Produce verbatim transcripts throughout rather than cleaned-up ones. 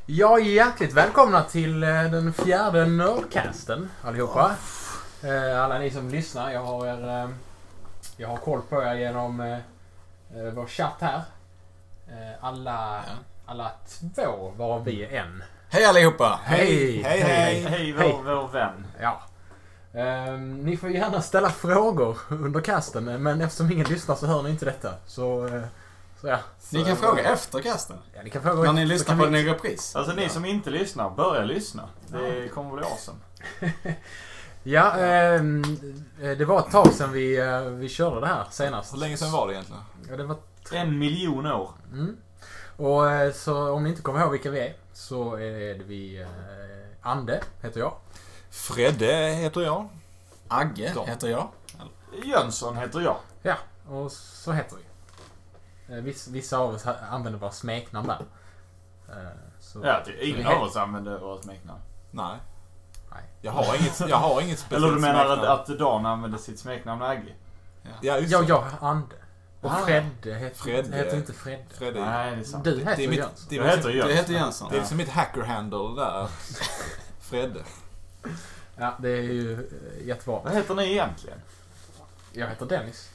Ja, hjärtligt välkomna till den fjärde Nerdcasten allihopa. Alla ni som lyssnar, jag har er, jag har koll på er genom vår chatt här. Alla, alla två, varav vi är en. Hej allihopa! Hej! Hej, hej! Hej, vår, hej. vår vän. Ja. Um, ni får gärna ställa frågor under casten, men eftersom ingen lyssnar så hör ni inte detta. Så, uh, så ja. Så, ni kan uh, fråga efter casten. Ja, ni kan fråga när ni lyssnar på en repris. Alltså ni som inte lyssnar, börja lyssna. Det kommer bli awesome. Ja, eh, det var ett tag sedan vi, eh, vi körde det här senast. Hur länge sedan var det egentligen? Ja, det var tre... En miljon år. Mm. Och eh, så om ni inte kommer ihåg vilka vi är, så är det vi... Eh, Ande heter jag. Fredde heter jag. Agge så. heter jag. Jönsson heter jag. Ja, och så heter vi. Eh, vissa, vissa av oss använder bara smeknamn där. Eh, så, ja, det, ingen av oss använder våra smeknamn. Nej. Nej. Jag har inget, jag har inget speciellt. Eller du menar smeknamn. att Dan använder sitt smeknamn Agge? Ja, ja, just ja, ja, Ande. Och ah, Fredde heter, Fredde. heter inte Fredde. Fredde. Nej, det är sant. Du heter det är mitt, Jönsson. det är jag heter Jönsson. Det heter Jönsson. Det är som mitt hacker-handle där. Fredde. Ja, det är ju jättebra. Vad heter ni egentligen? Jag heter Dennis.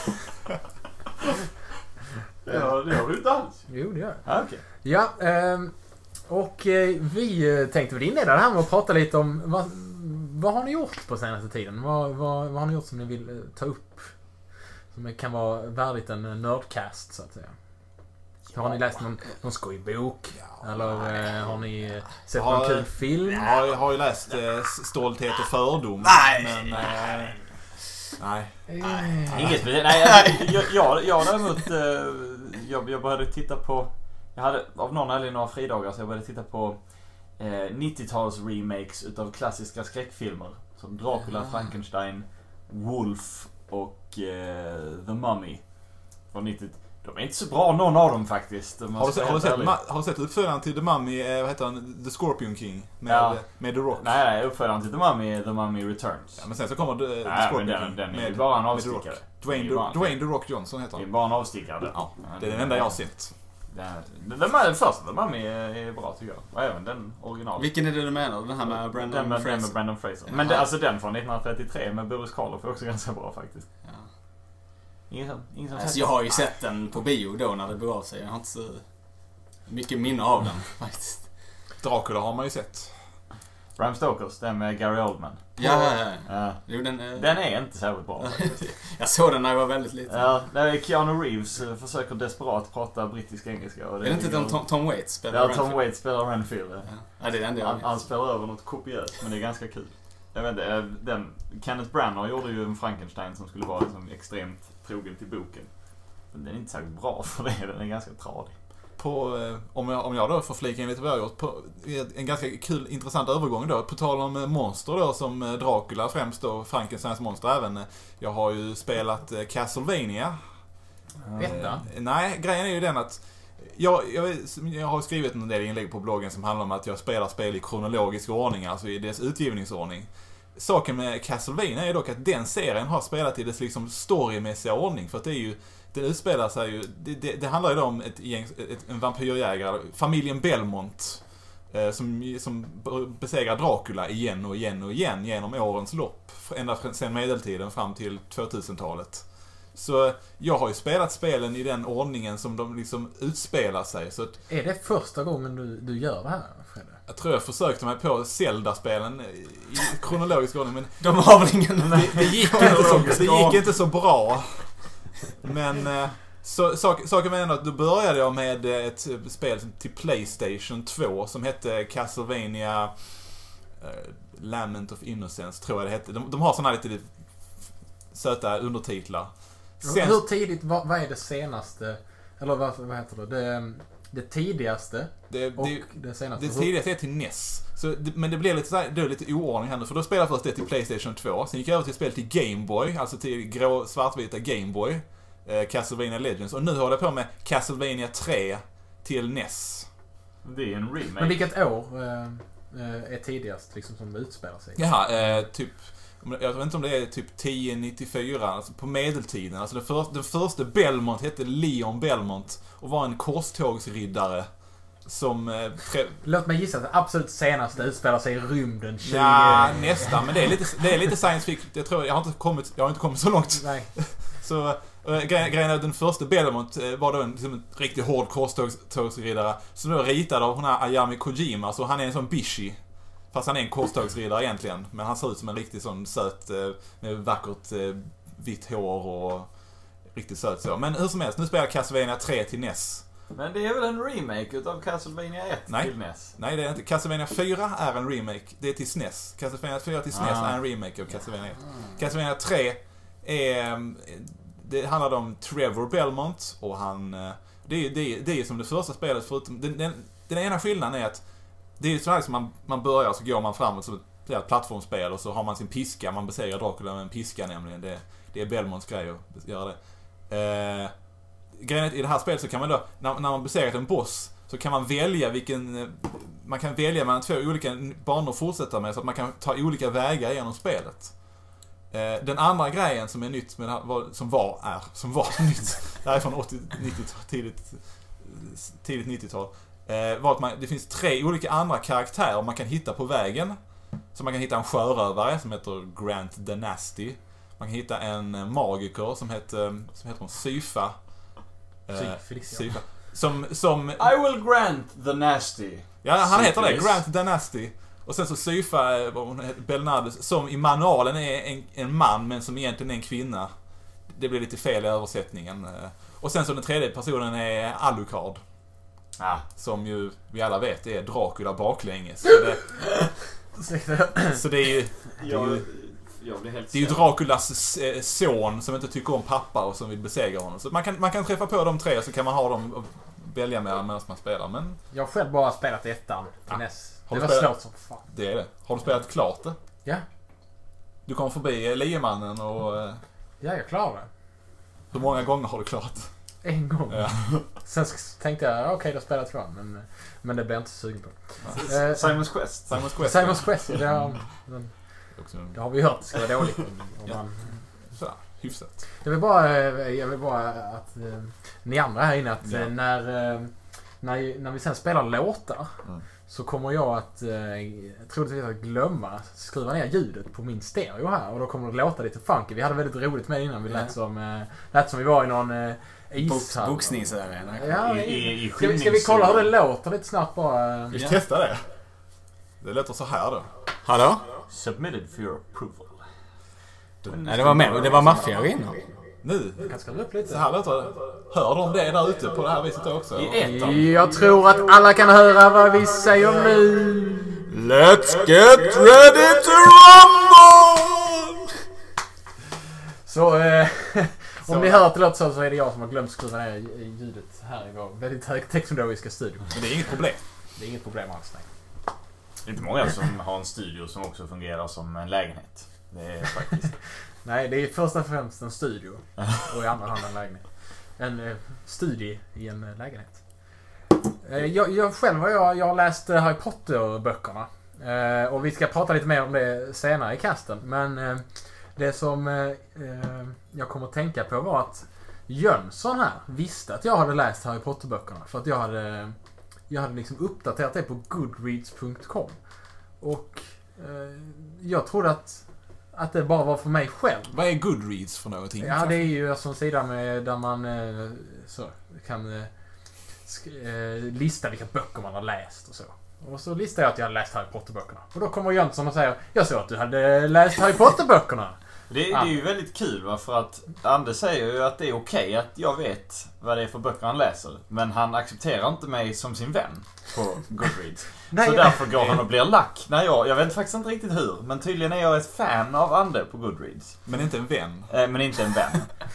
Ja, det har du inte alls. Jo, det gör jag. Ah, okay. Ja, ehm, och eh, vi tänkte väl inleda det här med att prata lite om vad, vad har ni gjort på senaste tiden? Vad, vad, vad har ni gjort som ni vill eh, ta upp? Som kan vara värdigt en nerdcast, så att säga. Ja. Har ni läst någon, någon skojbok? Ja, eller eh, har ni eh, sett har, någon kul film? Ja, jag har ju läst eh, Stolthet och fördom. Nej! Men, eh, nej. Eh, Inget speciellt. Nej, alltså, jag, jag, jag däremot... Eh, jag, jag började titta på... Jag hade av någon eller några fridagar så jag började titta på eh, nittio-tals remakes utav klassiska skräckfilmer. Som Dracula, Ja. Frankenstein, Wolf och eh, The Mummy. Från nittio... De är inte så bra någon av dem faktiskt. Har du, sett, har, du sett, ma- har du sett uppföljaren till The Mummy, eh, vad heter han? The Scorpion King? Med, Ja. med The Rock? Nej, nej, uppföljaren till The Mummy, The Mummy Returns. Ja, men sen så kommer The, Nej, The men Scorpion den, King den är med, ju bara en med The Rock. avstickare. Dwayne, Det är bara- The, Dwayne The Rock Johnson heter Det är han. bara en avstickare. Ja, det är den enda jag har sett. Den, den, den första The Mummy är, är bra tycker jag. Och även den original. Vilken är det du menar? Den här med Brandon Den med, Fraser? med Brandon Fraser. Jaha. Men det, alltså den från nittonhundratrettiotre med Boris Karloff är också ganska bra faktiskt. Ja. Ingen som, ingen som Alltså, jag har ju sett den på bio då när det begav sig. Jag har inte så mycket minne av den faktiskt. Dracula har man ju sett. Bram Stokers, den med Gary Oldman. Ja, ja, ja. Ja. Jo, den, är... Den är inte särskilt bra. jag såg den när jag var väldigt liten. Ja, där Keanu Reeves försöker desperat prata brittisk engelska. Och det är det inte den Tom, Tom Waits spelar? Ja, Renfield? Tom Waits spelar Renfield. Ja. Ja, det är den jag Han, han spelar över något kopiöst, men det är ganska kul. Jag vet inte, den, Kenneth Branagh gjorde ju en Frankenstein som skulle vara liksom extremt trogen till boken. Men den är inte särskilt bra för det, den är ganska tradig. På, eh, om, jag, om jag då får flika in lite vad jag har gjort, på, en ganska kul, intressant övergång då, på tal om eh, monster då, som eh, Dracula främst då, Frankensteins monster även. Eh, jag har ju spelat eh, Castlevania. Veta? Eh, nej, grejen är ju den att jag, jag, jag har skrivit en del inlägg på bloggen som handlar om att jag spelar spel i kronologisk ordning, alltså i dess utgivningsordning. Saken med Castlevania är dock att den serien har spelat i dess liksom storymässiga ordning, för att det är ju, den utspelar sig ju, det, det, det handlar ju då om ett gäng, ett, en vampyrjägare, familjen Belmont, eh, som, som besegrar Dracula igen och igen och igen genom årens lopp, ända sedan medeltiden fram till tvåtusentalet. Så jag har ju spelat spelen i den ordningen som de liksom utspelar sig. Så att, är det första gången du, du gör det här, Fredde? jag tror jag försökte mig på Zelda-spelen i kronologisk ordning, men De har väl ingen... det, det, gick, inte så, det gick inte så bra. Men så, sak, saken var ändå att då började jag med ett spel till PlayStation två som hette Castlevania uh, Lament of Innocence, tror jag det hette. De, de har såna lite söta undertitlar. Sen, Hur tidigt, vad, vad är det senaste, eller vad, vad heter det? Det, det tidigaste det, och det, det senaste. det tidigaste är till N E S. Så, det, men det blev lite, så här, då lite oordning här nu, för då spelade jag först det till PlayStation två. Sen gick jag över till spel till Game Boy, alltså till grå, svartvita Game Boy. Eh, Castlevania Legends. Och nu håller jag på med Castlevania tre till N E S. Det är en remake. Men vilket år eh, är tidigast liksom, som utspelar sig? Jaha, eh, typ... Jag vet inte om det är typ tio nittiofyra, alltså på medeltiden. Alltså den, för, den första Belmont hette Leon Belmont och var en korstågsriddare. som... Eh, tre... Låt mig gissa att det absolut senaste utspelar sig i rymden. tjugo... Ja, nästan. Men det är lite, det är lite science fiction. Jag tror, jag har inte kommit, jag har inte kommit så långt. Nej. Så äh, grejen är att den första Belmont äh, var då en, liksom en riktigt hård korstågsriddare. Som då ritad av hon här Ayami Kojima. Så han är en sån bishi. Fast han är en korstågsriddare egentligen. Men han ser ut som en riktigt sån söt, äh, med vackert äh, vitt hår och riktigt söt så. Men hur som helst, nu spelar Castlevania tre till N E S. Men det är väl en remake utav Castlevania ett Nej. till N E S? Nej, det är inte. Castlevania fyra är en remake. Det är till S N E S. Castlevania fyra till S N E S Ah. är en remake av Castlevania ett. Castlevania tre är... Det handlar om Trevor Belmont och han... Det är, det är, det är som det första spelet förutom... Den, den, den ena skillnaden är att det är så här som man, man börjar så går man framåt som ett, ett plattformsspel och så har man sin piska. Man besegrar Dracula med en piska nämligen. Det, det är Belmonts grej att göra det. Eh, grejen i det här spelet så kan man då, när, när man besegrat en boss så kan man välja vilken, man kan välja mellan två olika banor att fortsätta med så att man kan ta olika vägar genom spelet. Eh, den andra grejen som är nytt med det här, var, som var, är, som var nytt, det här är från åttio, nittio, tidigt, tidigt nittiotal, eh, var att man, det finns tre olika andra karaktärer man kan hitta på vägen. Så man kan hitta en sjörövare som heter Grant the Nasty. Man kan hitta en magiker som heter, som heter hon Syfa. Psy- Syfa. Som, som... I will grant the nasty. Ja, han heter det. Syphilis. Grant the Nasty. Och sen så Syfa, vad hon heter, Belnades, som i manualen är en, en man men som egentligen är en kvinna. Det blir lite fel i översättningen. Och sen så den tredje personen är Alucard. Ah. Som ju vi alla vet är Dracula baklänges. Så det, så det är ju... Det är ju Jag blir helt Det är ju Draculas son som inte tycker om pappa och som vill besegra honom. Så man kan, man kan träffa på de tre så kan man ha dem och välja med medan man spelar. Men Jag har själv bara spelat ettan till Ja. N E S. Har Det du var spelat- svårt som fan. det är det. Har du spelat klart det? Ja, Du kom förbi Liemannen och... eh, ja jag klarade det. Hur många gånger har du klarat? En gång. Ja. Sen sk- tänkte jag, okej okay, då spelar jag två. Men, men det blev jag inte så sugen på. Eh, Simons Quest. Simon's Quest. Simon's Quest, det har, den, Också, det har vi hört ska vara dåligt. Om, om Ja. man, sådär, hyfsat. jag vill bara, eh, jag vill bara att eh, ni andra här inne att Ja. eh, när, eh, när, när vi sen spelar låtar Mm. så kommer jag att eh, troligtvis att glömma skruva ner ljudet på min stereo här och då kommer det låta lite funky. Vi hade väldigt roligt med det innan. Vi lät som, eh, lät som vi var i någon eh, ishall. Boxningsarena. Ja, I, i, i ska, vi, ska vi kolla hur det skymningszonen. låter lite snabbt bara? Vi Ja. testar det. Det låter så här då. Hallå? Submitted for your approval. Nej, det var med. Det var maffia innan. Nu. Jag kan skruva upp lite. Så här låter det. Hör de det där ute på det här viset också? I ettan. Jag tror att alla kan höra vad vi säger nu. Let's get ready to rumble! Så eh, Så. om ni hör att det låter så, så är det jag som har glömt skruva ner ljudet här i vår väldigt högteknologiska studio. Men det är inget problem. Det är inget problem alls. Nej. Det är inte många som har en studio som också fungerar som en lägenhet. Det är faktiskt... Nej, det är först och främst en studio och i andra hand en lägenhet. En eh, studie i en eh, lägenhet. Eh, jag, jag själv har jag, jag har läst eh, Harry Potter-böckerna. Eh, och vi ska prata lite mer om det senare i kasten. Men eh, det som eh, eh, jag kommer att tänka på var att Jönsson här visste att jag hade läst Harry Potter-böckerna. För att jag hade, jag hade liksom uppdaterat det på goodreads punkt com. Och eh, jag trodde att Att det bara var för mig själv. Vad är Goodreads för någonting? Ja, det är ju alltså en sida med, där man eh, så, kan eh, sk- eh, lista vilka böcker man har läst och så. Och så listar jag att jag har läst Harry Potter-böckerna. Och då kommer Jönsson och säger, jag såg att du hade läst Harry Potter-böckerna. Det, det är ju väldigt kul va, för att Anders säger ju att det är okej att jag vet vad det är för böcker han läser. Men han accepterar inte mig som sin vän på Goodreads. Nej, Så jag- därför går han och blir lack. Nej, jag, jag vet faktiskt inte riktigt hur. Men tydligen är jag ett fan av Ander på Goodreads. Men inte en vän. Eh, men inte en vän.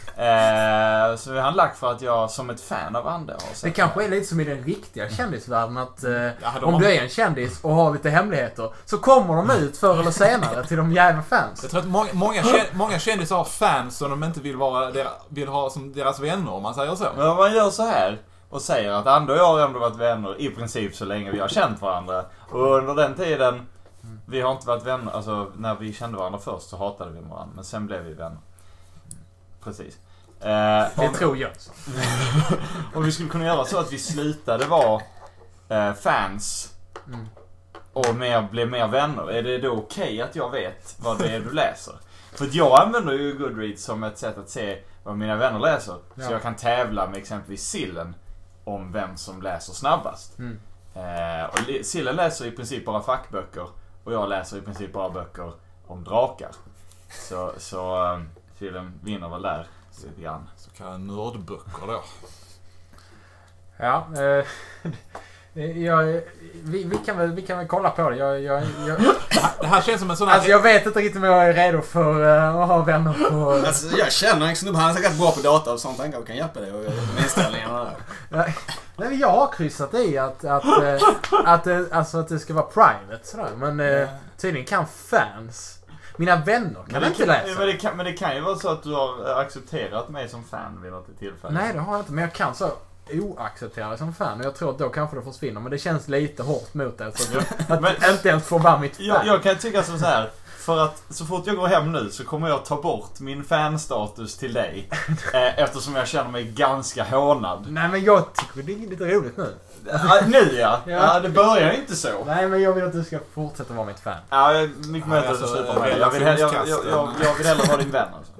Eh, så är han lack för att jag som ett fan av Ander har sett Det kanske är lite som i den riktiga kändisvärlden att eh, Ja, de om har- du är en kändis och har lite hemligheter så kommer de ut förr eller senare till de jävla fans. Jag tror att många, många, kä- många kändisar har fans som de inte vill, vara, der- vill ha som deras vänner, om man säger så. Men om man gör så här och säger att Ander och jag har ändå varit vänner i princip så länge vi har känt varandra. Och under den tiden, vi har inte varit vänner, alltså när vi kände varandra först så hatade vi varandra. Men sen blev vi vänner. Precis. Eh, Det om, tror Jönsson. om vi skulle kunna göra så att vi slutade vara eh, fans Mm. och mer, blir mer vänner, är det då okej okay att jag vet vad det är du läser? För att jag använder ju Goodreads som ett sätt att se vad mina vänner läser. Ja. Så jag kan tävla med exempelvis Sillen om vem som läser snabbast. Mm. Eh, och Sillen läser i princip bara fackböcker och jag läser i princip bara böcker om drakar. Så, så um, Sillen vinner väl där lite grann. Så kallade nördböcker då. Ja, eh, jag, vi, vi, kan väl, vi kan väl kolla på det. Jag, jag, jag, Det här känns som en sån här... alltså jag vet inte riktigt om jag är redo för uh, att ha vänner på... Alltså, jag känner en snubbe, han är säkert bra på data och sånt. Han kanske kan hjälpa dig och med inställningarna där. Nej, men jag har kryssat i att, att, att, att, att, alltså att det ska vara private sådär. Men uh, tydligen kan fans... Mina vänner kan Men inte det, läsa. men, det kan, men det kan ju vara så att du har accepterat mig som fan vid något tillfälle. Nej, det har jag inte. Men jag kan så oaccepterad som fan. Och jag tror att då kanske det försvinner. Men det känns lite hårt mot det. Så att, att Men- inte ens få vara mitt fan. Jag, jag kan tycka som så här. För att så fort jag går hem nu så kommer jag ta bort min fanstatus till dig. Eh, eftersom jag känner mig ganska hånad. Nej, men jag tycker det är lite roligt nu. Ah, nu ja. Ja. ja. Det börjar ju inte så. Nej, men jag vill att du ska fortsätta vara mitt fan. Ja, jag är mycket möjligt att du alltså, slutar mig. Jag vill, jag, jag, jag, jag, jag vill hellre vara din vän alltså.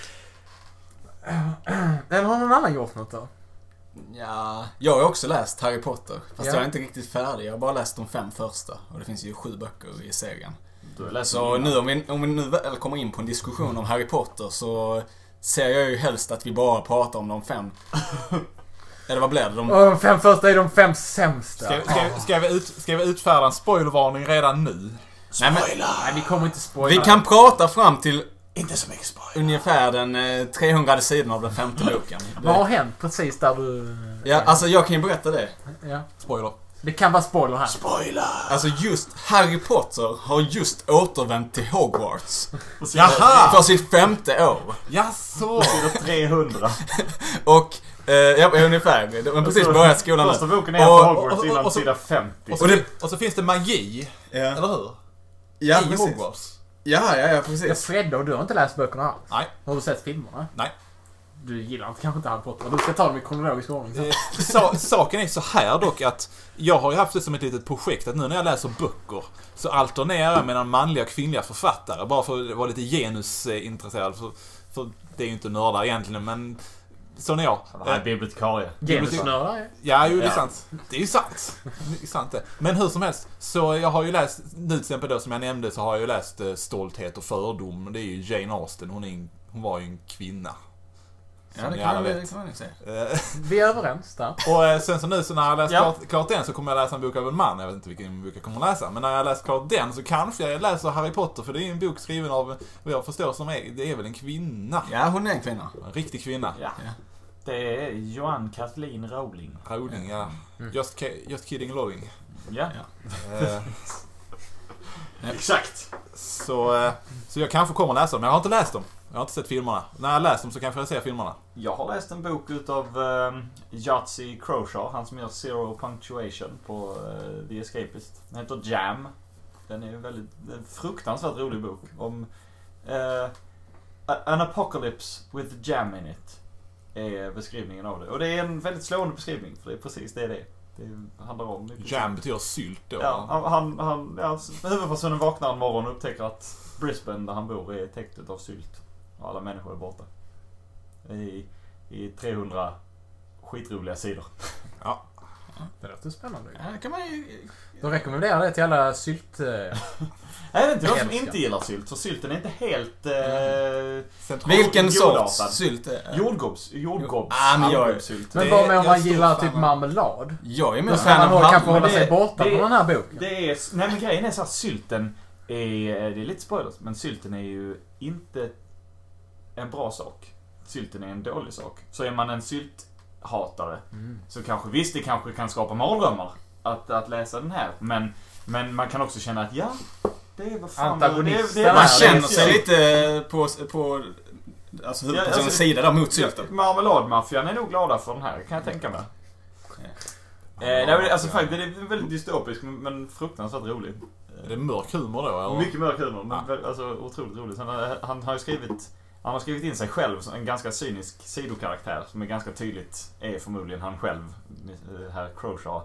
Eller har någon annan gjort något då? Ja, jag har också läst Harry Potter. Fast Ja. jag är inte riktigt färdig. Jag har bara läst de fem första. Och det finns ju sju böcker i serien. Du har läst Så dem nu om vi, om vi nu väl kommer in på en diskussion om Harry Potter så ser jag ju helst att vi bara pratar om de fem. Eller vad blir det? De... Och de fem första är de fem sämsta. Ska, ska, ska, vi ut, ska vi utfärda en spoilervarning redan nu? Nej, men, Nej, vi kommer inte spoila. vi kan prata fram till Inte så mycket spoiler. ungefär den eh, trehundrade sidan av den femte boken. Vad har Det, hänt precis där du... ja, alltså jag kan ju berätta det. Ja. Spoiler. Det kan vara spoiler här. Spoiler! Alltså just Harry Potter har just återvänt till Hogwarts. Jaha! För sitt femte år. Jaså? Sidor trehundra. Och, eh, ja ungefär. De har precis börjat skolan Första nu. boken är Och- på Hogwarts och- och- innan och så- sida femtio. Och så, Och det- och så finns det magi, Ja, eller hur? ja I precis. Hogwarts. Ja, ja, ja Ja, precis. Fredde, och du har inte läst böckerna alls? Nej. Har du sett filmerna? Nej. Du gillar inte, kanske inte Harry Potter. Du ska ta dem i kronologisk ordning. Eh, sa, saken är så här dock att jag har ju haft det som ett litet projekt att nu när jag läser böcker så alternerar jag mellan manliga och kvinnliga författare bara för att vara lite genusintresserad. För, för det är ju inte nördar egentligen, men sån är jag. Han är bibliotekarie. Genusnördar är... Ja, ju det är Ja. sant. Det är ju sant. Det är sant det. Men hur som helst, så jag har ju läst, nu till exempel då som jag nämnde så har jag ju läst eh, Stolthet och fördom. Det är ju Jane Austen, hon, är en, hon var ju en kvinna. Ja, Som det ni kan alla man, vet. det kan man ju säga. Eh, Vi är överens där. Och eh, sen så nu så när jag läst Ja. klart, klart den så kommer jag läsa en bok av en man. Jag vet inte vilken bok jag kommer att läsa. Men när jag läst klart den så kanske jag läser Harry Potter. För det är en bok skriven av, vad jag förstår som är, det är väl en kvinna. Ja, hon är en kvinna. En riktig kvinna. Ja. Ja. Det är Joanne Kathleen Rowling. Rowling, ja. Mm. Just, ki- just kidding, Rowling. Ja. Eh, Exakt. så, eh, så jag kanske kommer att läsa dem. Men jag har inte läst dem. Jag har inte sett filmerna. När jag läst dem så kanske jag ser filmerna. Jag har läst en bok utav um, Yahtzee Croshaw, han som gör Zero Punctuation på uh, The Escapist. Den heter Jam. Den är ju väldigt, en fruktansvärt rolig bok om uh, An Apocalypse with Jam in it. Är beskrivningen av det. Och det är en väldigt slående beskrivning, för det är precis det det är. Det handlar om mycket Jam betyder sylt då. Ja, han, han, ja, huvudpersonen vaknar en morgon och upptäcker att Brisbane där han bor är täckt av sylt. Och alla människor är borta. I, i trehundra skitroliga sidor. Det låter spännande. Ja, det kan man ju... Då rekommenderar jag det till alla sylt... eh, Jag vet inte jag som Älskar. inte gillar sylt, för sylten är inte helt... Eh, Central- Vilken Godartad. sorts sylt är det? jordgubbs, jordgubbs, Ah, men jag- jordgubbssylt. Men Det- vad med om jag man står gillar fan typ med- marmelad? Jag är Då mer ska fan man av hålla, kanske ham- hålla det- sig borta det- från den här boken. Det är, nej men grejen är så att sylten är, det är lite spoilers, men sylten är ju inte en bra sak. Sylten är en dålig sak. Så är man en sylthatare Mm. så kanske, visst det kanske kan skapa mardrömmar att, att läsa den här, men, men man kan också känna att ja, det är vad fan... Antagonisten det, det, det, Man Ja, känner det- sig lite på, på alltså huvudpersonens alltså- sida där mot sylten. Marmeladmaffian är nog glada för den här, kan jag tänka mig. Eh, nej, men alltså faktiskt, det är väldigt dystopisk men, men fruktansvärt rolig. Är det mörk humor då? Eller? Mycket mörk humor, men väl- alltså otroligt roligt. Han, har- han har ju skrivit, han har skrivit in sig själv som en ganska cynisk sidokaraktär som är ganska tydligt är förmodligen han själv, eh, herr Croshaw.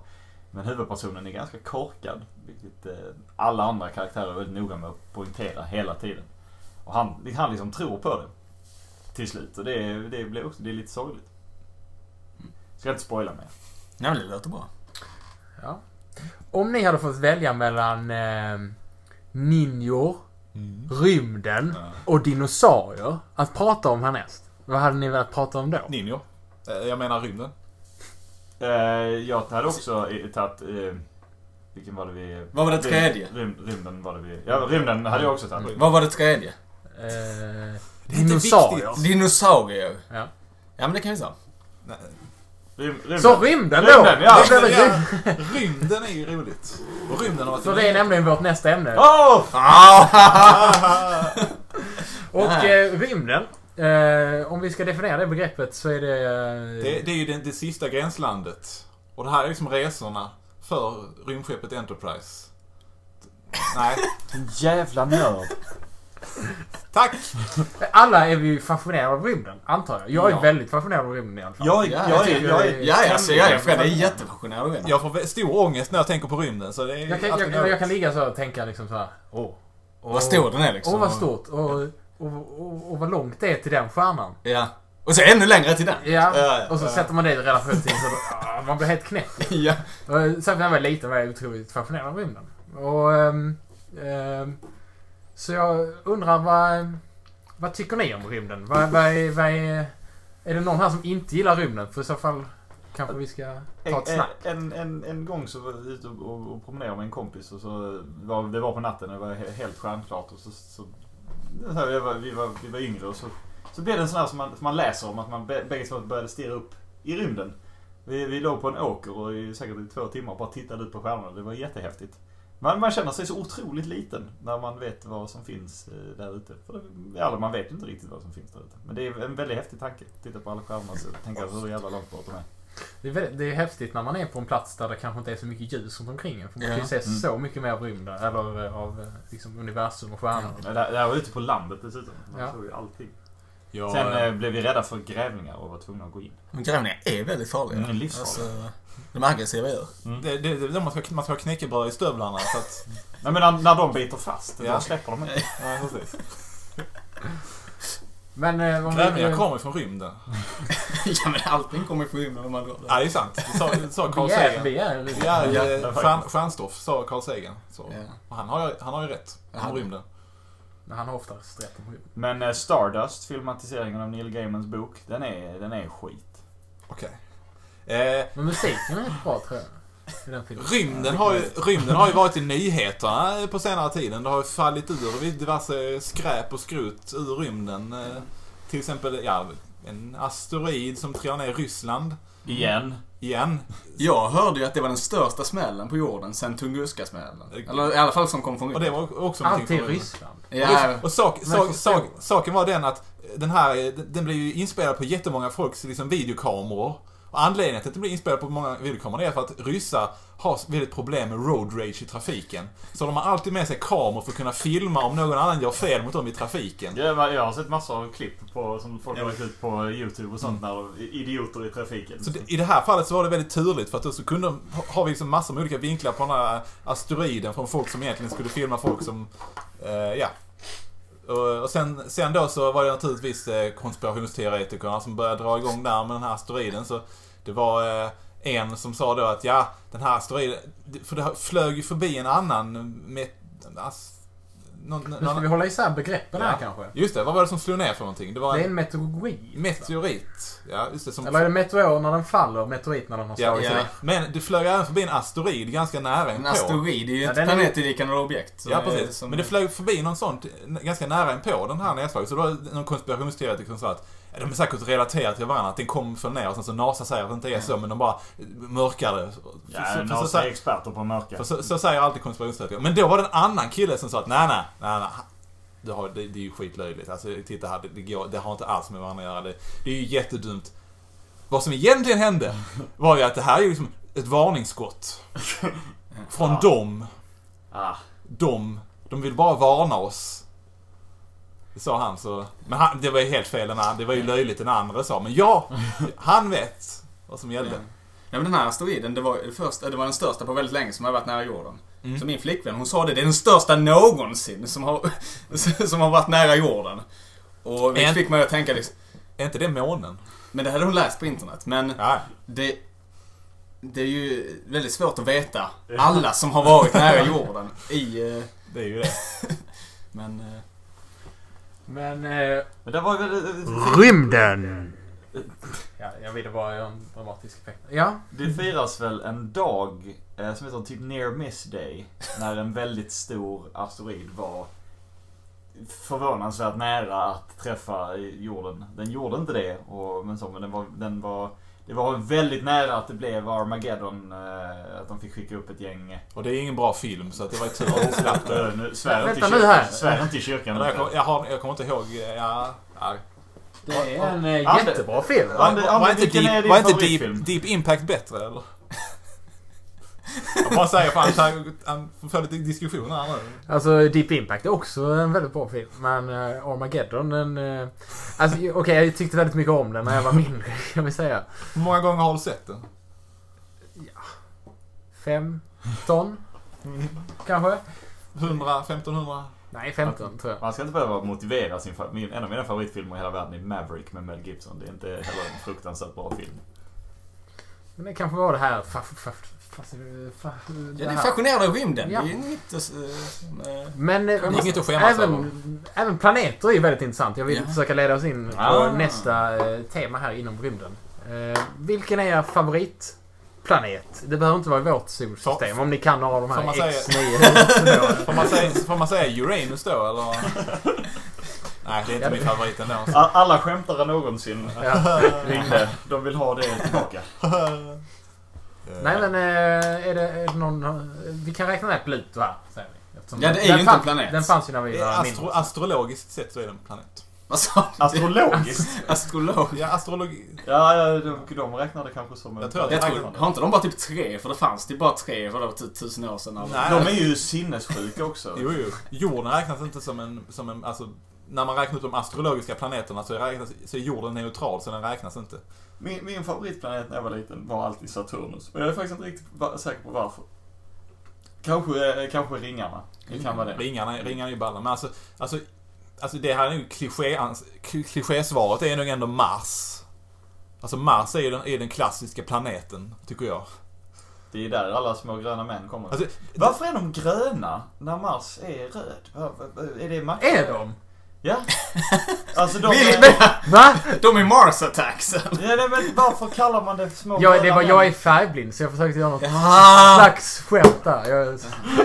Men huvudpersonen är ganska korkad. Vilket eh, alla andra karaktärer är väldigt noga med att poängtera hela tiden. Och han, han liksom tror på det. Till slut. Och det, det blir också det är lite sorgligt. Ska inte spoila mer. Nej, det låter bra. Ja. Om ni hade fått välja mellan eh, ninjor, Mm. rymden Ja. och dinosaurier att prata om härnäst, vad hade ni velat prata om då? Ninjo. Eh, Jag menar rymden. Eh, jag hade också i- tagit... Eh, vilken var det vi... Vad var det tredje? Rym, rymden var det vi... Ja, rymden hade jag också tagit. Vad var det tredje? Eh, Det är inte dinosaurier. viktigt. Dinosaurier. Ja. Ja, men det kan vi säga. Nej. Rym, rymden. Så rymden då! Rymden, ja. Det blir Ja, rym- rymden är ju roligt. Och rymden har varit... Så det är nämligen vårt nästa ämne. Åh! Och Nej. eh, rymden, eh, om vi ska definiera det begreppet så är det... Eh, Det, det är ju det, det sista gränslandet. Och det här är liksom resorna för rymdskeppet Enterprise. Nej. Jävla nörd. Tack! Alla är vi ju fascinerade av rymden, antar jag. Jag är Ja. väldigt fascinerad av rymden i alla fall. Jag, Ja, jag, jag jag, tycker jag, det är... är- Ja, ja, så jag är tämligen- Fred är jättefascinerad av det. Jag får stor ångest när jag tänker på rymden. Så det är Jag kan, alltid jag, något. jag kan ligga så och tänka liksom så här. Åh. Åh, Vad stor den är liksom. Åh, vad stort. Och, och, och, och vad långt det är till den stjärnan. Ja. Och så ännu längre till den. Ja, Ja, ja. och så sätter man det i relation till så då, ah, man blir helt knäpp. Ja. Och Särskilt när jag var liten var jag otroligt fascinerad av rymden. Och, ehm, ehm, så jag undrar vad, vad tycker ni om rymden? Vad, vad är, vad är, är det någon här som inte gillar rymden? För i så fall kanske vi ska ta ett snack. En, en, en gång så var jag ute och, och, och promenerade med en kompis och så var, det var på natten och det var he- helt stjärnklart och så, så, så här, vi, var, vi, var, vi var yngre och så, så blev det en sån här som man, som man läser om att man bä- bägge två började stirra upp i rymden. Vi, vi låg på en åker och i säkert i två timmar och bara tittade ut på stjärnorna. Det var jättehäftigt. Man, man känner sig så otroligt liten när man vet vad som finns eh, där ute. För det, ja, man vet inte riktigt vad som finns där ute. Men det är en väldigt häftig tanke. Titta på alla stjärnor och tänka hur jävla långt bort de är. Det är, väldigt, det är häftigt när man är på en plats där det kanske inte är så mycket ljus runt omkring en. För man kan ju Ja. se Mm. så mycket mer av rymden, eller eh, av eh, liksom, universum och stjärnor. Ja, det, det här var ute på landet dessutom. Man Ja. såg ju allting. Ja, Sen eh, blev vi rädda för grävningar och var tvungna att gå in. Men grävningar är väldigt farliga. Mm, livsfarliga. Alltså, de aggressiva djur. det, det, det, det, man, ska, man ska ha knäckebröd i stövlarna. Så att, Nej, men när, när de biter fast, Ja. då släpper de inte. ja, precis. Men eh, om Grävningar vi... kommer från rymden. Ja, men allting kommer från rymden om man drar Ja, det är sant. Det sa, det sa Carl Vi är, Sagan. vi är lite... Ja, Ja, eh, faktiskt. stjärn, stjärnstoff sa Carl Sagan. Så. Ja. Och han, har, ju- han har ju rätt om Ja. rymden. Men han har oftast rätt om rymden. Men eh, Stardust, filmatiseringen av Neil Gaimans bok, den är, den är skit. Okej. Eh, Men musiken är rätt bra, tror jag. I den filmen. rymden, har ju, rymden har ju varit i nyheterna på senare tiden. Det har ju fallit ur diverse skräp och skrot ur rymden. Eh, till exempel, ja, en asteroid som trillar ner i Ryssland. Igen. Igen. Jag hörde ju att det var den största smällen på jorden sen Tunguska-smällen. Eller i alla fall som kom från Och det rymden. var också någonting Alltid från rymden. Ryssland. Ja, Och sak, Men sak, förstå. sak, saken var den att den här, den blev ju inspelad på jättemånga folks liksom, videokameror. Och anledningen till att den blir inspelad på många videokameror är för att ryssar har väldigt problem med road rage i trafiken. Så de har alltid med sig kameror för att kunna filma om någon annan gör fel mot dem i trafiken. Jag, jag har sett massor av klipp på, som folk har lagt ut på YouTube och sånt, när de- idioter i trafiken. Så det, i det här fallet så var det väldigt turligt för att då så kunde de, har vi liksom massor med olika vinklar på den här asteroiden från folk som egentligen skulle filma folk som, eh, ja. Och, och sen, sen då så var det naturligtvis eh, konspirationsteoretikerna som började dra igång där med den här asteroiden. Så det var eh, en som sa då att ja, den här asteroiden, för det flög ju förbi en annan med, as, någon, Nu ska någon, vi hålla isär begreppen här Ja. kanske. just det, vad var det som slog ner för någonting? Det var Det är en en meteorit. meteorit. Ja, just det, som Eller är det meteor när den faller, meteorit när den har Ja, slagit ja. sig? men det flög även förbi en asteroid ganska nära en inpå. asteroid är ju Ja, ett den är- planetliknande objekt. som Ja, är precis. som- Men det flög förbi någon sånt ganska nära inpå den här nedslaget. Så då var det någon konspirationsteoretiker som sa att ja, de är säkert relaterade till varandra, att den kom för ner och sen så NASA säger att det inte är så, men de bara mörkar det. För, Ja, så, för, så, NASA är så, experter på mörka. för så, så säger alltid konspirationsteoretiker. Men då var det en annan kille som sa att nej, nej, nej, nej. Det, har, det, det är ju skitlöjligt. Alltså, titta här, det, det, går, det har inte alls med varandra att göra. Det, det är ju jättedumt. Vad som egentligen hände var ju att det här är ju liksom ett varningsskott. Från Ja. dem. Ah. De, de vill bara varna oss. Det sa han så. Men han, det var ju helt fel. Den, det var ju löjligt den andra sa. Men ja, han vet vad som gällde. Ja. men den här asteroiden, det var, först, det var den största på väldigt länge som har varit nära jorden. Mm. Så min flickvän, hon sa det, det är den största någonsin som har, som har varit nära jorden. Och det fick mig att tänka liksom, är inte det månen? men det hade hon läst på internet. Men Ja. det, det är ju väldigt svårt att veta alla som har varit nära jorden i... eh, Det är ju det. Men... eh, Men... Eh, Men det var väl... rymden! Ja, jag ville bara göra en dramatisk effekt. Ja. Det firas väl en dag eh, som heter typ Near Miss Day. När en väldigt stor asteroid var förvånansvärt nära att träffa jorden. Den gjorde inte det, och, men, så, men den var, den var, det var väldigt nära att det blev Armageddon. Eh, att de fick skicka upp ett gäng. Och det är ingen bra film, så att det var ju tur att det slapp det. Nu, svär Vänta inte i nu här. kyrkan. Svär inte i kyrkan. Jag, kom, jag, har, jag kommer inte ihåg... Ja, ja. Det är en eh, Ander- jättebra film. Ander- Var, Ander, var inte, vilken är deep, din var inte favoritfilm? deep, deep Impact bättre, eller? Jag bara säger, fan, så här, han får lite diskussioner här nu. Alltså Deep Impact är också en väldigt bra film. Men uh, Armageddon, den... Uh, alltså okej, okay, jag tyckte väldigt mycket om den när jag var mindre, kan vi säga. Hur många gånger har du sett den? femton kanske? hundra, femtonhundra? Nej, femton tror jag. Man ska inte behöva motivera sin fa- min, en av mina favoritfilmer i hela världen är Maverick med Mel Gibson. Det är inte heller en fruktansvärt bra film. Men det kanske var det här... Fa, fa, fa, fa, Ja, det det är här. fascinerande av rymden. Ja. Det är inget... eh, som, eh, Men eh, Inget att skämmas även, även planeter är väldigt intressant. Jag vill Ja. försöka leda oss in på Ah. nästa eh, tema här inom rymden. Eh, vilken är er favoritplanet? Det behöver inte vara i vårt solsystem. Får- Om ni kan några av de får här man X säga- nio. Får man säga, får man säga Uranus då, eller? Nej, det är inte Ja, min det- favorit ändå. All- Alla skämtare någonsin Ja. ringde. De vill ha det tillbaka. Nej men eh, är det, är det någon... Vi kan räkna med Pluto här, säger vi. Eftersom Ja, det är den ju inte fann- en planet. Den fanns ju när vi Det är var astro, mindre. astrologiskt sett så är det en planet. Vad sa du? Astrologiskt. Astrolog. Ja, astrologi... Ja, ja de, de räknade kanske som en... Jag tror att- Jag tror, har inte de bara typ tre? För det fanns typ bara tre för det var typ tusen år sedan. Eller? Nej. De är ju sinnessjuka också. Jo, jo. Jorden räknas inte som en... Som en alltså, när man räknar ut de astrologiska planeterna så, räknas, så är jorden neutral, så den räknas inte. Min, min favoritplanet när jag var liten var alltid Saturnus. Och jag är faktiskt inte riktigt va- säker på varför. Kanske, eh, kanske ringarna. Det kan vara det. Ringarna, ringarna är ju balla. Men alltså, alltså, alltså det här är ju kliché, klichésvaret är nog ändå Mars. Alltså Mars är ju den, är den klassiska planeten, tycker jag. Det är där alla små gröna män kommer. Alltså, Varför är de gröna när Mars är röd? Va- va- va- Är det Mars? Är de? Ja. Alltså de Vill- är... Va? De är Mars attacks. Ja, nej, men varför kallar man det små Jag, det gröna var, män? jag är färgblind så jag försökte göra något Ja. slags skämt där. Jag, oj,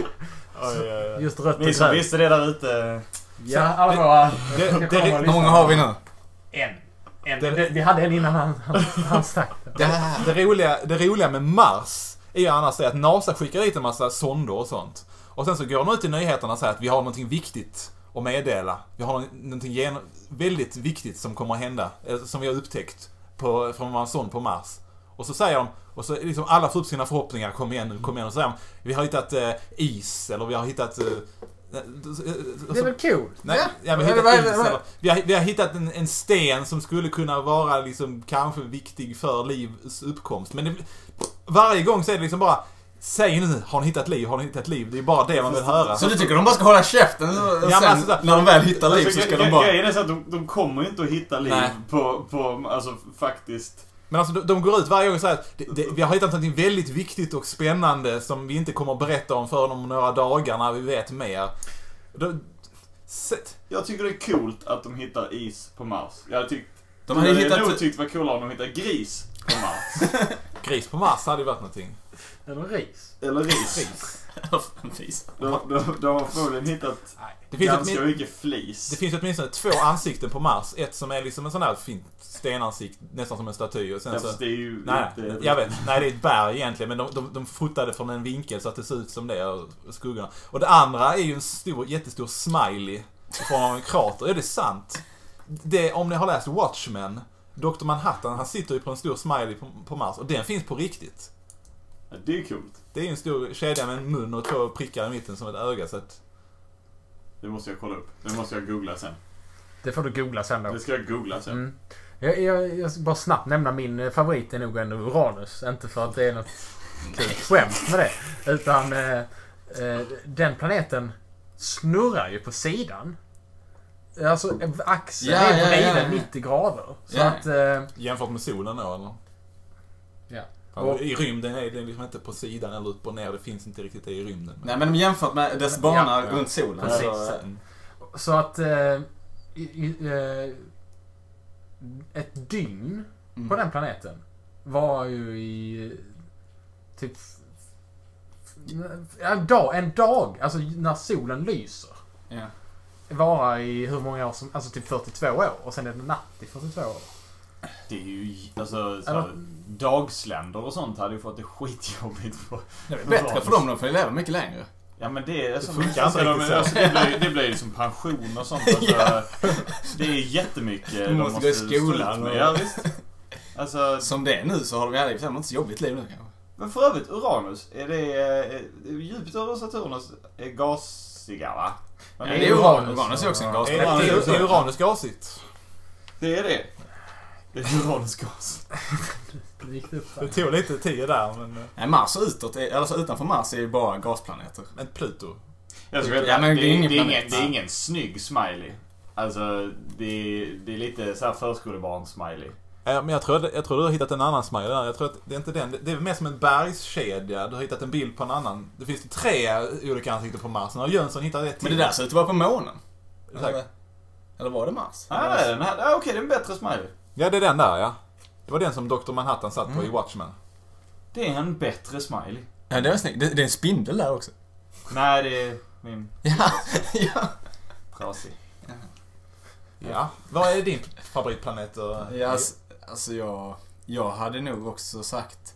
oj, oj. just rött och Ni som grönt. visste det där ute. Ja, alla våra... det- jag det- kommer att Hur lyssna. många har vi nu? En. en. Det- Det, vi hade en innan han, han, han stack. Det, det, roliga, det roliga med Mars är ju annars det att NASA skickar dit en massa sonder och sånt. Och sen så går de ut i nyheterna och säger att vi har någonting viktigt att meddela. Vi har någonting gen- väldigt viktigt som kommer att hända. eh, Som vi har upptäckt på, från en sond på Mars. Och så säger de, och så liksom alla får upp sina förhoppningar, kom igen nu, kom igen. Och så säger de, vi har hittat eh, is, eller vi har hittat... Eh, Det är väl kul? Nej, Ja. ja, vi, har Vad- hittat vad- is, vad- eller, vi, har, vi har hittat en, en sten som skulle kunna vara liksom, kanske viktig för livs uppkomst. Men det, varje gång så är det liksom bara, säg nu, har ni hittat liv? Har ni hittat liv? Det är bara det man vill höra. Så du tycker de bara ska hålla käften och Ja, men sen alltså, när de väl hittar liv så ska de bara... Grejen är så att de, de kommer ju inte att hitta liv Nej. på, på, alltså faktiskt. Men alltså, de, de går ut varje gång och säger att det, det, vi har hittat något väldigt viktigt och spännande som vi inte kommer att berätta om förrän om några dagar när vi vet mer. Då, set. Jag tycker det är coolt att de hittar is på Mars. Jag hade tyckt, De hade jag hade hittat... nog tyckt det var coolare om de hittar gris på Mars. Gris på Mars hade ju varit någonting. Eller ris? Eller ris. Gris. Precis. De, de, de har förmodligen hittat Det finns, ganska åtmin- mycket flis. det finns åtminstone två ansikten på Mars. Ett som är liksom en sån här fint stenansikt, nästan som en staty. Och sen Ja, så, fast det är ju nej, inte... jag vet. Nej, det är ett berg egentligen. Men de, de, de fotade från en vinkel så att det ser ut som det. Och skuggorna. Och det andra är ju en stor, jättestor smiley. I form av en krater. Är det sant? Det, om ni har läst Watchmen, doktor Manhattan, han sitter ju på en stor smiley på, på Mars. Och den finns på riktigt. Ja, det är coolt. Det är ju en stor kedja med en mun och två prickar i mitten som ett öga. Så att, Det måste jag kolla upp. Det måste jag googla sen. Det får du googla sen då. Det ska jag googla sen. Mm. Jag, jag, jag ska bara snabbt nämna min favorit är nog ändå Uranus. Inte för att det är något kul skämt med det. Utan eh, eh, den planeten snurrar ju på sidan. Alltså axeln Ja, är ja, vriden ja, ja. nittio grader. Så Ja. att... Eh, Jämfört med solen då, eller? ja. Och i rymden är det liksom inte på sidan eller upp och ner. Det finns inte riktigt det i rymden. Nej, men jämfört med dess bana Ja, ja. runt solen. Precis. Så, Mm. Så att... Eh, i, i, eh, ett dygn mm. på den planeten var ju i... Typ... En dag, en dag, alltså när solen lyser. Ja. Vara i hur många år som... Alltså typ fyrtiotvå år. Och sen är det natt i fyrtiotvå år. Det är ju, alltså, så Eller- här, dagsländer och sånt hade ju fått det skitjobbigt på. Bättre för dem då, för de lever mycket längre. Ja, men det är Det funkar inte de, riktigt så. alltså, det, blir, det blir ju som pension och sånt. Alltså, Ja. Det är jättemycket Du de måste gå i stå ut skolan med. och- Ja, visst. Alltså, Som det är nu så har de i alla fall inte så jobbigt liv nu kanske. men för övrigt, Uranus, är det är, Jupiter och Saturnus är gasiga, va? Men Ja, det, det är är, Uranus. Uranus är också en Ja. gas. Är, är, är Uranus gasigt? det är det. Det är Uranusgas. Det gick upp Det där. tog lite tid där, men... Nej, Mars och utåt, är, alltså utanför Mars är ju bara gasplaneter. Men Pluto. Jag ska Ja, veta, men det, det är är ingen det, är planet. ingen, det är ingen snygg smiley. Alltså, det är, det är lite så här förskolebarn-smiley. Ja, men jag tror, jag tror du har hittat en annan smiley där. Jag tror att det är inte den. Det är mer som en bergskedja. Du har hittat en bild på en annan. Det finns tre olika ansikten på Mars. När Jönsson hittar det till. Men det där ser ut att vara på månen. Exakt. Eller, eller var det Mars? Ah, nej, den här, ah, okej, det är en bättre smiley. Ja, det är den där, ja. Det var den som doktor Manhattan satt på Mm. i Watchmen. Det är en bättre smiley. Ja, det var snyggt. Det, det är en spindel där också. Nej, det är min Ja, ja. trasig. Ja. Vad är din favoritplanet? Och... Ja, alltså, alltså jag, jag hade nog också sagt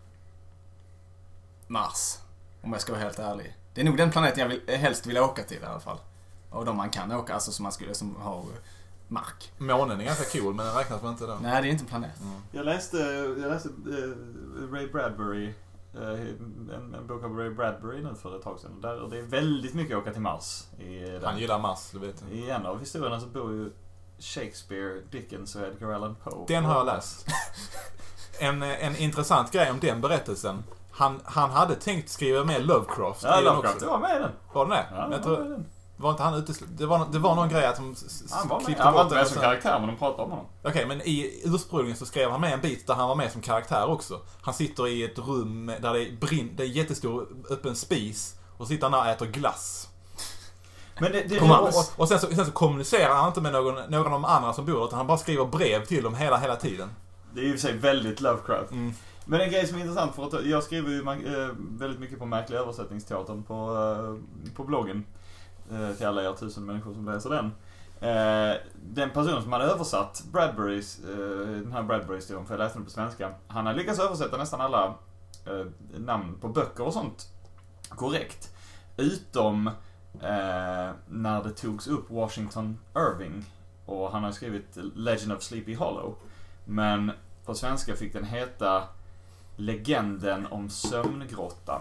Mars. Om jag ska vara helt ärlig. Det är nog den planeten jag vill, helst vill åka till i alla fall. Och de man kan åka, alltså som man skulle, som har mark. Månen är ganska cool, men den räknas väl inte då? Nej, det är inte en planet. Mm. Jag läste, jag läste uh, Ray Bradbury, uh, en, en bok av Ray Bradbury nu för ett tag sedan. Där det är väldigt mycket att åka till Mars. I, den. Han gillar Mars, du vet. I en av historierna så bor ju Shakespeare, Dickens och Edgar Allan Poe. Den har jag läst. En, en intressant grej om den berättelsen. Han, han hade tänkt skriva med Lovecraft. Ja, i den Lovecraft också. var med i den. Var det det? Ja, Men jag var med i tror, den. var inte han uteslut... det, var, det var någon grej att de s- s- Han var med, klippte han var bort inte den med och som sen- karaktär, men de pratade om honom. Okej, men i ursprungligen så skrev han med en bit där han var med som karaktär också. Han sitter i ett rum där det är, brinn, det är jättestor öppen spis och sitter han där och äter glass. Men det, det, På det, Mars. Och, och, och sen, så, sen så kommunicerar han inte med någon, någon av de andra som bor utan han bara skriver brev till dem hela, hela tiden. det är ju i och för sig väldigt Lovecraft. Mm. Men en grej som är intressant, för att jag skriver ju äh, väldigt mycket på Märkliga översättningsteatern på, äh, på bloggen. Äh, till alla er tusen människor som läser den. Äh, den personen som hade översatt Bradburys, äh, den här Bradbury-historien, för jag läste den på svenska. Han har lyckats översätta nästan alla äh, namn på böcker och sånt korrekt. Utom äh, när det togs upp Washington Irving. Och han har skrivit Legend of Sleepy Hollow. Men på svenska fick den heta Legenden om sömngrottan.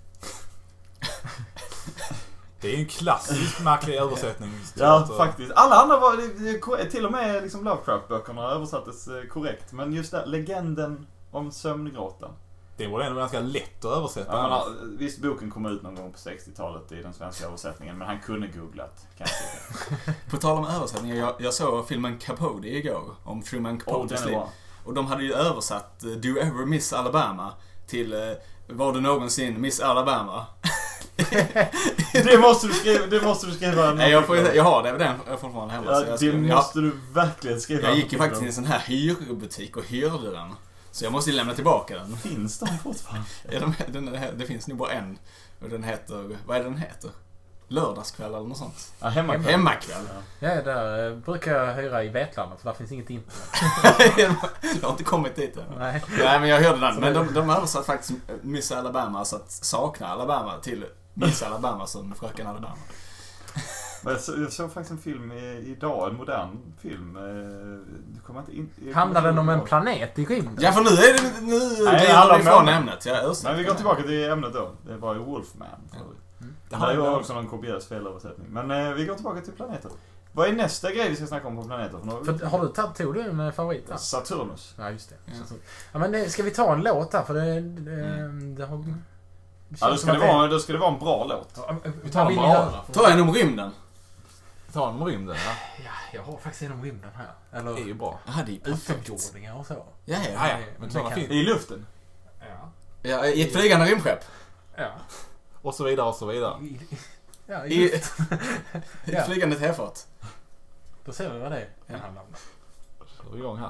Det är ju en klassisk märklig översättning. Ja, faktiskt. Alla andra var det, det, till och med liksom Lovecraft-böckerna översattes eh, korrekt. Men just det, Legenden om sömngrottan. Det var ändå ganska lätt att översätta. Ja, men, ja, visst, boken kom ut någon gång på sextiotalet i den svenska översättningen, men han kunde googlat, kan jag tycka. På tal om översättningar, jag, jag såg filmen Capote igår om Truman Åh, Capotes den är liv. bra. Och de hade ju översatt eh, Do You Ever Miss Alabama till eh, Var du någonsin Miss Alabama? Det måste du skriva, det måste du skriva. Nej, jag, får, jag har det, den jag får fortfarande hemma. Ja, så jag, det ska, måste du verkligen skriva. jag, jag gick ju faktiskt till en sån här hyrbutik och hyrde den. Så jag måste ju lämna tillbaka den. Finns de fortfarande? Ja, de, den, det finns nog bara en. Och den heter, vad är det den heter? Lördagskväll eller något sånt. Ja, hemma. Hemmakväll. Ja, där eh, brukar jag hyra i Vetlanda för där finns inget internet. Jag har inte kommit dit än. Nej. Nej, men jag hörde den. Men de, de översatt faktiskt Miss Alabama, så att sakna Alabama till Miss Alabama som fröken Alabama. Men jag, så, jag såg faktiskt en film i, idag, en modern film. Eh, Du kommer inte in, jag Handlar kommer den om inte en ihåg. planet i rymden? Ja, för nu är det nu Nej, glider alla vi ifrån mål. ämnet. Jag översätter. Men vi går tillbaka till ämnet då. Det var ju Wolfman. Ja. Det Det här har var jag också någon kopiös felöversättning. Men eh, vi går tillbaka till planeten. Vad är nästa grej vi ska snacka om på planeten? För något? För, har du tagit, tog du en favorit där? Saturnus. Ja, just det. Ja. Ja, men det, ska vi ta en låt där? För det, det, det har... Det Ja, då ska det, vara, då ska det vara en bra låt. Ja, Vi tar vad en vill ni bra. höra? Ta en om rymden. Ta en om rymden, ja. Ja, jag har faktiskt en om rymden här. Det är Eller ju bra. Ja, det är perfekt. utomjordingar och så. Ja, ja. Ja, ja. Men Men det sådana kan- finns. I luften. Ja. Ja, i ett flygande rymdskepp. Ja. Och så vidare och så vidare. I, ja, I, i, i Ja. ett flygande tefat. Då ser vi vad det kan handla om. Då kör vi igång här.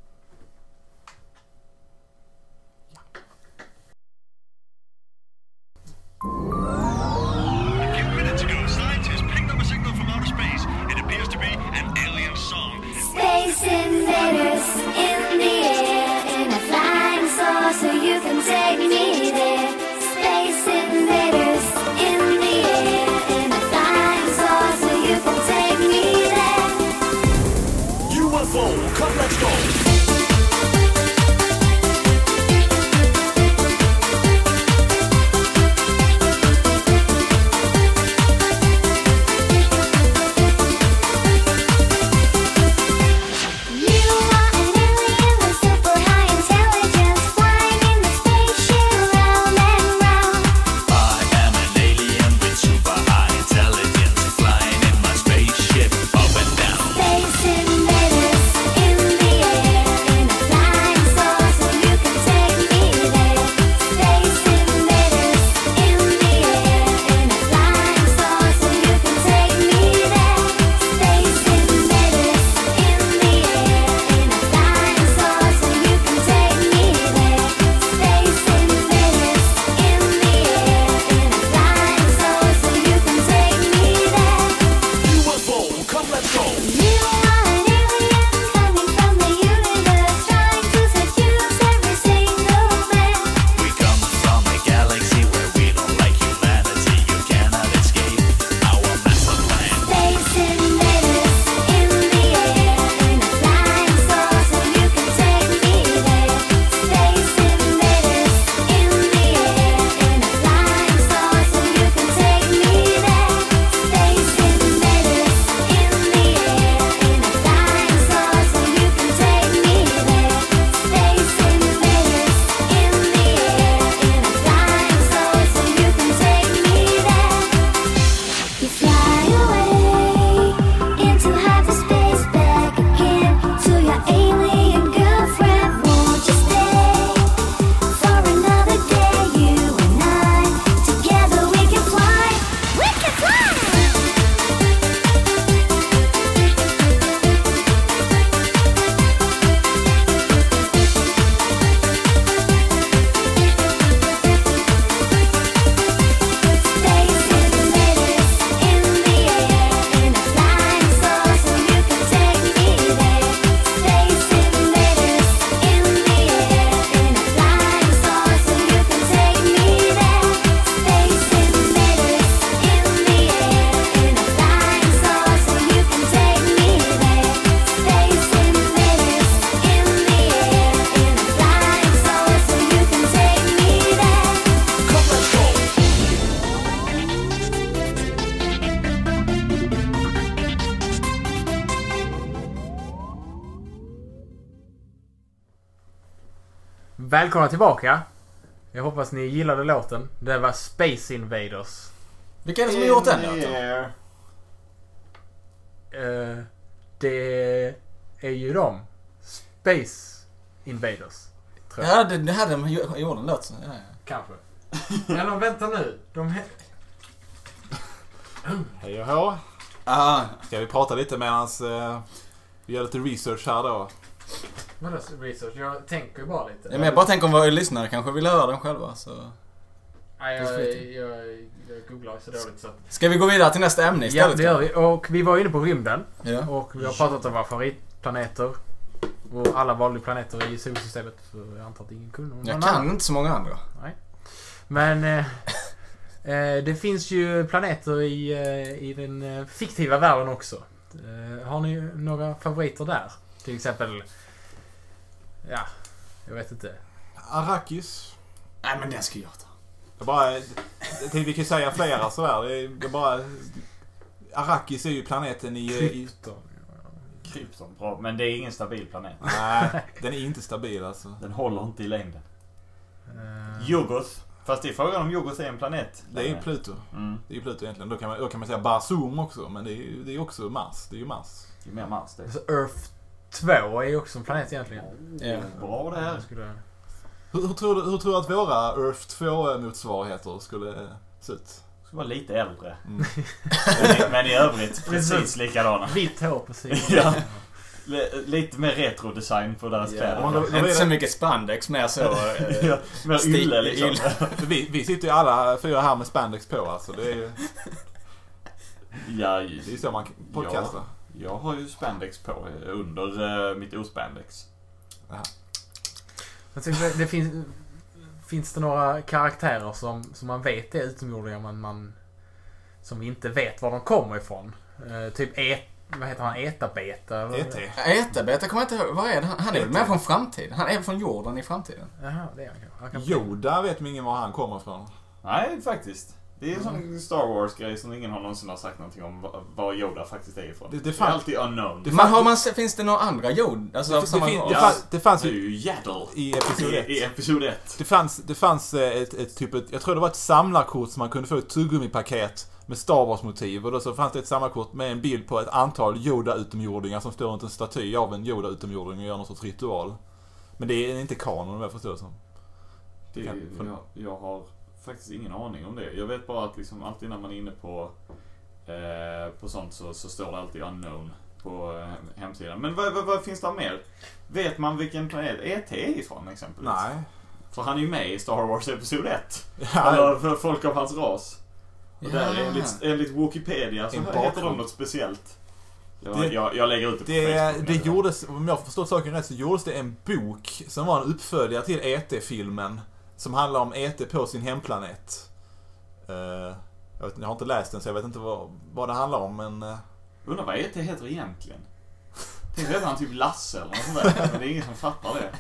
A few minutes ago, scientists picked up a signal from outer space. It appears to be an alien song. Space invaders in the air in a flying saucer, you can take me there. Space invaders in the air in a flying saucer, you can take me there. U F O, come let's go. You are an alien with super high intelligence, flying in the spaceship round and round. I am an alien with super high intelligence, flying in my spaceship up and down. Space invaders in the air in a flying saucer, you can take me there. Space invaders in the air in a flying saucer, you can take me there. Space invaders in the air in a flying saucer, you can take me there. Space invaders in the air in a flying saucer, you can take me there. U F O, come let's go. You are an alien coming from the universe, trying to seduce every single man. We come from a galaxy where we don't like humanity. You cannot escape our master plan. Space invaders in the air in a flying saucer, you can take me there. Space invaders in the air in a flying saucer, you can take me there. Space invaders in the air in a flying saucer, you can take me there. Space invaders in the air in a flying saucer, you can take me there. You fly away into hyperspace, back again to your alien girlfriend. Won't you stay for another day? You and I, together we can fly. We can fly! Space invaders in the air in a flying saucer, you can take me there. Space invaders in the air in a flying saucer, you can take me there. Space invaders in the air in a flying saucer, you can take me there. Space invaders in the air in a flying saucer, you can take me there. Come let's go. Välkomna tillbaka. Jag hoppas ni gillade låten. Det var Space Invaders. Vilka är det som har gjort den In the låten? air. Eh, det är ju de. Space Invaders. Tror jag. Ja, det, det hade de ju- gjort en låt. Ja, ja. Kanske. Eller vänta nu. De he- Hej och hå. Ah, Ska vi prata lite medans eh, vi gör lite research här då. Vadå research? Jag tänker ju bara lite. ja, men jag bara tänker om våra lyssnare kanske vill höra den själva. Så. Nej, jag, jag, jag googlar så dåligt så att... Ska vi gå vidare till nästa ämne Ja, istället? det gör vi. Och vi var inne på rymden. Ja. Och vi har pratat om våra favoritplaneter. Och alla valde planeter i solsystemet. För jag antar att ingen kunde någon Jag annan. kan inte så många andra. Men eh, eh, det finns ju planeter i, eh, i den eh, fiktiva världen också. Eh, har ni några favoriter där? Till exempel... Ja, jag vet inte. Arrakis. Nej, men den ska jag ta. Jag bara... Jag tänkte vi kan säga flera sådär. Det är, det är bara... Arrakis är ju planeten i... i Krypton. Krypton, bra. Men det är ingen stabil planet. nej, den är inte stabil alltså. Den håller inte i längden. Uh, Yogoth. Fast det är frågan om Yogoth är en planet. Det är ju Pluto. Mm. Det är ju Pluto egentligen. Då kan man, då kan man säga Barzum också, men det är ju det är också Mars. Det är ju Mars. Det är mer Mars det. alltså Earth två är ju också en planet egentligen. Ja. Bra det här. Jag skulle... Hur, hur, tror du, hur tror du att våra Earth två-motsvarigheter skulle se ut? Ska vara lite äldre. Mm. men, men i övrigt precis likadana. Vitt hår precis. Ja. L- lite mer retro-design på deras kläder. Ja, då- då är Inte så det- mycket spandex, mer så... eh, Ja, mer Stil- ylle liksom. ylle. För vi, vi sitter ju alla fyra här med spandex på alltså. Det är ju Ja, det är ju så man podcastar. jag har ju spandex på under uh, mitt ospandex. Jag tycker det, det finns... Finns det några karaktärer som, som man vet är utomjordingar men man... Som vi inte vet var de kommer ifrån? Uh, typ E... Vad heter han? Etabeta? eller? E T. Ätabeta, kommer jag inte ihåg. Vad är det? Han han är väl med från framtiden? Han är från jorden i framtiden? Jaha, det är han kanske. Han kan Yoda vet man ingen var han kommer ifrån. Nej, faktiskt. Det är en sån Star Wars-grej som ingen har någonsin har sagt någonting om va- var Yoda faktiskt är ifrån. Det- det Det, fan- är alltid unknown. det Det, Men har man, se- finns det några andra jord? Alltså, av Det, samma fin- det, Ja. fanns, det fanns är ju ju Yaddle i episod i, ett. i episod ett. Det fanns, det fanns eh, ett, ett typ ett, jag tror det var ett samlarkort som man kunde få ett tuggummipaket med Star Wars-motiv. Och då så fanns det ett samlarkort med en bild på ett antal Yoda-utomjordingar som står runt en staty av en Yoda-utomjording och gör någon sorts ritual. Men det är inte kanon, om jag förstår det som. Det, Ja, för- jag, jag har faktiskt ingen aning om det. Jag vet bara att liksom alltid när man är inne på, eh, på sånt så, så står det alltid unknown på eh, hemsidan. Men vad, vad, vad finns det mer? Vet man vilken planet E T är ifrån exempelvis? Nej. För han är ju med i Star Wars episod ett. Ja, Eller för folk av hans ras. Och Ja. där enligt, enligt Wikipedia så En heter bakgrund. de något speciellt. Jag, Det- jag, jag lägger ut det på det, Facebook. det gjordes, om jag har förstått saken rätt, så gjordes det en bok som var en uppföljare till E T-filmen. Som handlar om E T på sin hemplanet. Eh, jag, vet, jag har inte läst den så jag vet inte vad, vad det handlar om, men... eh, Undrar vad E T heter egentligen? Tänk att han typ Lasse eller något sånt där. Men det är ingen som fattar det.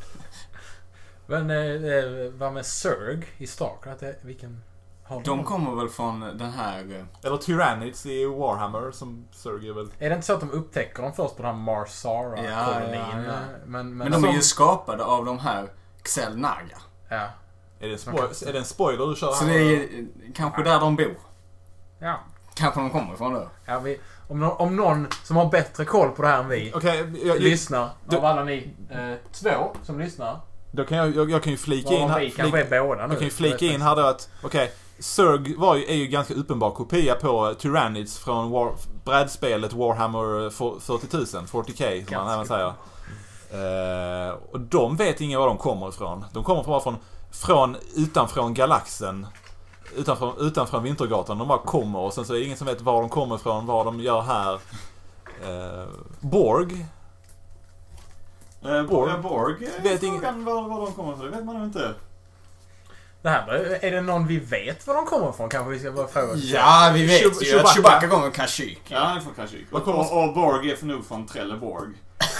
Men eh, vad med Zerg i Starcraft? Eh, Vilken... Har De kommer väl från den här... eh, Eller Tyrannids i Warhammer som Sergej väl... Är det inte så att de upptäcker dem först på den här Marsara-kolonin? Ja, ja, ja. Men, men, Men de är som- ju skapade av de här Xel Naga. Ja. Är det en, spo- är det en spoiler du kör Så här? det är eh, kanske där de bor. Ja. Kanske de kommer ifrån då. ja vi, om, nå- om någon som har bättre koll på det här än vi Okej, jag, jag, lyssnar, du- av alla ni eh, två som lyssnar, då kan jag, jag, jag kan ju flika in varav här... vi kanske Flika, är båda nu. jag kan ju flika in här då att, okej, Zerg var ju, är ju ganska uppenbar kopia på Tyrannids från War, brädspelet Warhammer fyrtio tusen, fyrtio K som man även säger. Eh, och de vet ingen var de kommer ifrån. De kommer bara från, från utanför galaxen. Utanför, utanför Vintergatan. De bara kommer och sen så är det ingen som vet var de kommer ifrån, vad de gör här. Eh, Borg. Eh, Borg. Borg. Borg. eh, Vet frågan var, var de kommer ifrån. Det vet man nog inte. Det här, är det någon vi vet var de kommer ifrån? Kanske vi ska bara fråga. Ja, vi vet Chewb- ju Chewbacca. att Chewbacca kommer från Kashyyyk. Ja, han är från Kashyyyk. Vad Och, kommer- och, och Borg är för nog från Trelleborg.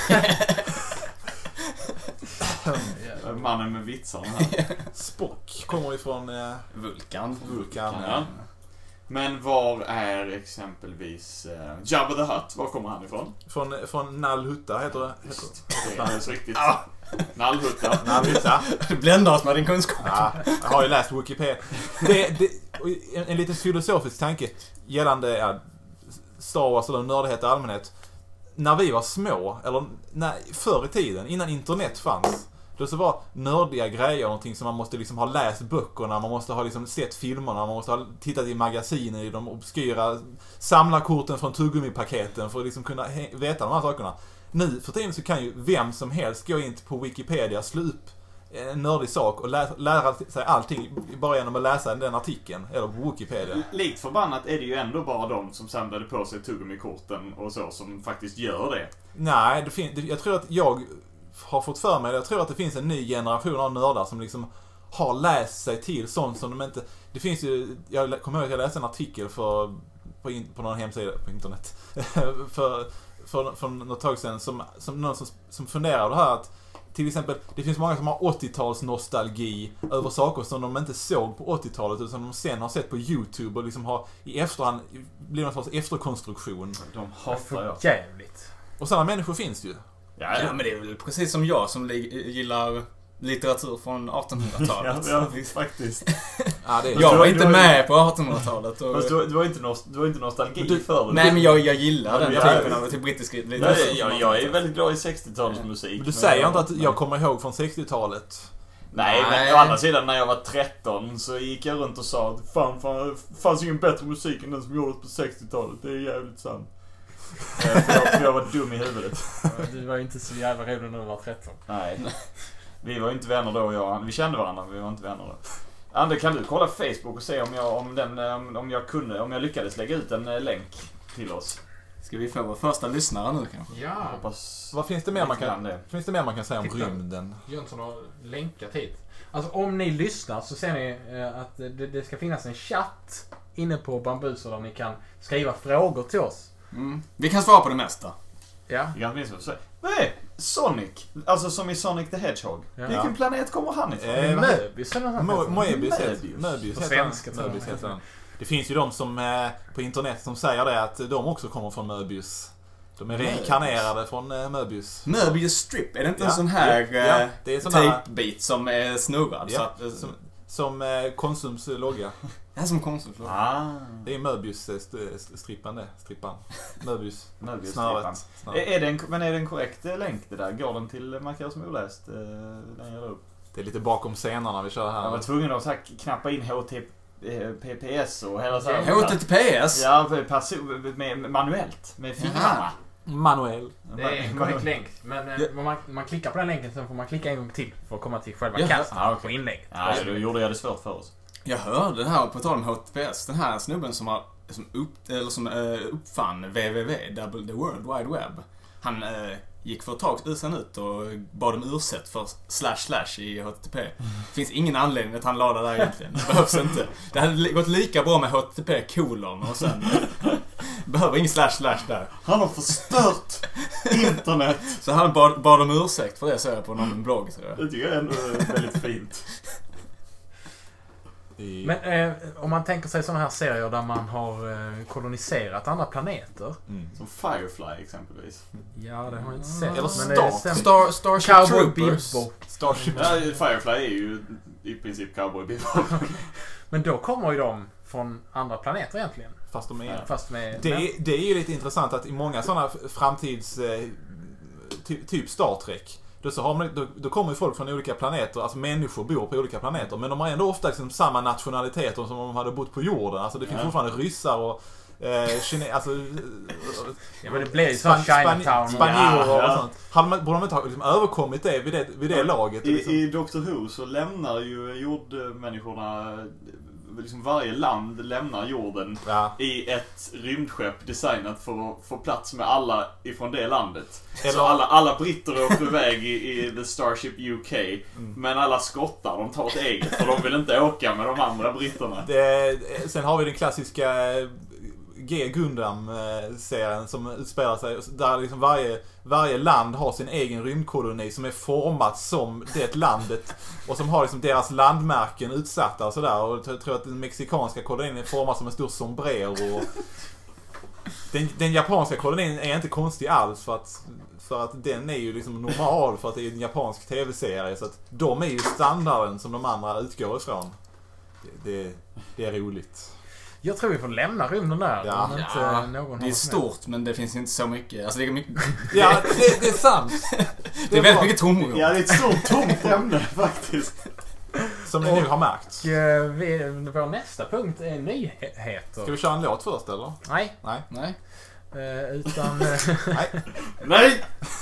Eh, Mannen med vitsarna här. Spock kommer ifrån eh, Vulkan. Vulkan. Ja. Men var är exempelvis uh, Jabba the Hutt? Var kommer han ifrån? Från, från Nalhutta heter det. Heter, Det är alldeles riktigt. Ja. Nallhutta. Nalhutta. Du bländar oss med din kunskap. Ja, jag har ju läst Wikipedia. Det, det, och en, en liten filosofisk tanke gällande ja, Star Wars eller nördighet i allmänhet. När vi var små, eller när, förr i tiden, innan internet fanns, då så var nördiga grejer någonting som man måste liksom ha läst böckerna, man måste ha liksom sett filmerna, man måste ha tittat i magasiner, i de obskyra samlarkorten från tuggummipaketen för att liksom kunna he- veta de här sakerna. Nu för tiden så kan ju vem som helst gå in på Wikipedia, slå upp en nördig sak och lära, lära sig allting bara genom att läsa den artikeln eller på Wikipedia. Likt förbannat är det ju ändå bara de som samlade på sig tuggummikorten och så som faktiskt gör det. Nej, det fin- det, jag tror att jag har fått för mig, jag tror att det finns en ny generation av nördar som liksom har läst sig till sånt som de inte... Det finns ju, jag kommer ihåg att jag läste en artikel för, på, in, på någon hemsida på internet för, för, för något tag sedan som, som någon som, som funderade här att till exempel, det finns många som har åttio-tals nostalgi över saker som de inte såg på åttio-talet utan de sen har sett på YouTube och liksom har i efterhand blir någon slags efterkonstruktion. De hatar jag. För jävligt. Och sådana människor finns ju. Ja, Ja, men det är väl precis som jag som li- gillar litteratur från artonhundratalet. ja, ja faktiskt. Ja, det är Jag var Du- inte du- med på artonhundratalet. Och... Fast du, du, har inte nost- du har inte nostalgi Du- för det. Nej, men jag, jag gillar den Ja, typen ja. av till brittisk litteratur. Nej, jag, jag är väldigt glad i sextiotalsmusik. Men du säger inte att jag kommer ihåg från sextiotalet. Nej, Nej. men å andra sidan när jag var tretton så gick jag runt och sa att fan, fan, det fanns ingen bättre musik än den som gjordes på sextiotalet. Det är jävligt sant. Eh, för, jag, för jag var dum i huvudet. Du var ju inte så jävla rolig när du var tretton. Nej. Vi var ju inte vänner då, jag. Vi kände varandra, men vi var inte vänner då. Ander, kan du kolla Facebook och se om jag, om den, om, om jag kunde, om jag lyckades lägga ut en eh, länk till oss? Ska vi få vår första lyssnare nu kanske? Ja. Hoppas... Vad finns det mer man Lite kan, grann det. finns det mer man kan säga om Titta. rymden? Jönsson har länkat hit. Alltså om ni lyssnar så ser ni eh, att det, det ska finnas en chatt inne på Bambuser där ni kan skriva frågor till oss. Mm. Vi kan svara på det mesta. Ja. Jag kan minnas vad du säger. Vad är Sonic? Alltså som i Sonic the Hedgehog. Ja. Vilken planet kommer han ifrån? Eh, vad- Möbius eller något Mo- sånt. Moebius heter- Möbius. Möbius På heter svenska, han. tror jag. Möbius heter han. Det finns ju de som eh, på internet som säger det att de också kommer från Möbius. De är Möbius. reinkarnerade från eh, Möbius. Möbius strip, är det inte Ja. en sån här Ja, eh, det är en sån här- tejpbit som är snurrad? Så Ja, att, eh, som, som eh, Konsums logga. det här som konstigt. Ah, Det är Möbius eh, st- st- strippan det. Strippan. Möbius. Möbius Snöret. är, Snöret. är det en, men är det en korrekt eh, länk det där? Går den till markera som oläst? Eh, den jag la upp. Det är lite bakom scenerna vi kör Jag var här. tvungen att så här, knappa in H T P P S och hela så här. H T T P S? Ja, perso- med, med, manuellt. Med fingrarna. Manuel. Det är en korrekt länk. Men eh, man, man klickar på den länken så får man klicka en gång till för att komma till själva Ja. kassan Ah, okej. på inlägget. Ja, då gjorde jag det svårt för oss. Jag hörde det här på tal om H T T P S. Den här snubben som, har, som, upp, eller som eh, uppfann W W W, Double the World Wide Web. Han eh, gick för ett tag sedan ut och bad om ursäkt för slash slash i H T T P. Det finns ingen anledning att han la det där egentligen. Det behövs inte. Det hade li- gått lika bra med H T T P kolon och sen behöver ingen slash slash där. Han har förstört internet. Så han bad, bad om ursäkt för det, så jag på någon blogg, tror jag. Det tycker jag ändå är väldigt fint. I... Men eh, om man tänker sig sådana här serier där man har eh, koloniserat andra planeter. Mm. Som Firefly exempelvis. Ja, det har jag inte sett. Eller men Star- det stämmer. Star, Starship Cowboy Troopers. Bebop. Starship. Ja, Firefly är ju i princip Cowboy Bebop. Men då kommer ju de från andra planeter egentligen. Fast de är... Fast med... Det, är- det är ju lite intressant att i många sådana framtids... Eh, ty, typ Star Trek. Då, så har man, då, då kommer ju folk från olika planeter, alltså människor bor på olika planeter. Men de har ändå ofta liksom samma nationaliteter som om de hade bott på jorden. Alltså det finns Ja. fortfarande ryssar och eh, kine, alltså, Ja, men det blir ju så span, Chinatown. och- spanjorer Ja, ja. och sånt. Hade man, borde de inte ha liksom överkommit det vid det, vid det laget? och Liksom. I, I Doctor Who så lämnar ju jordmänniskorna, liksom varje land lämnar jorden Ja. i ett rymdskepp designat för att få plats med alla ifrån det landet. Eller- Så alla, alla britter åker iväg i, i The Starship U K. Mm. Men alla skottar, de tar ett eget för de vill inte åka med de andra britterna. Det, sen har vi den klassiska G. Gundam-serien som utspelar sig där liksom varje, varje land har sin egen rymdkoloni som är format som det landet och som har liksom deras landmärken utsatta och sådär. Och jag tror att den mexikanska kolonin är formad som en stor sombrero. Den, den japanska kolonin är inte konstig alls för att, för att den är ju liksom normal för att det är en japansk tv-serie, så att de är ju standarden som de andra utgår ifrån. Det, det, det är roligt. Jag tror vi får lämna rymden där. Ja. Om inte Ja, någon det är håller med. stort, men det finns inte så mycket. Alltså det är, mycket, Ja, det, det är sant. det är väldigt bra. mycket tomrum. Ja, det är ett stort tomt ämne faktiskt. Som ni nu har märkt. Och eh, vi, vår nästa punkt är nyheter. Ska vi köra en låt först eller? Nej, Nej. Nej. eh, utan... eh, Nej. Nej!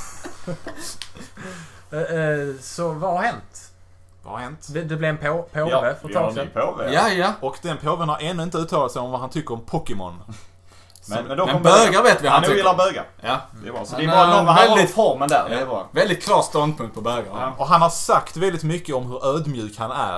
eh, eh, så vad har hänt? Vad har hänt? Det, det blev en på, påve Ja, för ett vi har tag en sedan. ny påve. Ja, ja. Och den påven har ännu inte uttalat sig om vad han tycker om Pokémon. Men, men, då Men kommer bögar vet vi Han han nu tycker. gillar bögar. Ja. Det är bra. Så Han det är bara är någon, han har väldigt- formen där. Det är Ja. bra. Väldigt klar ståndpunkt på bögar. Ja. Och han har sagt väldigt mycket om hur ödmjuk han är.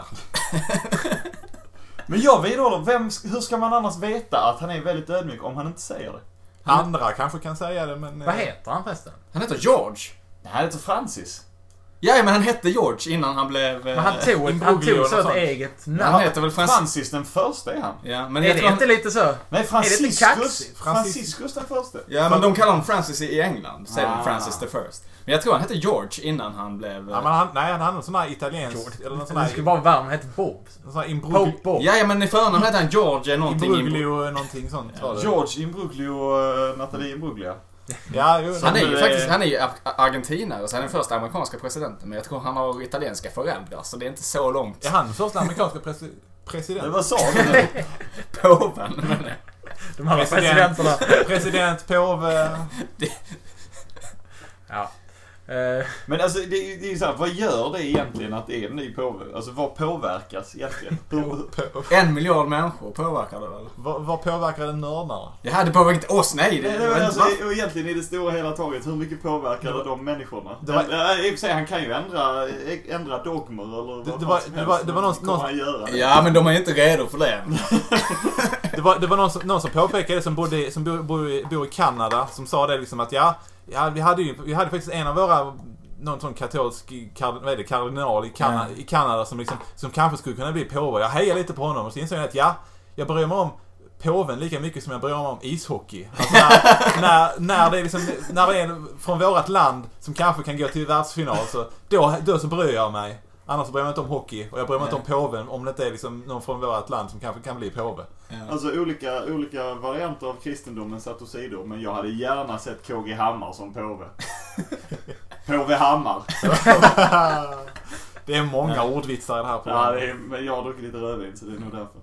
Men jag vidhåller, vem, hur ska man annars veta att han är väldigt ödmjuk om han inte säger det? Andra kanske kan säga det, men... Vad heter han förresten? Han heter George. Det här heter Francis. Ja, men han hette George innan han blev... eh, Men han tog, han Imbroglio tog och så ett sånt. eget Han namn. heter väl Francis... Francis den första är han. Ja, men Är jag det tror han... inte lite så? Nej, Är det Franciscus. inte kaxigt? Franciscus den första. Ja, men de kallar honom Francis i England. Säger de Ah. Francis the first. Men jag tror han hette George innan han blev... eh, Ja, men han, nej, han hade en sån här italiensk... Eller någon sån Det här... skulle bara vara han hette Bob. En sån här Pope Imbroglio... Bob. Ja, ja, men i förnamn hette han George någonting. Imbroglio någonting sånt var det. George Imbroglio och uh, Nathalie Imbroglio. Ja, jo. Han är ju Men, faktiskt eh, han är ju ar- argentinare, så han är den första amerikanska presidenten. Men jag tror han har italienska föräldrar, så det är inte så långt. Är han första amerikanska presi- Men president? vad sa du nu? Påven. Men, De andra President. presidenterna. President, påve... Ja. Eh, Men alltså, det är ju det är ju så här, vad gör det egentligen att det är en ny påve? Alltså, vad påverkas egentligen? Hur- en miljard människor påverkar det väl? Vad, vad påverkar det nördarna? Det hade påverkat oss, nej. Det, Nej, det, nej, men det, alltså, och egentligen i det stora hela taget, hur mycket påverkar det de människorna? Det var- Ja, i och för sig, han kan ju ändra, ändra dogmer eller Det- vad det fan var- som det helst, var- det var men någon- kommer någon- han göra det? ja, men de är inte redo för det. Det var, det var någon, som, någon som påpekade som, bodde, som bor, bor, i- bor i Kanada som sa det liksom att ja, ja vi, hade ju, vi hade faktiskt en av våra någon sån katolsk kard, vad är det, kardinal i, Kana, Ja. i Kanada som, liksom, som kanske skulle kunna bli påve. Jag hejar lite på honom och så insåg jag att ja, jag bryr mig om påven lika mycket som jag bryr mig om ishockey. Alltså när, när, när, det är liksom, när det är från vårt land som kanske kan gå till världsfinal så då, då så bryr jag mig. Annars bryr jag mig inte om hockey och jag bryr mig inte om påven om det inte är liksom någon från vårt land som kanske kan bli påve. Alltså olika, olika varianter av kristendomen satt åt sidor, men jag hade gärna sett K G Hammar som påve. Påve Hammar. Det är många Ja. ordvitsar i det här Ja, programmet. det är, men jag har druckit lite rödvin så det är nog därför.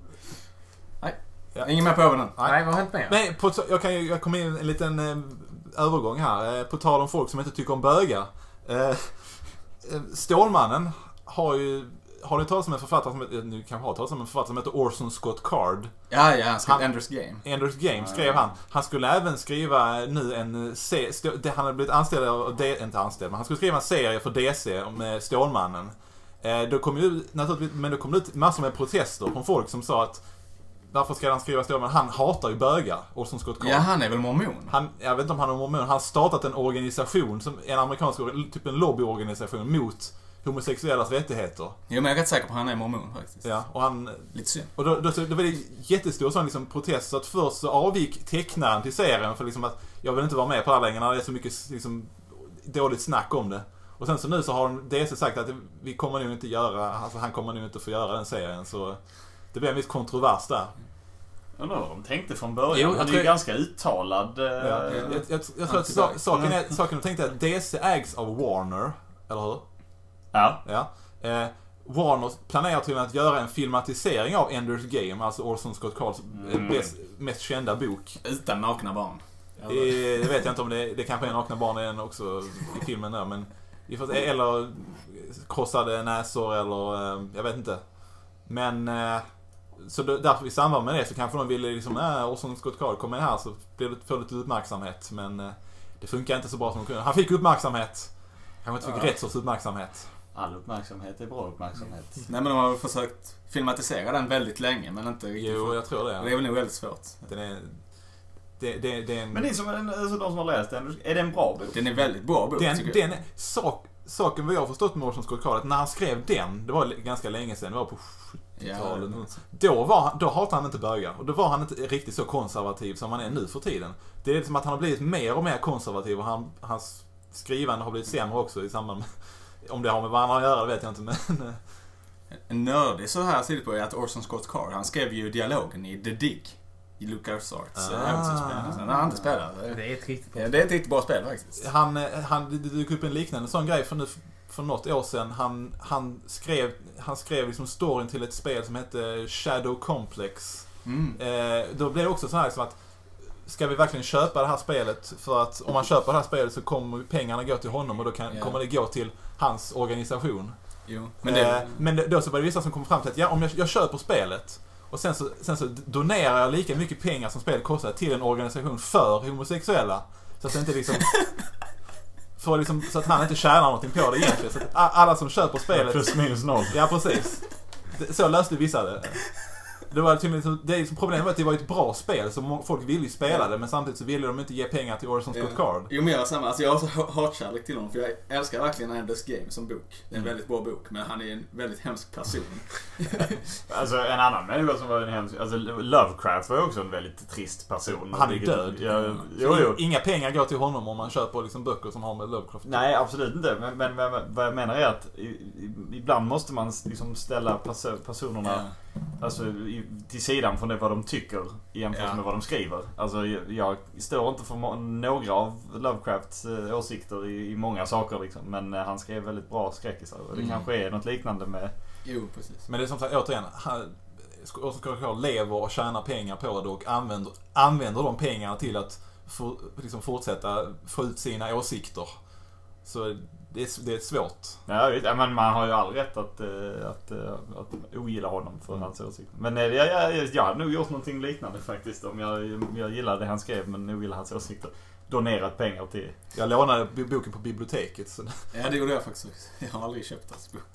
Ja. Ingen mer påven nu. nej, vad har hänt med er? Nej, på, jag, kan, ju- jag kom in en liten eh, övergång här. Eh, på tal om folk som inte tycker om bögar. Eh, eh, Stålmannen har ju... Har ni talat om en författare som heter, nu kanske har talat om en författare som heter Orson Scott Card. Ja, ja, han skrev Han- Ender's Game. Ender's Game skrev han. Han skulle även skriva nu en se, stå, det, han hade blivit anställd av, de, inte anställd, men han skulle skriva en serie för D C med Stålmannen. Eh, då kom ju naturligtvis, men då kom det ut massor med protester från folk som sa att varför ska han skriva Stålmannen? Han hatar ju bögar, Orson Scott Card. Ja, han är väl mormon? Han, jag vet inte om han är mormon, han har startat en organisation, som en amerikansk or- typ en lobbyorganisation mot homosexuellas rättigheter. Jo, men jag är rätt säker på att han är mormon faktiskt. Ja, och han... Lite synd. Och då, då, så, då var det jättestor sån liksom protest, så att först så avgick tecknaren till serien för liksom att jag vill inte vara med på det här längre när det är så mycket liksom, dåligt snack om det. Och sen så nu så har D C sagt att vi kommer nog inte göra, alltså han kommer nog inte få göra den serien, så det blev en viss kontrovers där. Jag undrar vad de tänkte från början. Jo, jag Han är tror- ju ganska uttalad. eh, Ja, jag, jag, jag, jag tror att sa, saken är, saken de tänkte att D C ägs av Warner, eller hur? Ja. Ja. Eh, Warner planerar till att göra en filmatisering av Ender's Game, alltså Orson Scott Cards eh, Mm. bäst, mest kända bok. Utan nakna barn. Eh, det vet jag inte om det, det kanske är nakna barn i den också i filmen där, men vi får se, eller krossade näsor eller eh, jag vet inte. Men eh, så då, därför i samband med det så kanske de ville liksom, äh, Orson Scott Card kommer in här så blir det, får lite uppmärksamhet, men eh, det funkar inte så bra som de kunde. Han fick uppmärksamhet. Han inte fick Ja. rätt sorts uppmärksamhet. All uppmärksamhet är bra uppmärksamhet. Nej, men de har väl försökt filmatisera den väldigt länge, men inte riktigt. Jo, fått- jag tror det. Det är väl nog väldigt svårt. Den är, det, det, det är en, Men ni som, alltså, de som har läst den, är det en bra bok? Den är väldigt bra bok, den, tycker jag. den är, sak, saken vad jag har förstått med Orson Scott Card, att när han skrev den, det var ganska länge sedan, det var på sjuttiotalet. Ja. Då, var, han- då hatade han inte bögar. Och då var han inte riktigt så konservativ som han är nu för tiden. Det är som att han har blivit mer och mer konservativ och han, hans skrivande har blivit sämre också i samband med... Om det har med varandra att göra, det vet jag inte, men... En nördig så här sidigt på är att Orson Scott Card, han skrev ju dialogen i The Dig. I LucasArts Ah. äventyrsspel. Sen när han inte spelar. Det är ett riktigt bra. Ja, det är ett riktigt bra spel faktiskt. Han, han, det dök upp en liknande sån grej för, nu, för något år sedan. Han, han skrev, han skrev liksom storyn till ett spel som hette Shadow Complex. Mm. Eh, då blev det också så här liksom att ska vi verkligen köpa det här spelet? För att om man köper det här spelet så kommer pengarna gå till honom och då kan, Ja. kommer det gå till hans organisation. Jo. Men Men, det, eh, men då så var det vissa som kom fram till att ja, om jag, jag köper spelet och sen så, sen så donerar jag lika mycket pengar som spelet kostar till en organisation för homosexuella. Så att det inte liksom... för liksom, så att han inte tjänar någonting på det egentligen. Så att alla som köper spelet... Plus minus noll. Ja, precis. Det- Så löste vissa det. Det var tydligen, det är, problemet var att det var ett bra spel, så må- folk ville ju spela det, men samtidigt så ville de inte ge pengar till Orson Scott Card. Jo, mer samma. Alltså jag har så hatkärlek till honom, för jag älskar verkligen Endless Game som bok. Det är en Mm. väldigt bra bok, men han är en väldigt hemsk person. Alltså en annan människa som var en hemsk... Alltså Lovecraft var ju också en väldigt trist person. Han är Vilket- död. Ja, jo, jo. Inga pengar går till honom om man köper liksom böcker som har med Lovecraft. Nej, absolut inte. Men, men, men vad jag menar är att i, i, ibland måste man liksom ställa pers- personerna Ja. alltså, i, till sidan från det vad de tycker i jämförelse Ja. med vad de skriver. Alltså, jag, jag står inte för må- några av Lovecrafts eh, åsikter i, i många saker liksom. Men eh, han skrev väldigt bra skräckisar. Och det Mm. kanske är något liknande med... Jo, precis. Men det är som sagt, återigen, han- Orson Scott Card lever och tjänar pengar på det och använder, använder de pengarna till att for, liksom fortsätta få ut sina åsikter. Så det är, det är svårt. Ja, visst. Ja, men man har ju all rätt att, eh, att, eh, att ogilla honom för hans åsikter. Men eh, jag, jag, jag hade nog gjort någonting liknande faktiskt. Om jag, jag gillade det han skrev men ogillade hans åsikter. Donerat pengar till... Jag lånade b- boken på biblioteket. Så. Ja, det gjorde jag faktiskt också. Jag har aldrig köpt hans bok.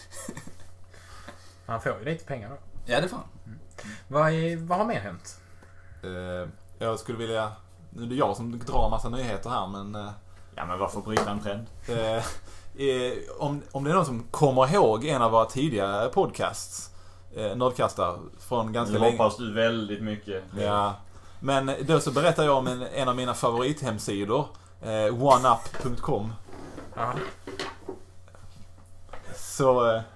Han får ju lite pengar då. Ja, det fan. Vad, är, vad har mer hänt? Eh, jag skulle vilja... Nu är det jag som drar en massa nyheter här, men... Eh, Ja, men varför bryta en trend? eh, eh, om, om det är någon som kommer ihåg en av våra tidigare podcasts, eh, Nördkastar, från ganska Nu länge... hoppas du väldigt mycket. Ja, men då så berättar jag om en, en av mina favorithemsidor, eh, one up punkt com. Ja. Så eh,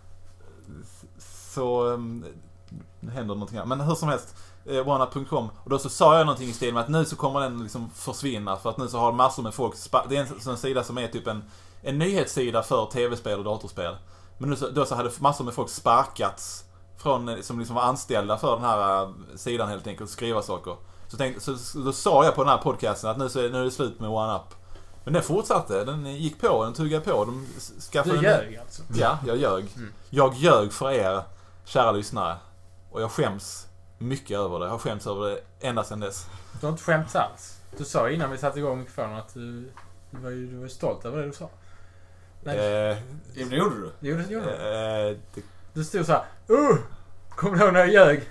så um, nu händer någonting här. Men hur som helst, eh, one up punkt com, och då så sa jag någonting i stil med att nu så kommer den liksom försvinna, för att nu så har massor med folk spa- det är en sån sida som är typ en, en nyhetssida för tv-spel och datorspel. Men nu så, då så hade massor med folk sparkats från, som liksom var anställda för den här uh, sidan helt enkelt, skriva saker. Så, tänkte, så, så då sa jag på den här podcasten att nu, så är, nu är det slut med One Up. Men den fortsatte, den gick på, den tuggade på. De skaffade Du en- ljög alltså. Ja, jag ljög. Mm. Jag ljög för er, kära lyssnare. Och jag skäms mycket över det. Jag har skämts över det ända sedan dess. Du har inte skämts alls. Du sa innan vi satte igång mikrofonen att du, du, var, ju, du var stolt över det du sa. Nej, Eh, Ja, det gjorde du. jo, det gjorde du. eh, det, Du stod såhär, uh! Kommer du ihåg när jag ljög?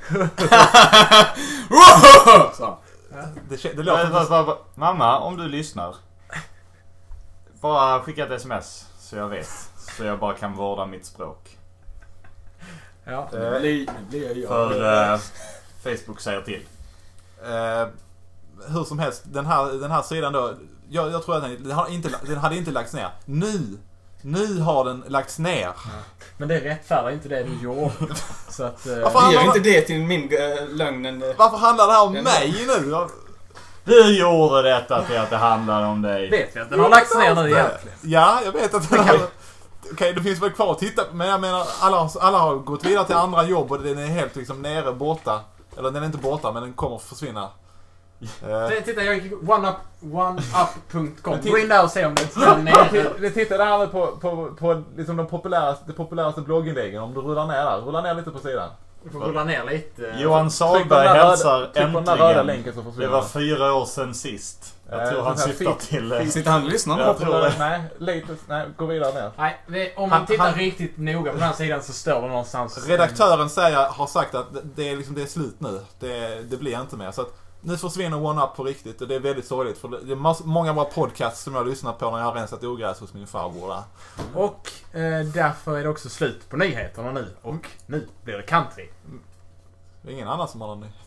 Så. det, kä- det Va- va- låter... va- va- Mamma, om du lyssnar. Bara skicka ett sms så jag vet. Så jag bara kan vårda mitt språk. Ja. Nu blir, nu blir jag. För eh, Facebook säger till. Eh, hur som helst, den här, den här sidan då, jag, jag tror att den, den, har inte, den hade inte lagts ner. Nu, nu har den lagts ner. Men det rättfärdigar inte det du gjorde. Så att... Eh, Vad fan? Gör inte det till min äh, lögnen. Äh. Varför handlar det här om Den- mig nu? Jag, Du gjorde detta till att det handlar om dig. vet vi att den har lagts ner nu egentligen? ja, jag vet att den har... Okej, det finns väl kvar att titta på, men jag menar, alla, alla har gått vidare till andra jobb och den är helt liksom nere, borta. Eller den är inte borta, men den kommer att försvinna. Eh, Titta, titta, jag gick one up, one up punkt com. Men titta- Gå in där och se om det står nere. Det tittar där här på, på, på liksom de populäraste, de populäraste blogginläggen. Om du rullar ner där, rulla ner lite på sidan. Du får rulla ner lite. Johan Tryck på Sahlberg den där hälsar röda- tryck på den där röda äntligen. länken så försvinner Det var den. fyra år sedan sist. Jag Eh, tror han sån här syftar fit- till... eh, Sitter han och lyssnar nu? Jag tror det. Nej, lite, nej, gå vidare ner. Nej, det, om man Han- tittar han- riktigt noga på den här sidan så står det någonstans... Redaktören säger, har sagt att det- det är, liksom, det är slut nu. Det, det blir inte mer. Så att nu försvinner One Up på riktigt och det är väldigt sorgligt. För det är mass, många bra podcasts som jag har lyssnat på när jag har rensat ogräs hos min farbror där. Och eh, därför är det också slut på nyheterna nu. Och nu blir det country. Det är ingen annan som har någon nyhet.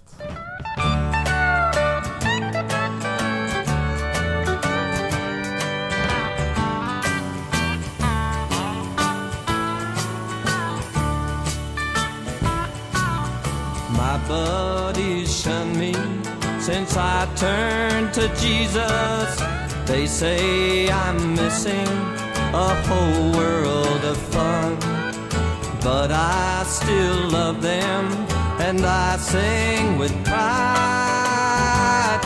My buddies shun me since I turned to Jesus. They say I'm missing a whole world of fun. But I still love them and I sing with pride.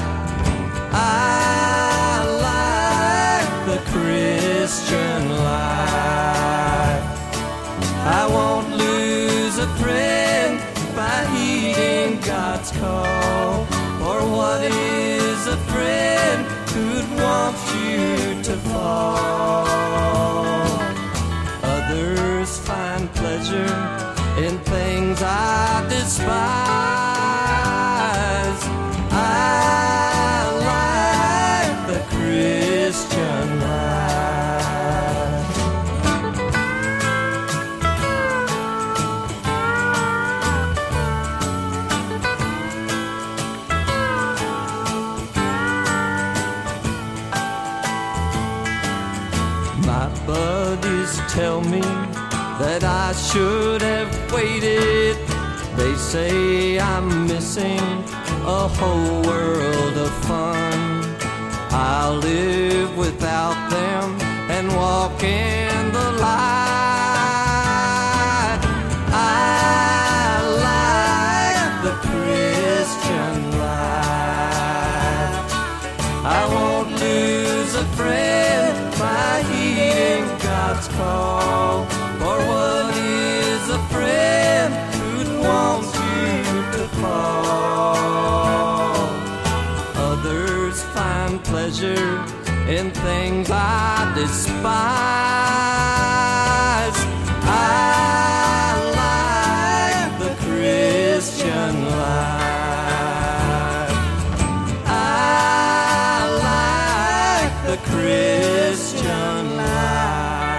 I like the Christian life. I won't lose a friend by heeding God's call. Or what is a friend who'd want you to fall? Others find pleasure in things things I despise. I like the Christian life. My buddies tell me that I should have waited. They say I'm missing a whole world of fun. I'll live without them and walk in the light. I like the Christian life. I won't lose a friend by heeding God's call. For what is a friend who wants you to fall? Others find pleasure in things I despise. I like the Christian life. I like the Christian life.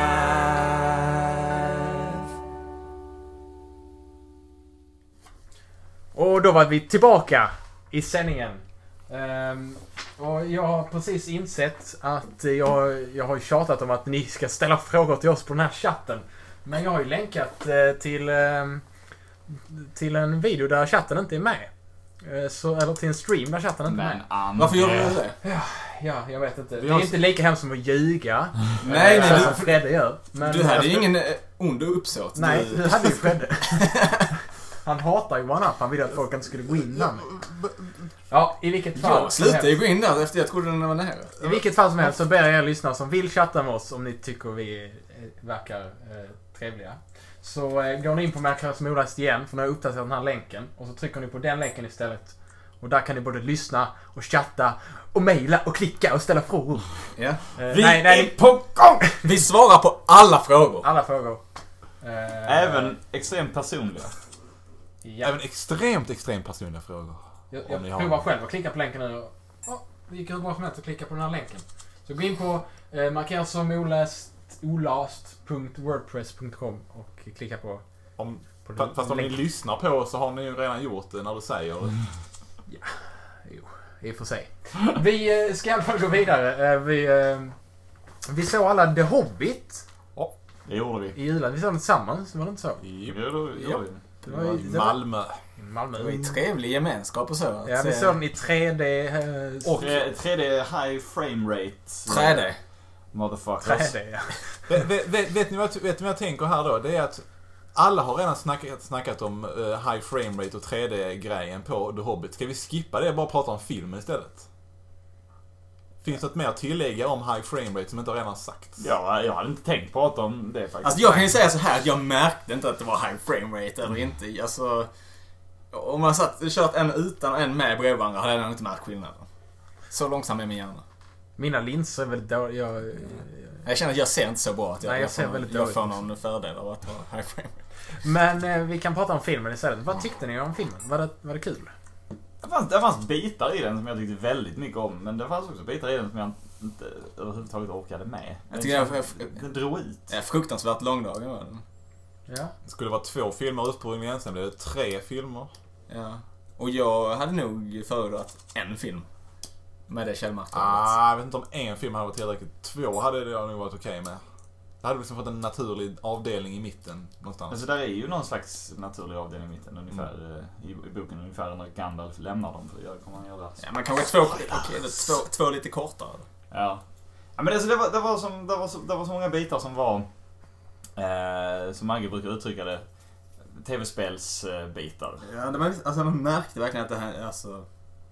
Och då var vi tillbaka i sändningen. Ehm, och jag har precis insett att jag, jag har ju tjatat om att ni ska ställa frågor till oss på den här chatten. Men jag har ju länkat eh, till, eh, till en video där chatten inte är med. Eh, så, eller till en stream där chatten inte är Men med. Anders. Varför gör du det? Ja, jag vet inte. Vi Det har- är inte lika hemskt som att ljuga. Nej, eh, nej, som du- Fredde gör. Men Du hade jag ju skulle- ingen eh, ond uppsåt. Nej, Du... det hade ju Fredde. Han hatar ju one-up. Han ville att folk inte skulle gå in där. Ja, i vilket fall. Jag slutade ju gå in där efter jag trodde den var nere. I vilket fall som helst så ber jag er lyssnare som vill chatta med oss om ni tycker vi eh, verkar eh, trevliga. Så eh, går ni in på Märkligare Modast igen, för nu har jag uppdaterat den här länken. Och så trycker ni på den länken istället. Och där kan ni både lyssna och chatta och mejla och klicka och ställa frågor. Ja. Eh, Vi nej, nej, är på gång! Vi svarar på alla frågor. alla frågor. Eh, Även extremt personliga. Ja. Även extremt, extremt personliga frågor. Jag, Om ni jag har provar den. själv och klicka på länken nu. Och, oh, det gick hur bra som helst att klicka på den här länken. Så gå in på eh, markera som oläst, olast punkt wordpress punkt com och klicka på, Om, på fa- fast om ni länken. lyssnar på oss så har ni ju redan gjort det när du säger det. Jo, i och för sig. Vi eh, ska i alla fall gå vidare. Eh, vi, eh, vi såg alla The Hobbit Det gjorde vi. i julen. Vi såg den tillsammans, var det inte så? Jo, det gjorde vi. Det var, i- det var Malmö. i Malmö. Det var ju trevlig gemenskap och så. att Ja, vi se- såg den i tre D. Eh, Och- Tre- tre D high frame rate. Träde. Motherfuckers. tre D, ja. Vet, vet, vet, vet, ni vad, vet ni vad jag tänker här då? Det är att alla har redan snackat, snackat om uh, high frame rate och tre D-grejen på The Hobbit. Ska vi skippa det och bara prata om filmen istället? Finns det något mer att tillägga om high frame rate som inte har redan sagts? Ja, jag hade inte tänkt prata om det faktiskt. Alltså jag kan ju säga så här att jag märkte inte att det var high frame rate eller inte. Alltså, om man satt, kört en utan och en med bredvid varandra hade jag nog inte märkt skillnaden. Så långsam är min hjärna. Mina linser är väldigt dåliga. Jag, jag, Jag känner att jag ser inte så bra att jag, Nej, jag jag, ser får, väldigt jag dåligt får också. någon fördel av att ha high frame rate. Men eh, vi kan prata om filmen istället. Vad tyckte ni om filmen? Var det, var det kul? Det fanns, det fanns bitar i den som jag tyckte väldigt mycket om. Men det fanns också bitar i den som jag inte överhuvudtaget orkade med. Jag tycker det, jag- det drog ut. Ja, fruktansvärt långdagen var den. Ja. Det skulle vara två filmer ursprungligen, sen blev det tre filmer. Ja. Och jag hade nog föredragit en film. Med det källmaterialet. Ah, jag vet inte om en film hade varit tillräckligt. Två hade jag nog varit okej med. Det hade liksom fått en naturlig avdelning i mitten någonstans. Alltså där är ju någon slags naturlig avdelning i mitten ungefär eh, i, i boken ungefär när Gandalf lämnar dem. För jag kommer han göra så. Ja, man kanske två, okej, det är två, två lite kortare. Ja. Ja men alltså, det, var, det, var som, det, var så, det var så många bitar som var eh, som Maggie brukar uttrycka det tv-spelsbitar. Ja, det var, alltså man märkte verkligen att det här, alltså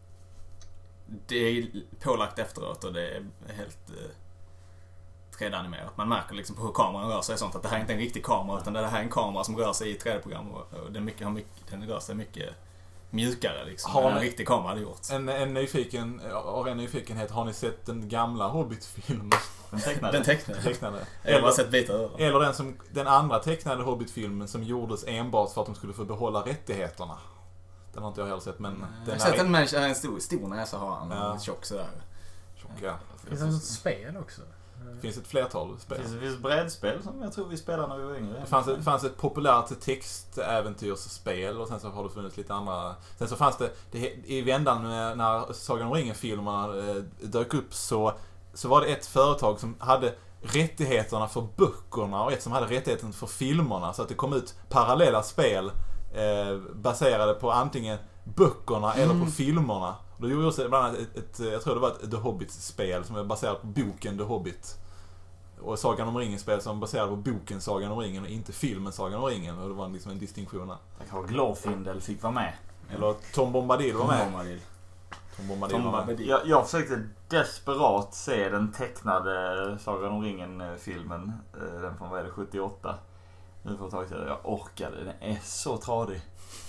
det är pålagt efteråt och det är helt eh, tre D-animerat. Man märker liksom på hur kameran rör sig och sånt att det här är inte en riktig kamera utan det här är en kamera som rör sig i tre D-program och, och den, mycket, har mycket, den rör sig mycket mjukare liksom Har än en ni- riktig kamera hade gjort. En, en nyfiken, av en nyfikenhet, har ni sett den gamla Hobbit-filmen? Den tecknade. Den tecknade. tecknade. Jag har bara Eller, sett bitar över. eller den, som, den andra tecknade Hobbit-filmen som gjordes enbart för att de skulle få behålla rättigheterna. Den har inte jag heller sett, men Jag den har sett är en människa, en stor, stor näsa har han. Ja. Ja. Tjock sådär. tjocka. Finns det något spel också? Det finns ett flertal Det spel. finns, det finns brädspel som jag tror vi spelade när vi var yngre. Det fanns, det fanns ett populärt textäventyrsspel och sen så har det funnits lite andra. Sen så fanns det, det i vändan när Sagan om ringen-filmerna eh, dök upp så, så var det ett företag som hade rättigheterna för böckerna och ett som hade rättigheten för filmerna. Så att det kom ut parallella spel eh, baserade på antingen böckerna eller på filmerna. Och då gjordes det bland annat ett, ett, jag tror det var ett The Hobbit-spel som är baserat på boken The Hobbit. Och Sagan om ringen-spel som baserade på boken Sagan om ringen och inte filmen Sagan om ringen. Och det var liksom en distinktion där. Kanske Glorfindel fick vara med. Eller Tom Bombadil var med. Bombadil. Tom Bombadil Tom var med. Bombadil. Jag, jag försökte desperat se den tecknade Sagan om ringen-filmen. Den från, vad är det, sjuttioåtta. Nu får jag tag till det. Jag orkade. Den är så tradig.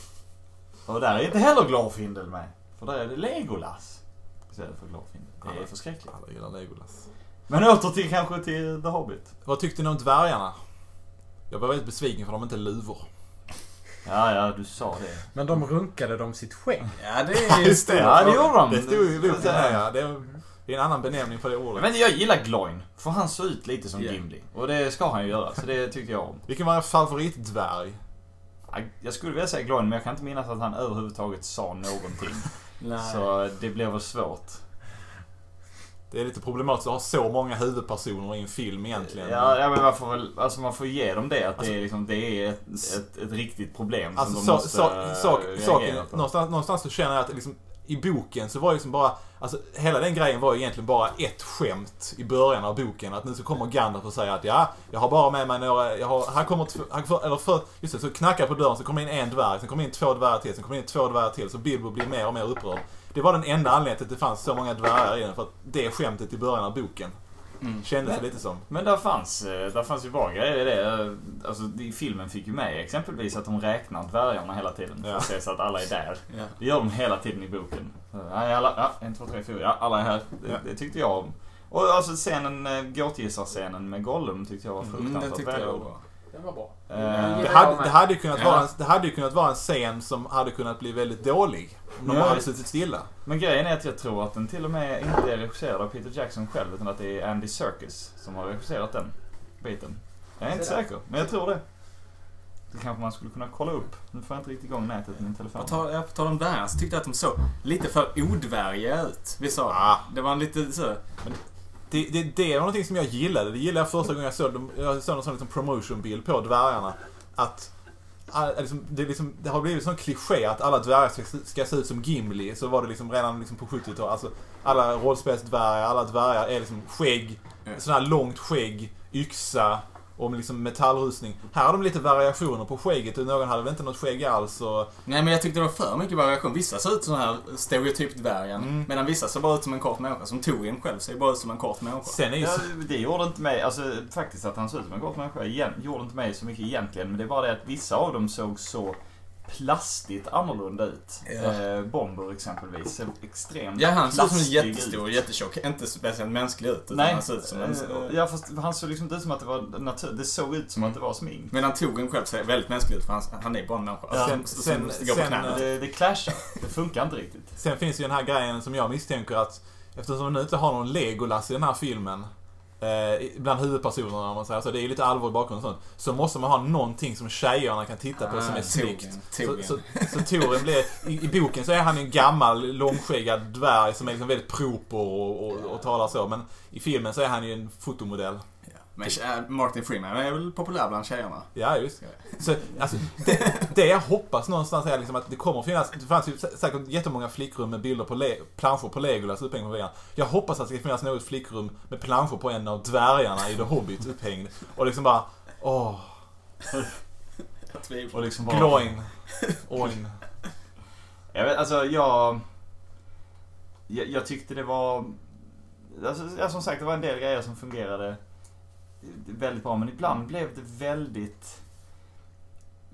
Och där är inte heller Glorfindel med. För där är det Legolas istället för Glorfindel. Det är förskräckligt. Alla gillar Legolas. Men åter till kanske till The Hobbit. Vad tyckte ni om dvärgarna? Jag var väldigt besviken för de inte är luvor. Ja, ja, du sa det. Men de runkade de sitt skägg? Ja, det är Just det. Ja, det gjorde de. Det stod ju i boken här, ja. Det är, det är en annan benämning på det ordet. Men jag gillar Gloin. För han ser ut lite som Ja. Gimli. Och det ska han ju göra. Så det tyckte jag om. Vilken var er favoritdvärg? Jag skulle vilja säga Gloin, men jag kan inte minnas att han överhuvudtaget sa någonting. Nej. Så det blev väl svårt. Det är lite problematiskt att ha så många huvudpersoner i en film egentligen. Ja, ja men man får väl, alltså man får ge dem det. Att det är, liksom, det är ett, ett, ett riktigt problem Alltså som de så, måste så, äh, sak, reagera saken, på. någonstans, någonstans så känner jag att liksom, i boken så var det liksom bara, alltså hela den grejen var egentligen bara ett skämt i början av boken. Att nu så kommer Gandalf och säger att ja, jag har bara med mig några, jag har, han kommer, tv- han för, eller för, just det, så knackar på dörren, så kommer in en dvärg, sen kommer in två dvärgar till, sen kommer in två dvärgar till, så Bilbo blir mer och mer upprörd. Det var den enda anledningen till att det fanns så många dvärgar i den, för att det skämtet i början av boken Mm. kändes det lite som. Men där fanns, där fanns ju bra grejer i det. Alltså, i filmen fick ju med exempelvis att de räknar dvärgarna hela tiden. För Ja. att se så att alla är där. Ja. Det gör de hela tiden i boken. Ja, alla, ja, en, två, tre, fyra. Ja, alla är här. Det, Ja. det tyckte jag om. Och alltså scenen, gåtgissar-scenen med Gollum tyckte jag var Mm, fruktansvärt det tyckte jag välgjord. var bra. Det var bra. Eh, Det hade, det, hade ju kunnat Ja. vara en, det hade ju kunnat vara en scen som hade kunnat bli väldigt dålig. Om de Ja. bara hade suttit stilla. Men grejen är att jag tror att den till och med inte är regisserad av Peter Jackson själv, utan att det är Andy Serkis som har regisserat den biten. Jag är inte säker, men jag tror det. Det kanske man skulle kunna kolla upp. Nu får jag inte riktigt igång nätet i min telefon. På tal, ja, på tal om dvärgar så tyckte jag att de såg lite för odvärgiga ut. Vi sa Ah. det var en lite så. Det, det, det var någonting som jag gillade. Det gillade jag första gången jag såg dem. Jag såg en sån liksom promotion-bild på dvärgarna. Att all, liksom, det, liksom, det har blivit en sån kliché att alla dvärgar ska, ska se ut som Gimli. Så var det liksom redan liksom på sjuttiotalet. Alltså, alla rollspelsdvärgar, alla dvärgar är liksom skägg. Ja. Sån här långt skägg, yxa och med liksom metallrustning. Här har de lite variationer på skägget. Och någon hade väl inte något skägg alls. Och, Nej, men jag tyckte det var för mycket variation. Vissa såg ut som den här stereotypdvärgen. Mm. Medan vissa såg bara ut som en kort människa. Som Torin själv ser bara ut som en kort människa. sen är ju Ja, det gjorde inte mig, alltså faktiskt att han såg ut som en kort människa igen, gjorde inte mig så mycket egentligen, men det är bara det att vissa av dem såg så plastigt annorlunda ut. Ja. Eh, Bomber exempelvis ser extremt Ja, han ser ut som en plastig jättestor och jättetjock. Inte speciellt mänsklig ut. Utan Nej, han ser ut som en... eh, ja, fast han såg liksom inte ut som att det var natur. Det såg ut som att det var smink. Medan Torin själv ser väldigt mänsklig ut för han, han är bara en människa. Ja. Sen, Sen- sen, som går på sen- knäna. Det, det clashar. Det funkar inte riktigt. Sen finns ju den här grejen som jag misstänker att eftersom de nu inte har någon Legolas i den här filmen eh, bland huvudpersonerna om man säger, så det är lite allvarlig bakgrund och sånt, så måste man ha någonting som tjejerna kan titta på som är Ah, snyggt. Torin, Så, Torin. så, så Torin blir, i, i boken så är han en gammal långskäggad dvärg som är liksom väldigt proper och, och, och talar så, men i filmen så är han ju en fotomodell. Ja. Men äh, Martin Freeman är väl populär bland tjejerna? Ja, just. Så, alltså, det, det jag hoppas någonstans är liksom att det kommer finnas, det fanns ju sä- säkert jättemånga flickrum med bilder på le, planscher på Legolas upphängd på väggen. Jag hoppas att det ska finnas något flickrum med planscher på en av dvärgarna i The Hobbit upphängd. Och liksom bara, åh, Jag tvivlar. Och liksom bara... gloin, oin. Jag vet, alltså jag, jag... Jag tyckte det var... Alltså, ja, som sagt, det var en del grejer som fungerade väldigt bra. Men ibland blev det väldigt...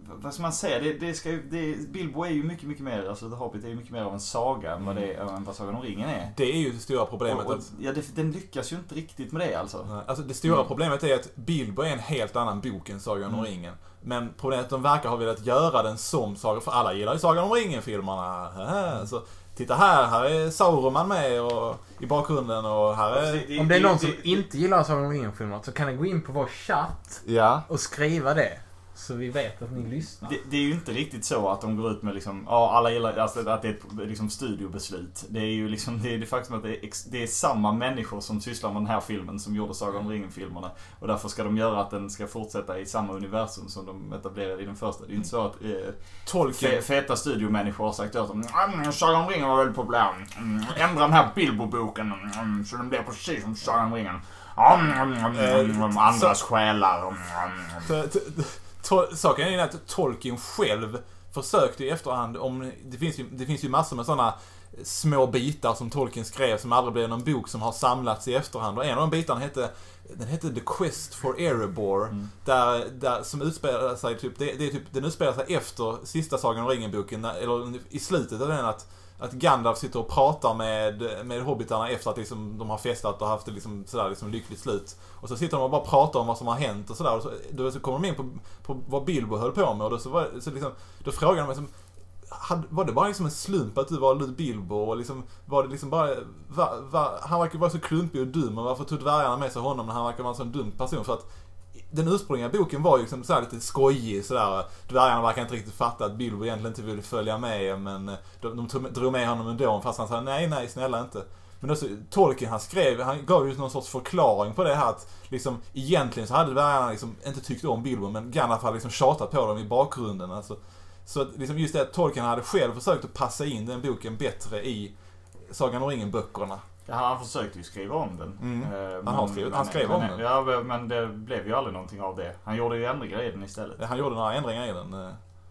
vad ska man säga? Det, det ska, ju- det, Bilbo är ju mycket, mycket mer, alltså The Hobbit är ju mycket mer av en saga än vad, det, än vad Sagan om ringen är. Det är ju det stora problemet. Och, och, att, ja, det, den lyckas ju inte riktigt med det alltså. alltså det stora Mm. problemet är att Bilbo är en helt annan bok än Sagan om Mm. ringen. Men problemet är att de verkar ha velat göra den som Sagan, för alla gillar ju Sagan om ringen-filmerna. Mm. Så titta här, här är Sauron med och, i bakgrunden och här är... Om det är någon som inte gillar Sagan om ringen-filmer så kan ni gå in på vår chatt Ja. och skriva det. Så vi vet att ni lyssnar. Det, det är ju inte riktigt så att de går ut med liksom, ja alla gillar, alltså att det är ett liksom studiobeslut. Det är ju liksom, det är det faktum att det är, ex, det är samma människor som sysslar med den här filmen som gjorde Sagan om ringen-filmerna. Och därför ska de göra att den ska fortsätta i samma universum som de etablerade i den första. Det är ju inte så att eh, Tolkien. fe, feta studiomänniskor har sagt åt dem mm, Sagan om ringen var väldigt populär. Mm, ändra den här Bilbo-boken mm, så den blir precis som Sagan om ringen. Mm, mm, mm, mm, andras själar. Mm, mm. Så, t- t- to- saken är ju att Tolkien själv försökte i efterhand, om det finns ju, det finns ju massor med sådana små bitar som Tolkien skrev som aldrig blev någon bok som har samlats i efterhand, och en av de bitarna hette den hette The Quest for Erebor, Mm. där, där som utspelar sig typ, det, det är typ, den utspelar sig efter sista Sagan om ringen-boken, när- eller i slutet av den, att att Gandalf sitter och pratar med, med hobbitarna efter att liksom, de har festat och haft det liksom, sådär, liksom lyckligt slut. Och så sitter de och bara pratar om vad som har hänt och sådär. Och så, då så kommer de in på, på vad Bilbo höll på med. Och då, så var, så liksom, då frågar de mig liksom, hade, var det bara liksom en slump att du valde Bilbo? Och liksom, var det liksom bara, va, va, han verkar vara så klumpig och dum, och varför tog dvärgarna med sig honom när han verkar vara en sån dum person? För att den ursprungliga boken var ju liksom så här lite skojig sådär. Dvärgarna verkar inte riktigt fatta att Bilbo egentligen inte ville följa med, men de, de tog, drog med honom ändå, fast han sa nej, nej, snälla inte. Men då så, Tolkien, han skrev, han gav ju någon sorts förklaring på det här, att liksom egentligen så hade dvärgarna liksom inte tyckt om Bilbo, men Gandalf hade liksom tjatat på dem i bakgrunden. Alltså, så att liksom just det att Tolkien hade själv försökt att passa in den boken bättre i Sagan om ringen-böckerna. Ja, han försökte ju skriva om den. Mm. Eh, Han har skrivit- han skrev om men, den. Ja, men det blev ju aldrig någonting av det. Han gjorde ju ändringar i den istället. Han gjorde några ändringar i den. Eh,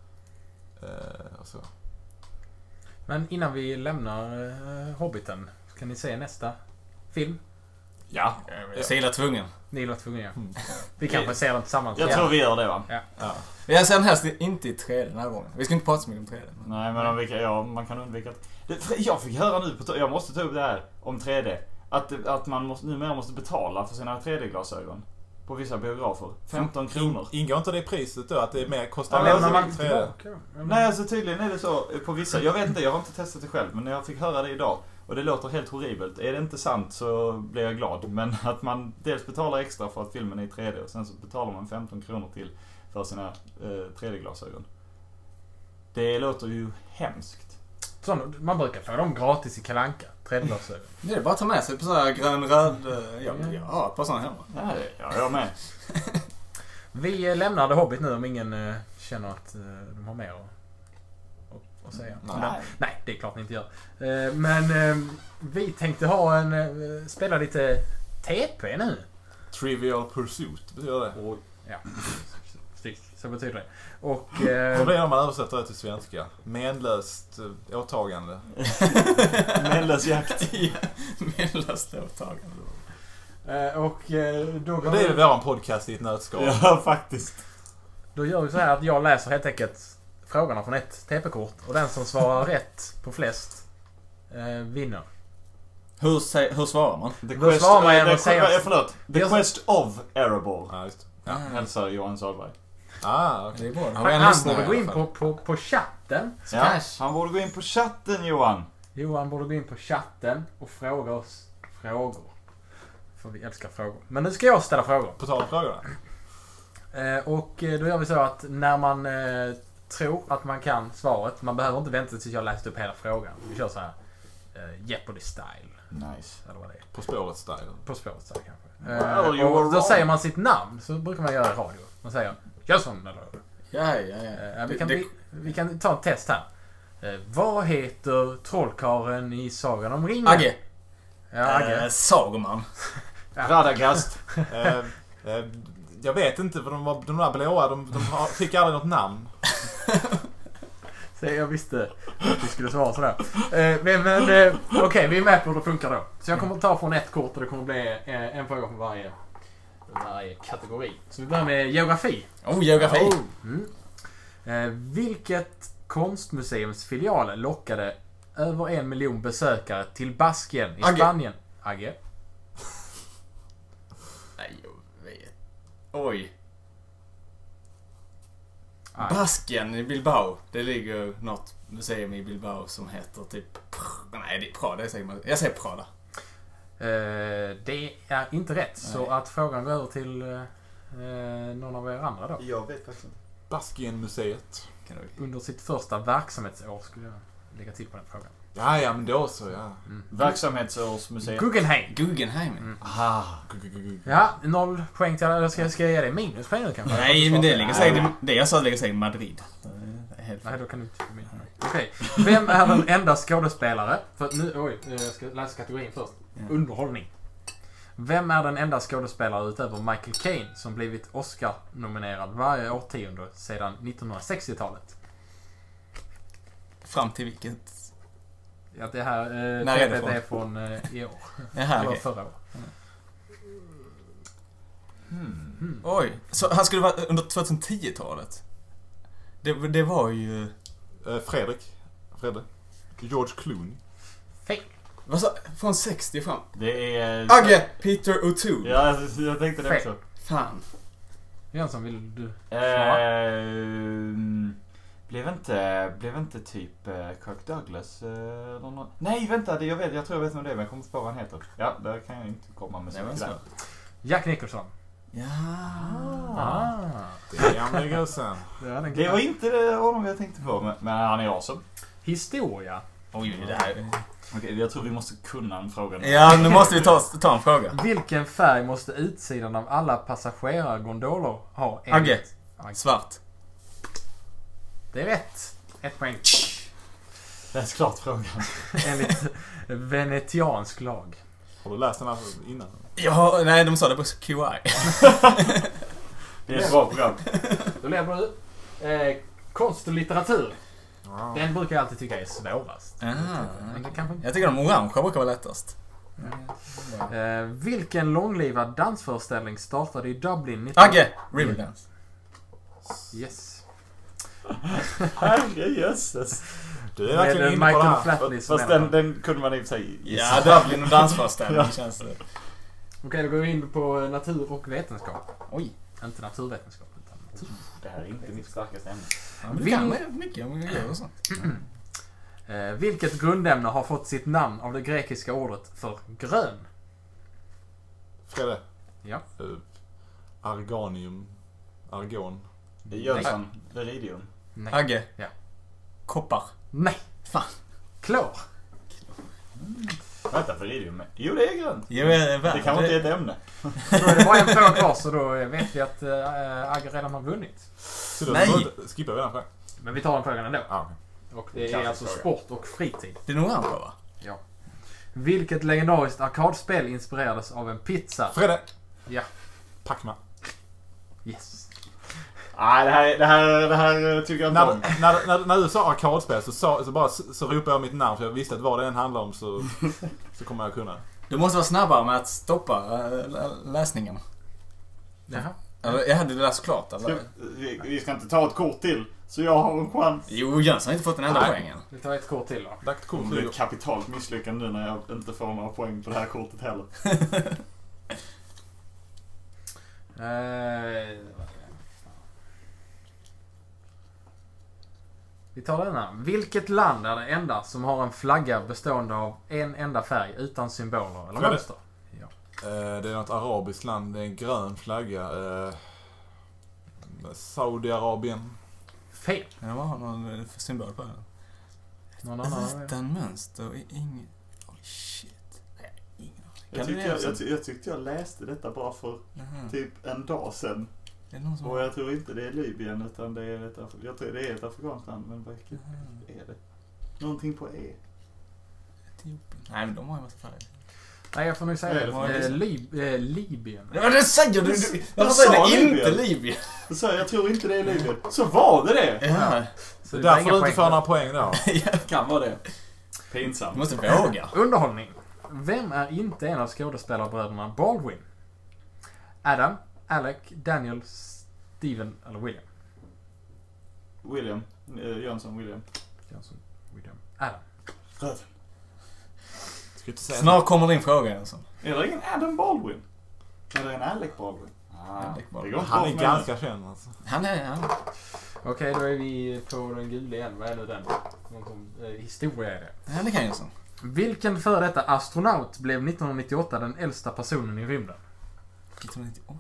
eh, och så. Men innan vi lämnar eh, Hobbiten, kan ni se nästa film? Ja, jag är illa tvungen. Ni var tvungna. Mm. Vi kanske ser den tillsammans. Jag Ja. tror vi gör det, va? Ja. Ja. Jag ser den helst inte i tre D den här gången. Vi ska inte prata så mycket om tre D. Nej, men om vi kan, ja, man kan undvika att... Det, jag fick höra nu, på, jag måste ta upp det här om tre D. Att, att man måste, numera måste betala för sina tre D-glasögon. På vissa biografer. femton kronor. In, ingår inte det priset då? Att det är mer kostar Ja, mer lämnar att man se inte tre D? tillbaka då? Nej, alltså tydligen är det så på vissa. Jag vet inte, jag har inte testat det själv, men jag fick höra det idag. Och det låter helt horribelt. Är det inte sant så blir jag glad. Men att man dels betalar extra för att filmen är i tre D och sen så betalar man femton kronor till för sina eh, tre D-glasögon. Det låter ju hemskt. Sån, man brukar få dem gratis i Kalle Anka. tre D-glasögon. Det är bara att ta med sig på sån här grön, röd... eh, Ja, jag har ett par såna hemma. Ja, ja, jag med. Vi eh, lämnar The Hobbit nu om ingen eh, känner att eh, de har mer att, att, att säga. Nej. Men, nej, det är klart ni inte gör. Eh, men eh, vi tänkte ha en... Eh, spela lite T P nu. Trivial Pursuit betyder det. Ja, precis. Så betyder det. Och... Eh, Vad blir det om man översätter det till svenska? Menlöst eh, åtagande. Menlös jakt. Menlöst åtagande. eh, och eh, då, Och det är väl våran podcast i ett nötskal. Ja, faktiskt. då gör vi så här att jag läser helt enkelt frågorna från ett T P-kort. Och den som svarar rätt på flest eh, vinner. Hur, sä- hur svarar man? The Då svarar man genom the, att säga- eh, Förlåt. The Jag- Quest of Erebor. Ja, just det. Ja. Hälsar Johan Sahlberg. Ah, okej. Det är bra. Har Han, vi en han lyssnare borde gå i in alla på, fall? på, på chatten. Ja, Cash. han borde gå in på chatten, Johan. Johan borde gå in på chatten och fråga oss frågor. För vi älskar frågor. Men nu ska jag ställa frågor. På tal om frågorna. Eh, och eh, då gör vi så att när man eh, tror att man kan svaret, man behöver inte vänta tills jag läst upp hela frågan. Vi kör så här eh, Jeopardy style. Nice. Eller vad det är. På spåret style. På spåret style kanske. Well, Eh, you were och då wrong. säger man sitt namn. Så brukar man göra i radio. Man säger Jösson eller... Ja, ja, ja. Eh, vi, kan, Det- vi, vi kan ta ett test här. Eh, vad heter trollkarlen i Sagan om ringen? Agge. Ja, Agge. Eh, Sagoman. Radagast. eh, eh, jag vet inte, för de, var, de där blåa, de, de har- fick aldrig något namn. Så jag visste att vi skulle svara sådär. Eh, men men eh, okej, okay, vi är med på hur det funkar då. Så jag kommer att ta från ett kort och det kommer att bli eh, en fråga från varje, varje kategori. Så vi börjar med geografi. Oh, geografi. Mm. Eh, vilket konstmuseums filial lockade över en miljon besökare till Baskien i Agge. Spanien? Agge? Nej, jag vet. Oj. Aj. Baskien i Bilbao. Det ligger något museum i Bilbao som heter typ... Nej, det är Prada. Jag säger, jag säger Prada. Eh, det är inte rätt. Så Nej. att frågan går över till eh, någon av er andra då. Jag vet faktiskt inte. Baskien-museet. Kan du... Under sitt första verksamhetsår skulle jag lägga till på den frågan. Ja, ja, men då så, ja. Verksamhetsårsmuseet. Guggenheim. Guggenheim. Mm. Aha. Ja, noll poäng till alla. Ska jag, ska jag ge dig minuspoäng nu kanske? Nej, men det ligger säkert... Det jag sa ligger säkert i Madrid. Det är helt Nej, fel. då kan du inte få min. Okej. Vem är den enda skådespelare... För nu, oj, jag ska läsa kategorin först. Ja. Underhållning. Vem är den enda skådespelare utöver Michael Caine som blivit Oscar-nominerad varje årtionde sedan nittonhundrasextiotalet? Fram till vilket... Ja, det här eh, När är det är, från? är från eh, i år. Jaha, Eller okej. förra året. Hmm. Oj. Så han skulle vara under tjugohundratio-talet? Det, det var ju... Eh, Fredrik. Fredde. George Clooney. Fel. Vad sa... Från sextio fram? Det är... Agge! Peter O'Toole. Ja, alltså, jag tänkte det Fel. också. Fan. Jönsson, vill du? Ehm, blev inte, blev inte typ eh, Kirk Douglas eh, eller någon... Nej, vänta, det jag vet, jag tror jag vet vem det är, men jag kommer inte på vad han heter. Ja, där kan jag inte komma med så Det var mycket så. där. Jack Nicholson. Ja. Ah. Det är gamla gossen. Det var, den Det var inte det honom jag tänkte på, men, men han är awesome. Historia. Oj, det här... Okej, jag tror vi måste kunna en fråga nu. Ja, nu måste vi ta, ta en fråga. Vilken färg måste utsidan av alla passagerargondoler ha? enligt- Agge. Agge. Svart. Det är rätt. Ett poäng. Läs klart frågan. Enligt venetiansk lag. Har du läst den här innan? Ja, nej, de sa det på Q I. Det är ett bra program. Då lever du. Eh, konst och litteratur. Ja. Den brukar jag alltid tycka är svårast. Ah, Men det kanske... jag tycker de orangea brukar vara lättast. eh, vilken långlivad dansföreställning startade i Dublin nitton... Agge! Riverdance. Yes. Herrejösses. Du är Med verkligen eh, inne på det Michael här. Flatley som Fast är den, den kunde man i och för sig Ja, Dublin och dansföreställning känns det. Okej, då går vi in på natur och vetenskap. Oj. Inte naturvetenskap, utan natur. Det här är inte mitt starkaste ämne. Ja, men det kan man mycket om man gör och sånt. Eh, vilket grundämne har fått sitt namn av det grekiska ordet för grön? Fredde. Ja. Uh, arganium. Argon. Jönsson, Veridium. Nej. Agge. Ja. Koppar. Nej. Fan. Klor. Vänta, Veridium. Jo, det är grönt. Jo, det är Det kanske inte är ett ämne. Då är det bara en fråga kvar, så då vet vi att äh, Agge redan har vunnit. Så då Nej. då skippar vi den frågan. Men vi tar den frågan ändå. Ah, okay. Och det är Klassisk alltså fråga. sport och fritid. Det är nog orangea, va? Ja. Vilket legendariskt arkadspel inspirerades av en pizza? Fredde. Ja. Pac-Man. Yes. Nej, det här, det här, det här tycker jag inte När, om. när, när, när du sa arkadspel så, sa, så, bara, så, så ropade jag mitt namn för jag visste att vad det än handlar om så, så kommer jag kunna. Du måste vara snabbare med att stoppa äh, läsningen. Jaha. Eller, jag hade det läst klart, Ska, eller? vi, vi ska inte ta ett kort till, så jag har en chans. Jo, Jönsson har inte fått en enda Nej. poängen. Vi tar ett kort till då. Lagt Det kort blir nu. ett kapitalt misslyckande nu när jag inte får några poäng på det här kortet heller. Eh, vi tar den här. Vilket land är det enda som har en flagga bestående av en enda färg utan symboler eller Fredde. mönster? Ja. Eh, det är något arabiskt land. Det är en grön flagga. Eh, Saudiarabien. Fel. Ja, vad har någon symbol på den? Någon annan? Utan mönster och ingen... Oj, shit. Nej, ingen aning. Jag Kan tyckte du jag, det? jag, ty- jag tyckte jag läste detta bara för Jaha. typ en dag sedan. Är det någon som... Och jag tror inte det är Libyen utan det är ett, Af- jag tror det är ett afrikanskt land, men vilket Jaha. är det? Någonting på E. Etiopien. Nej, men de har ju massa färger. Nej, jag får nog säga Nej, det det. får jag Eh, inte Lib- eh, Libyen. Ja, det säger du! Jag du Varför sa säger du inte Libyen. Libyen? Så jag tror inte det är Libyen. Så var det det! Ja, Så Det det är var därför inga du inte poäng får där. några poäng då. Det kan vara det. du Pinsamt. måste våga. Underhållning. Vem är inte en av skådespelarbröderna Baldwin? Adam, Alec, Daniel, Steven eller William? William. Eh, Jönsson, William. Jönsson, William. Adam. Röv. Ska inte säga Snart kommer din fråga, Jönsson. Är det ingen Adam Baldwin? Är det en Alec Baldwin? Ah, Alec Baldwin. det går inte Han bra är för mig ganska känd alltså. Han är... Han... Okej, då är vi på den gula igen. Vad är nu den? Någon, eh, historia är det. Ja, det kan Jönsson. Vilken före detta astronaut blev nittonhundranittioåtta den äldsta personen i rymden? nittonhundranittioåtta.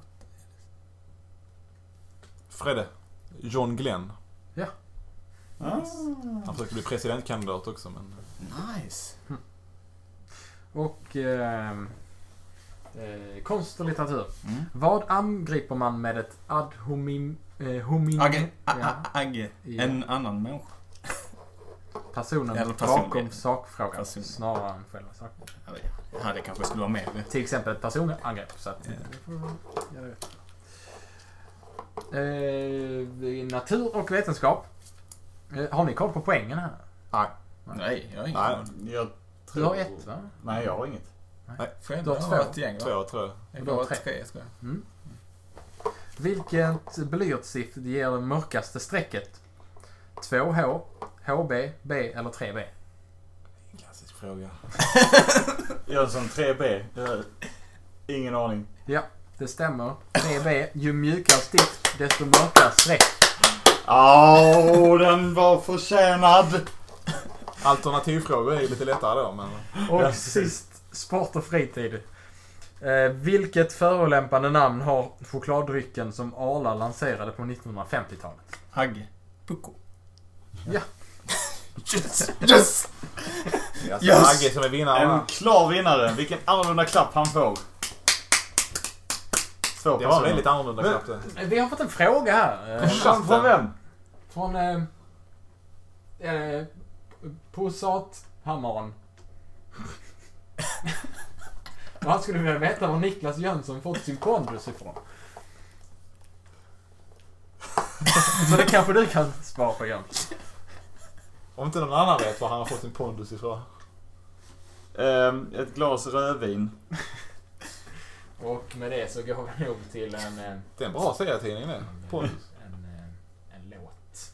Fredde. John Glenn. Ah. Han försökte bli presidentkandidat också, men... Nice. Och... Eh, eh, konst och litteratur. Mm. Vad angriper man med ett ad homim... Eh, homin... Agge. ja, Agge. Ja. En annan människa. personen Eller person- bakom sakfrågan person. snarare än själva sakfrågan. Ja, det- Ja, det kanske skulle vara mer. Till exempel ett personangrepp. Så att, Ja. det får vi göra det. Eh, natur och vetenskap. Eh, har ni koll på poängen här? Nej. Nej, jag har ingen Nej. aning. Jag Du tror... har ett, va? Nej, jag har inget. Fred Du har har två. ett gäng, va? Två, tror jag. Jag Du har har tre. tre, tror jag. Mm. Vilket blyertsstift ger det mörkaste strecket? två H, H B, B eller tre B? Klassisk fråga. Jönsson, tre B. Jag har ingen aning. Ja, det stämmer. tre B. Ju mjukare stift, desto mörkare streck. Åh, oh, den var förtjänad! Alternativfrågor är ju lite lättare då, men... Och sist, sport och fritid. Eh, vilket förolämpande namn har chokladdrycken som Arla lanserade på nittonhundrafemtiotalet? Hagge. Pucko. Ja. Yes! Yes! Det är alltså Yes! Agge som är vinnaren. En va? klar vinnare. Vilken annorlunda klapp han får. Två Det var en väldigt annorlunda Men- klapp det. Eh, Vi har fått en fråga här. Eh, Från från vem? Från eh, eh, Posathammaren. Och han skulle vilja veta var Niklas Jönsson fått sin pondus ifrån. Så det kanske du kan svara på, Jönsson. Om inte någon annan vet var han har fått sin pondus ifrån. Ehm, ett glas rödvin. Och med det så går vi nog till en, en, Det är en bra serietidning det. Pondus. en, en, en låt.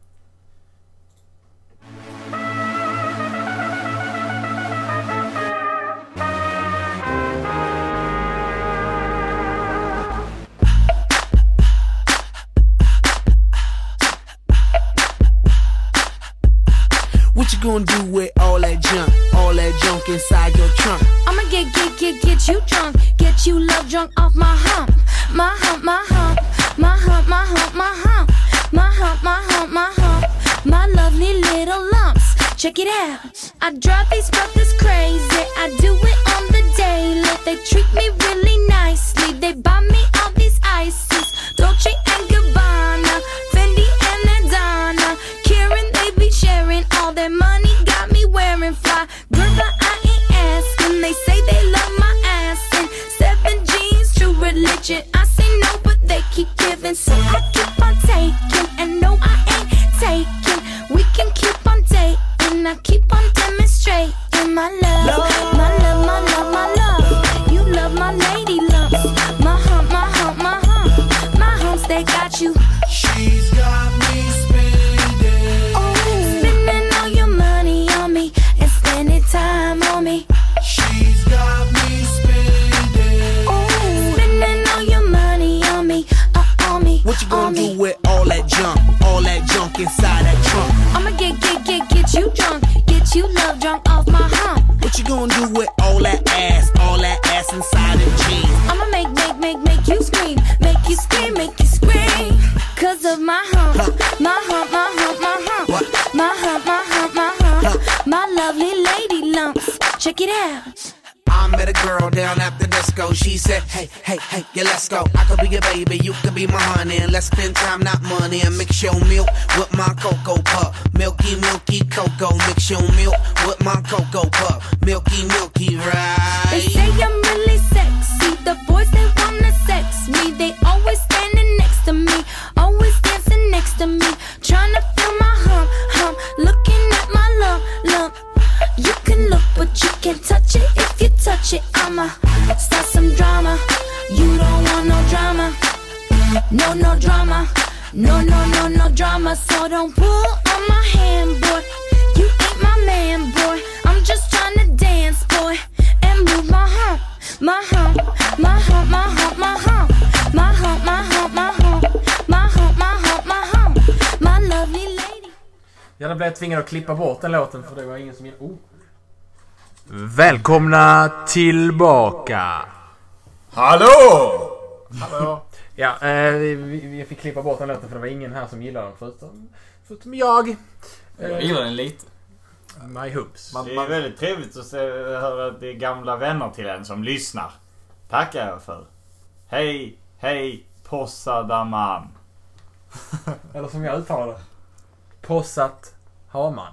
What you gonna do with all that junk? All that junk inside your trunk? I'ma get, get, get, get you drunk. Get you love drunk off my hump. My hump, my hump. My hump, my hump, my hump. My hump, my hump, my hump. My lovely little lumps. Check it out. I drive these brothers crazy. I do it on the daily. They treat me really nicely. They buy me all these ices. Dolce and Gabbana. Fendi and Adana. Karen, they be sharing all their money. Got me wearing fly. Girl, but I ain't asking. They say they love my ass. And seven jeans, true religion. I say no, but they keep giving. So I keep on taking. And no, I ain't taking. We can keep on dating. I keep on demonstrating my love. My love, my love, my love. You love my lady lumps. My hump, my hump, my hump. My humps, they got you. She's got me spending. Oh, spending all your money on me and spending time on me. She's got me spending. Oh, spending all your money on me, uh, on me, What you on gonna me. do with all that junk? All that junk inside that trunk? I'ma get, get, get, get you drunk, get you love drunk off my hump. What you gonna do with all that ass? All that ass inside the jeans? I'ma make, make, make, make you scream, make you scream, make you scream. Cause of my hump, my hump, my hump, my hump. What? My hump, my hump, my hump. My lovely lady lumps. Check it out. I met a girl down at the disco. She said, hey, hey, hey, yeah, let's go. I could be your baby, you could be my honey. And let's spend time, not money. And mix your milk with my cocoa pup. Milky, milky cocoa. Mix your milk with my cocoa pup. Milky, milky, They right? say I'm really sexy. The boys, they wanna sex me. They always standing next to me. Always dancing next to me. Tryna feel my hump, hump. Looking at my lump, lump. You can look, but you can't touch it. If you touch it, I'ma start some drama. You don't want no drama. No, no drama. No, no, no, no drama, so don't pull on my hand, boy. You ain't my man, boy. I'm just trying to dance, boy, and move my hump, my hump, my hump, my hump, my hump, my hump, my hump, my hump, my hump, my hump, my hump, my lovely lady. Jag blev tvingad att klippa bort den låten för det var ingen som... Oh. Välkomna tillbaka! Hallå! Hallå! Ja, eh, vi, vi fick klippa bort den låten för det var ingen här som gillade den förutom, förutom jag. Eh, Jag gillar den lite. My hoops. Det är väldigt trevligt att se, höra att det är gamla vänner till en som lyssnar. Tackar jag för. Hej, hej, Possadaman. Eller som jag uttalar det. Possat Haman.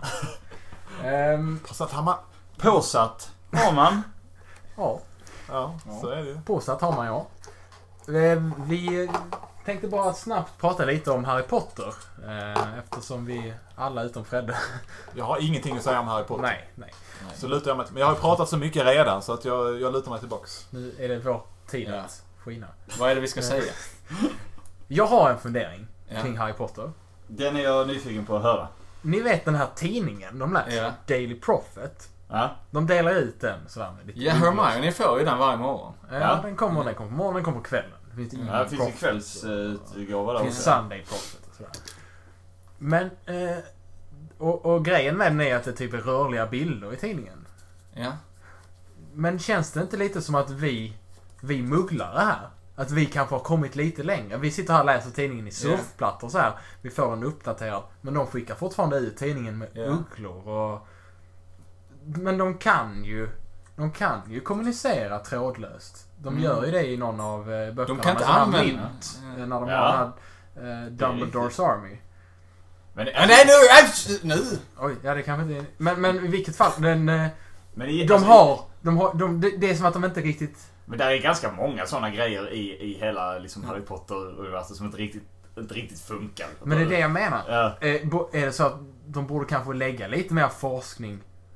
um, Possat Haman. Påsatt Haman. Ja, Ja, så är det. Possat Haman, ja. Eh, vi tänkte bara snabbt prata lite om Harry Potter. Eh, eftersom vi alla utom Fredde. Jag har ingenting att säga om Harry Potter. nej, nej. Så lutar jag mig till. Men jag har ju pratat så mycket redan så att jag, jag lutar mig tillbaks. Nu är det vår tid Ja. att skina. Vad är det vi ska säga? Jag har en fundering Ja. kring Harry Potter. Den är jag nyfiken på att höra. Ni vet den här tidningen de läser, Ja. Daily Prophet. Ja? De delar ut den sådär med lite Ja, Hermione får ju den varje morgon. Ja, Ja. den kommer, den kommer på morgonen, den kommer på kvällen. Det finns ingen Ja, det finns en Prophet. kvällsutgåva Det där finns också. Sunday Prophet och sådär. Men, eh, och, och grejen med den är att det typ är rörliga bilder i tidningen. Ja. Men känns det inte lite som att vi, vi mugglare här, att vi kanske har kommit lite längre? Vi sitter här och läser tidningen i surfplattor så här. Vi får den uppdaterad. Men de skickar fortfarande ut tidningen med Ja. ugglor och... Men de kan ju... De kan ju kommunicera trådlöst. De Mm. gör ju det i någon av eh, böckerna. De kan inte med sån här använda- mynt, Ja. eh, när de Ja. har den här eh, Dumbledores Army. Men, Men nej, nu! Äh, nu! Oj, ja det kanske inte... Men, men i vilket fall, den, eh, men i- de alltså, har... De har de, det, det är som att de inte riktigt... Men det är ganska många sådana grejer i, i hela liksom, Harry Potter-universet som inte riktigt, inte riktigt funkar. Men det är det jag menar. Ja. Eh, bo- är det så att de borde kanske lägga lite mer forskning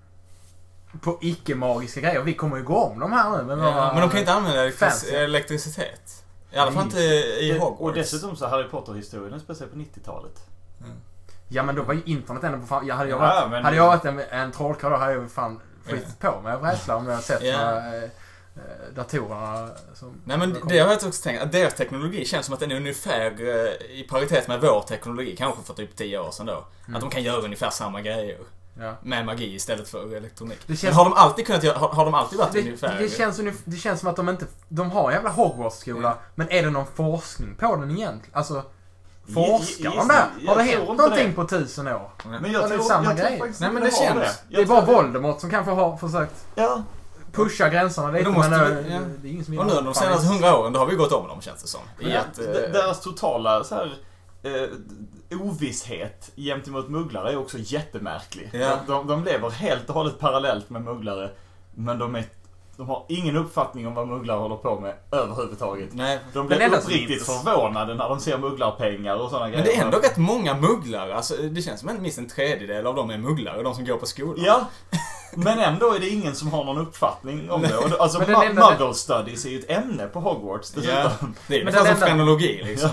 på icke-magiska grejer? Vi kommer ju gå om de här nu. Men, Ja, men de kan inte använda elektris- Fancy. elektricitet. I alla fall inte i Det- Hogwarts. Och dessutom så Harry Potter-historien är speciellt på nittiotalet. Ja, men då var ju internet ändå på fan... Jag hade jag Ja, varit, men- hade jag varit en, en trollkarl då hade jag ju fan skitit på mig av rädsla om jag sett Ja. några, eh, datorerna som... Nej, men det har jag också tänkt, att deras teknologi känns som att den är ungefär eh, i paritet med vår teknologi, kanske för typ tio år sedan då. Mm. Att de kan göra ungefär samma grejer Ja. med magi istället för elektronik. Det känns- Men har de alltid kunnat göra, har, har de alltid varit Det, ungefär? det, känns, ungef- det känns som att de inte... De har en jävla Hogwarts-skola, Ja. men är det någon forskning på den egentligen? Alltså, forskar Gi- de där? gissning- Har det jag tror hänt inte någonting det. på tusen år? Men Ja, jag det är tror, samma jag tror grej. faktiskt Nej, men inte det har känns- Det är Jag bara tror- Voldemort som kanske har försökt Ja. pusha gränserna lite, Då måste men vi- eh, ja. det är ingen som Och nu de senaste hundra åren, då har vi gått om dem, känns det som. I Ja, att, eh, d- deras totala så här, eh, ovisshet gentemot mugglare är också jättemärklig. Ja. De, de lever helt och hållet parallellt med mugglare, men de, är, de har ingen uppfattning om vad mugglare håller på med överhuvudtaget. nej. De blir Men enda som uppriktigt inte- förvånade när de ser mugglarpengar och sådana grejer. Men det är ändå rätt många mugglare. Alltså, det känns som att minst en tredjedel av dem är mugglare, de som går på skolan. Ja, men ändå är det ingen som har någon uppfattning om det. Och det- Alltså, Men den ma- enda- Muggle studies är ju ett ämne på Hogwarts Ja, dessutom. det är Men ungefär den som enda- frenologi liksom.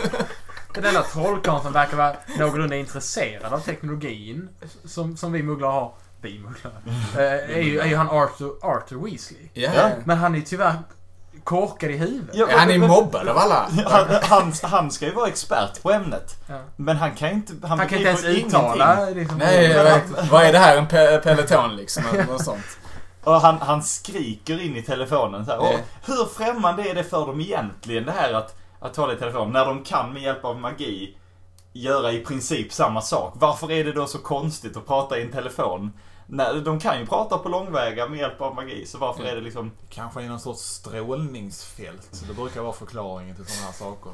Den enda trollkarlen som verkar vara någorlunda intresserad av teknologin som, som vi mugglare har, vi mugglare, eh, är, ju, är ju han Arthur, Arthur Weasley. Ja. Ja. Men han är ju tyvärr korkad i huvudet. Ja, Ja, han är men- mobbad av alla. Han, han, han ska ju vara expert på ämnet. Ja. Men han kan inte... Han, Han kan inte ens begriper uttala ingenting. liksom, Nej, jag vet. Vad är det här? En pe- peloton liksom? Eller något sånt. Och han, han skriker in i telefonen så här, Ja. "Åh, hur främmande är det för dem egentligen det här att, att tala i telefon när de kan med hjälp av magi göra i princip samma sak? Varför är det då så konstigt att prata i en telefon? När, de kan ju prata på långväga med hjälp av magi, så varför är det liksom... Kanske i någon sorts strålningsfält. Så det brukar vara förklaringen till sådana här saker.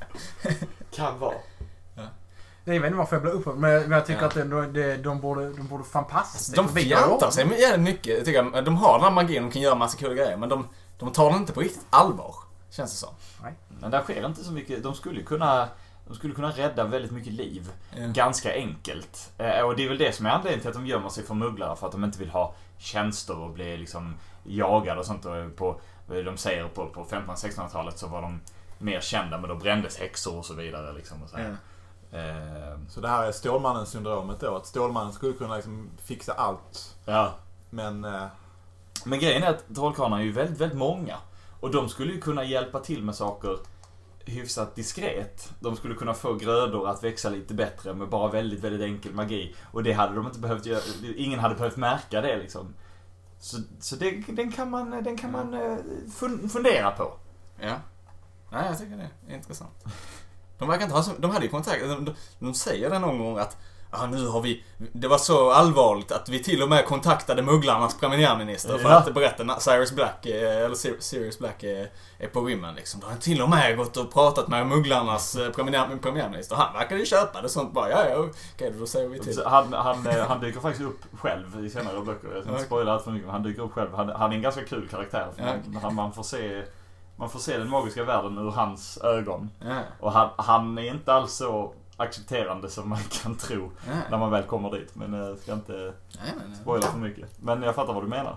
Kan vara. Jag vet inte varför jag blev upprörd, men men jag tycker Ja. att det, det, de, borde, de borde fan passa sig. De för vi har fjantar ju- sig med jävligt mycket. Jag tycker, de har den här magin, de kan göra massa kul grejer. Men de, de tar den inte på riktigt allvar. Känns det som. Men där sker inte så mycket. De skulle kunna, de skulle kunna rädda väldigt mycket liv. Ja. Ganska enkelt. Eh, och det är väl det som är anledningen till att de gömmer sig för mugglare. För att de inte vill ha tjänster och bli liksom jagade och sånt. Och på, de säger på, på femtonhundra-sextonhundratalet så var de mer kända, men då brändes häxor och så vidare liksom. Och så, här. Ja. Eh, Så det här är Stålmannen-syndromet då, att Stålmannen skulle kunna liksom fixa allt. ja. Men... Eh, Men grejen är att trollkarlarna är ju väldigt, väldigt många. Och de skulle ju kunna hjälpa till med saker hyfsat diskret. De skulle kunna få grödor att växa lite bättre med bara väldigt, väldigt enkel magi. Och det hade de inte behövt göra. Ingen hade behövt märka det liksom. Så, så det, den kan man, den kan man eh, fun, fundera på. Ja. Nej, jag tycker det är intressant. De verkar inte ha så, de hade ju kontakt, de, de, de säger det någon gång att ah, nu har vi, det var så allvarligt att vi till och med kontaktade mugglarnas premiärminister för Ja. att berätta när Sirius Black, eh, eller Sir- Sirius Black är, är på rymmen liksom. De har till och med gått och pratat med mugglarnas eh, premiär, premiärminister. Han verkar ju köpa det sånt bara, ja ja, okej då säger vi till. Så Han, han, eh, han dyker faktiskt upp själv i senare böcker. Jag ska inte spoila allt för mycket, men han dyker upp själv. Han, han är en ganska kul karaktär. För Ja. man, han, man, får se, man får se den magiska världen ur hans ögon. Ja. Och han, han är inte alls så accepterande som man kan tro Ja. när man väl kommer dit. Men jag ska inte Nej, nej, nej. spoila för mycket. Men jag fattar vad du menar.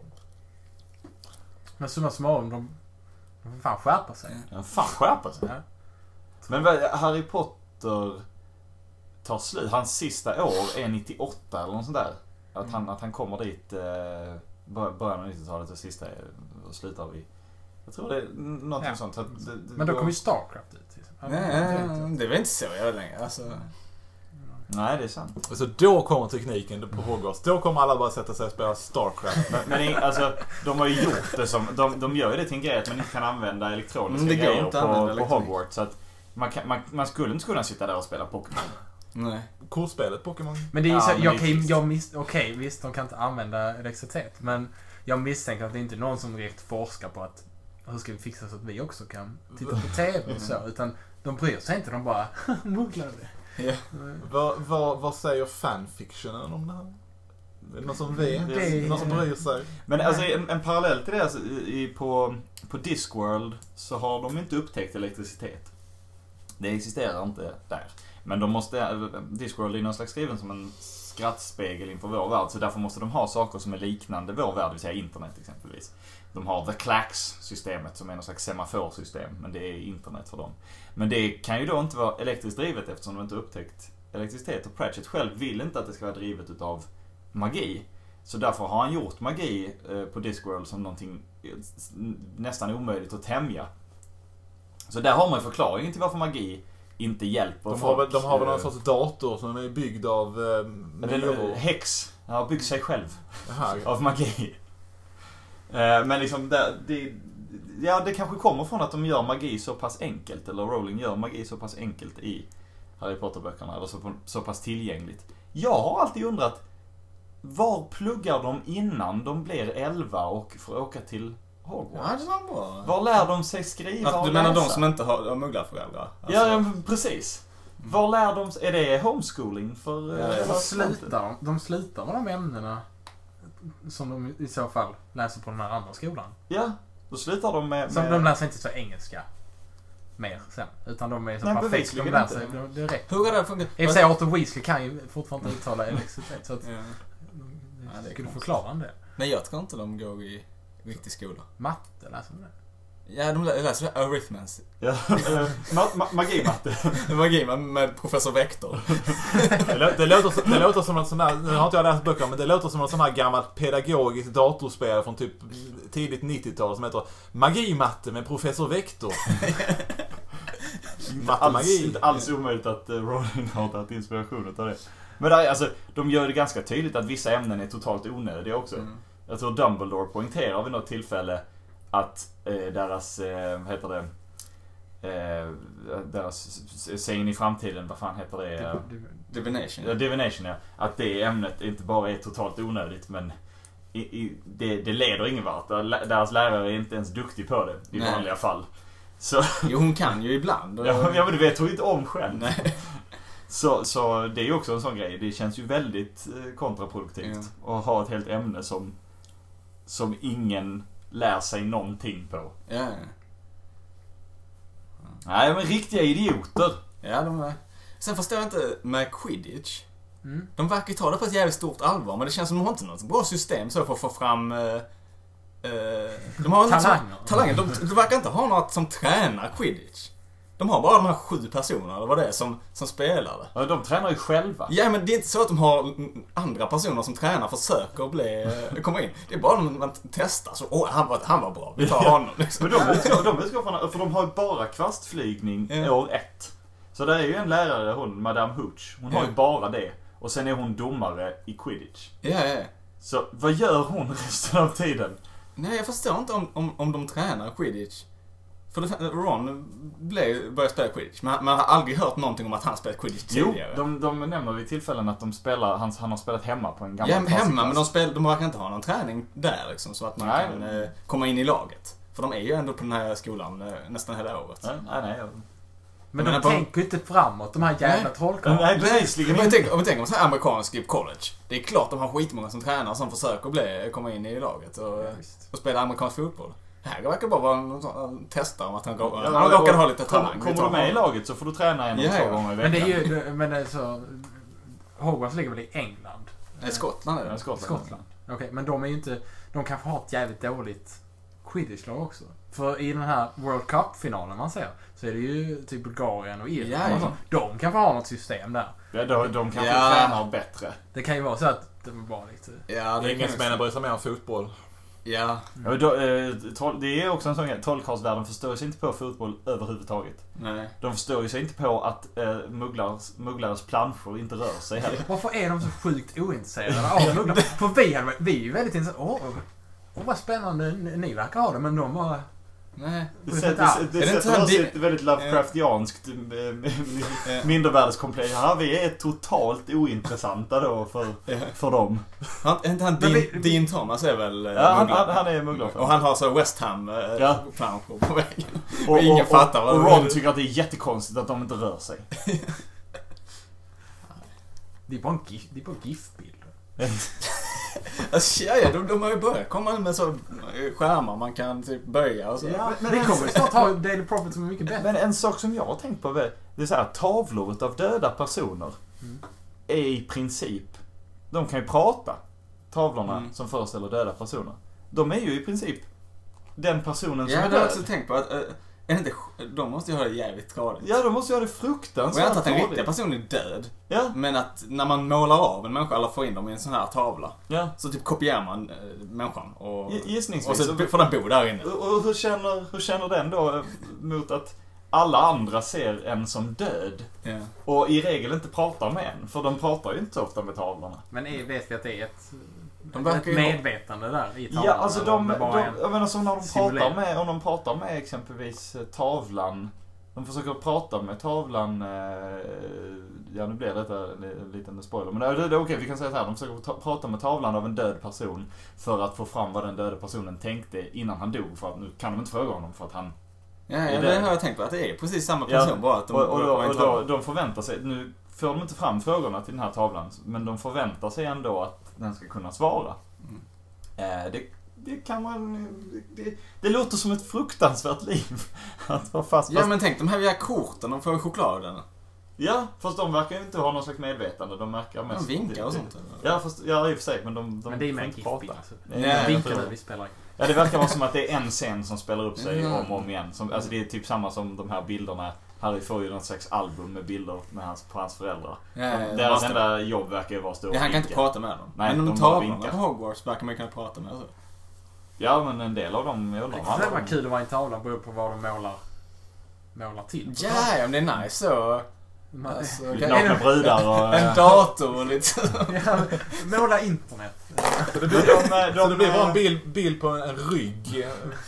Men summa summarum, de, de får fan skärpa sig. Ja, fan skärpa sig. Ja. Men vad- Harry Potter tar slut. Hans sista år är nittioåtta eller något sånt där. Att han, att han kommer dit eh, bör- början av nittiotalet och sista är, och slutar vi. Jag tror det är någonting Ja. sånt. Så att det, det, Men då kommer ju Starcraft ut. Liksom. Ja, Nej, nej, det är väl inte så jävla länge. Alltså, Nej, det är sant. så då kommer tekniken på Hogwarts. Då kommer alla bara sätta sig och spela Starcraft. Men, men det- alltså, de har ju gjort det som... De, de gör ju det till en grej att man inte kan använda elektroniska Mm, det går grejer inte att använda på, på elektronik. Hogwarts. Så att man, kan, man, man skulle inte kunna sitta där och spela Pokémon. nej. Kortspelet Pokémon. Men det är ju Ja, så, men jag, det är kan, visst. jag miss, okej, visst, de kan inte använda elektricitet. Men jag misstänker att det inte är någon som direkt forskar på att hur ska vi fixa så att vi också kan titta på T V och så. Utan de bryr sig inte, de bara mugglar det. Ja. Vad, vad, vad säger fanfictionen om det här? Är det någon som vet? Det är- Någon som bryr sig? Men alltså, en, en parallell till det, alltså, i, i- på, på Discworld så har de inte upptäckt elektricitet. Det existerar inte där. Men de måste, Discworld är någon slags skriven som en skrattspegel inför vår värld, så därför måste de ha saker som är liknande vår värld, det vill säga internet exempelvis. De har The Clacks-systemet som är någon slags semaforsystem, men det är internet för dem. Men det kan ju då inte vara elektriskt drivet eftersom de inte upptäckt elektricitet, och Pratchett själv vill inte att det ska vara drivet utav magi. Så därför har han gjort magi eh, på Discworld som någonting eh, nästan omöjligt att tämja. Så där har man förklaringen till varför magi inte hjälper De har, väl, folk. de har väl någon eh, sorts dator som är byggd av eh, men den, myror. häx. Han har byggt sig själv Jaha, av magi. Eh, men liksom det, det, ja, det kanske kommer från att de gör magi så pass enkelt, eller Rowling gör magi så pass enkelt i Harry Potter-böckerna, eller så, så pass tillgängligt. Jag har alltid undrat, var pluggar de innan de blir elva och får åka till Ja, Hogwarts? det var bra. Var lär de sig skriva Att, och du menar läsa? de som inte har, har mugglarföräldrar? Alltså, Ja, ja, men precis. Var lär de sig? Är det homeschooling för... Ja, eh, ja. De för- slutar, de slutar med de ämnena som de i så fall läser på den här andra skolan. Ja, då slutar de med... Som med... de läser inte så engelska mer sen. Utan de är så Nej, perfekt. De bevisligen lär inte. sig det- det räcker. Hur har det funkat? I och för sig Arthur Weasley kan ju fortfarande inte uttala elektricitet. Så att Ja. det det är skulle konstigt. förklara en del. Nej, jag tror inte de går i riktig skola. Matte läser de det. Ja, de lä- läser arithmens. Ja, eh, ma- ma- magimatte. Magi med, med professor Vector. Det, lå- det, låter, som- det låter som något sån här, nu har inte jag läst böcker, men det låter som något sån här gammalt pedagogiskt datorspel från typ tidigt nittiotal som heter Magimatte med professor Vector. Alls, Matemagi. inte alls omöjligt att uh, Rowling har tagit inspiration av det. Men där, alltså, de gör det ganska tydligt att vissa ämnen är totalt onödiga också. Mm. Jag tror Dumbledore poängterar vid något tillfälle att eh, deras, eh, vad heter det, eh, deras sägen i framtiden, vad fan heter det? Eh, Divination. Ja, divination, ja. Att det ämnet inte bara är totalt onödigt, men i, i, det, det leder ingen vart. Deras lärare är inte ens duktig på det i Nej. vanliga fall. Så, Jo, hon kan ju ibland. ja, ja, men du vet hon inte om själv. Nej. Så, så det är ju också en sån grej. Det känns ju väldigt eh, kontraproduktivt att ha ett helt ämne som, som ingen lär sig någonting på. Ja, Nej, men riktiga idioter. ja, de är... Sen förstår jag inte med Quidditch. Mm. De verkar ta det på ett jävligt stort allvar, men det känns som de har inte något bra system så för att få fram eh, Eh, de har inte Talanger. Så, talanger. De, de verkar inte ha något som tränar quidditch. De har bara de här sju personerna, eller vad det är, som, som spelar det. Ja, de tränar ju själva. Ja, men det är inte så att de har andra personer som tränar försöker att bli, komma in. Det är bara när man testar så, åh, han var, han var bra, vi tar honom. Liksom. Men de utgår, de utgår från, för de har ju bara kvastflygning Ja. år ett. Så det är ju en lärare, hon, Madame Hooch. Hon har Ja. ju bara det. Och sen är hon domare i quidditch. Ja, ja. Så vad gör hon resten av tiden? Nej, jag förstår inte om, om, om de tränar quidditch. För det, Ron blev, började spela quidditch, men man har aldrig hört någonting om att han spelat quidditch Jo, tidigare. de, de nämner vid tillfällen att de spelar, han, han har spelat hemma på en gammal Ja, men hemma, klassiklass. men de, spel, de verkar inte ha någon träning där liksom, så att man Nej. kan eh, komma in i laget. För de är ju ändå på den här skolan eh, nästan hela året. Nej, nej, nej. Men Men de bara- tänker ju inte framåt, de här jävla Nej. trollkarlarna. Nej, Nej, bevisligen men jag inte. tänker, om vi tänker om så här amerikansk college. Det är klart de har skitmånga som tränar som försöker bli, komma in i laget och, Ja, visst. och spela amerikansk fotboll. Här verkar bara vara någon sån testa om att han, Ja, han råkade ha lite kom- talang. Kommer du med i laget så får du träna en eller Ja, två ja. gånger i Men det veckan. är ju, men alltså, Hogwarts ligger väl i England? Nej, Skottland är Ja, det. Skottland. Skottland. Okej, men de är ju inte, de kanske har ett jävligt dåligt quidditch-lag också. För i den här World Cup-finalen man ser, så är det ju typ Bulgarien och Irland. Ja, och så. De kanske har något system där. Ja, de, de kanske Ja. tränar bättre. Det kan ju vara så att det var bara lite... Ja, Det är ingen kan som jag- bryr sig mer om fotboll. Ja, Ja, då, eh, troll, det är också en sån grej. Trollkarlsvärlden förstår sig inte på fotboll överhuvudtaget. nej. De förstår ju sig inte på att eh, mugglars, mugglares planscher inte rör sig heller. Varför är de så sjukt ointresserade av mugglar? För vi, hade, vi är ju väldigt intresserade. Åh, åh, vad spännande ni verkar ha det, men de bara... Nej. Det Vet sätter, inte alls. det Är det inte sätter så oss här i di- ett väldigt Lovecraftianskt Ja. mindervärdeskomplex. Ja, vi är totalt ointressanta då för, Ja. för dem. Han, är inte han Men Dean, vi- Dean Thomas är väl eh, Ja, han, mugglare? han, han är mugglare. Och han har så West Ham eh, Ja. planscher på väggen. och, och, ingen och, fattar vad och det Ron är. tycker att det är jättekonstigt att de inte rör sig. Det är bara en gif, det är bara GIF-bild. Alltså, ja, ja, de, de har ju börjat komma med så eh, skärmar man kan typ böja och så. Ja. Men vi kommer snart ha Daily Prophet som är mycket bättre. Men en sak som jag har tänkt på är, det är så här, tavlor av döda personer Mm. är i princip, de kan ju prata, tavlorna Mm. som föreställer döda personer. De är ju i princip den personen som Ja, är det har jag död. också tänkt på att eh, är det inte, de måste ju ha det jävligt tradigt. Ja, de måste ju ha det Och fruktansvärt jag antar att den dåligt. riktiga personen är död. Ja, Men att när man målar av en människa eller får in dem i en sån här tavla ja. så typ kopierar man eh, människan och, Gi- Gissningsvis. och så får den bo där inne. Och, och hur, känner, hur känner den då eh, mot att alla andra ser en som död Ja. och i regel inte pratar med en? För de pratar ju inte så ofta med tavlorna. Men är, vet vi att det är ett, De ett verkar ju ha- medvetande där i tavlan? Ja, alltså eller om de, det bara de, är en- jag menar som när de simulering. pratar med, om de pratar med exempelvis eh, tavlan. De försöker prata med tavlan, eh, ja nu blir detta en liten spoiler, men det, det, det är okej, vi kan säga så här, de försöker ta, prata med tavlan av en död person för att få fram vad den döda personen tänkte innan han dog, för att nu kan de inte fråga honom för att han... Ja, Är ja, det- det har jag tänkt på, att det är precis samma Ja, person, bara att de och, och, då, råkar vara i och en då, tavla. de förväntar sig, nu får de inte fram frågorna till den här tavlan, men de förväntar sig ändå att den ska kunna svara. Mm. Eh, det, det kan man... Det, det låter som ett fruktansvärt liv att vara fast. Ja, fast men tänk de här jävla korten de får i chokladen. ja, fast de verkar ju inte ha någon slags medvetande. De verkar De mest... vinkar och det- sånt. Ja, fast, ja, i och för sig, men de, de Men det är får med en inte GIF-bild. prata. Alltså. Det är- Ja, Ja, jag vinkar förstår. när vi spelar. Ja, det verkar vara som att det är en scen som spelar upp sig Mm. om och om igen. Som, alltså det är typ samma som de här bilderna. Harry får ju någon slags album med bilder med hans, på hans föräldrar. Ja, ja, ja, Deras måste- enda jobb verkar ju vara att stå och Ja, han kan vinka. inte prata med dem. Nej, men de de bara tavlorna vinkar. på Hogwarts verkar man kunna prata med. Alltså. Ja, men en del av dem, jag undrar Det vad skulle alla vara kul att vara i en tavla beror på vad de målar, målar till. Ja, ja, men det är nice så. Man, Alltså, Lite kan- nakna brudar och... En dator och lite så. ja, måla internet. Så det blir, De, de, så det blir bara en bild, bild på en rygg.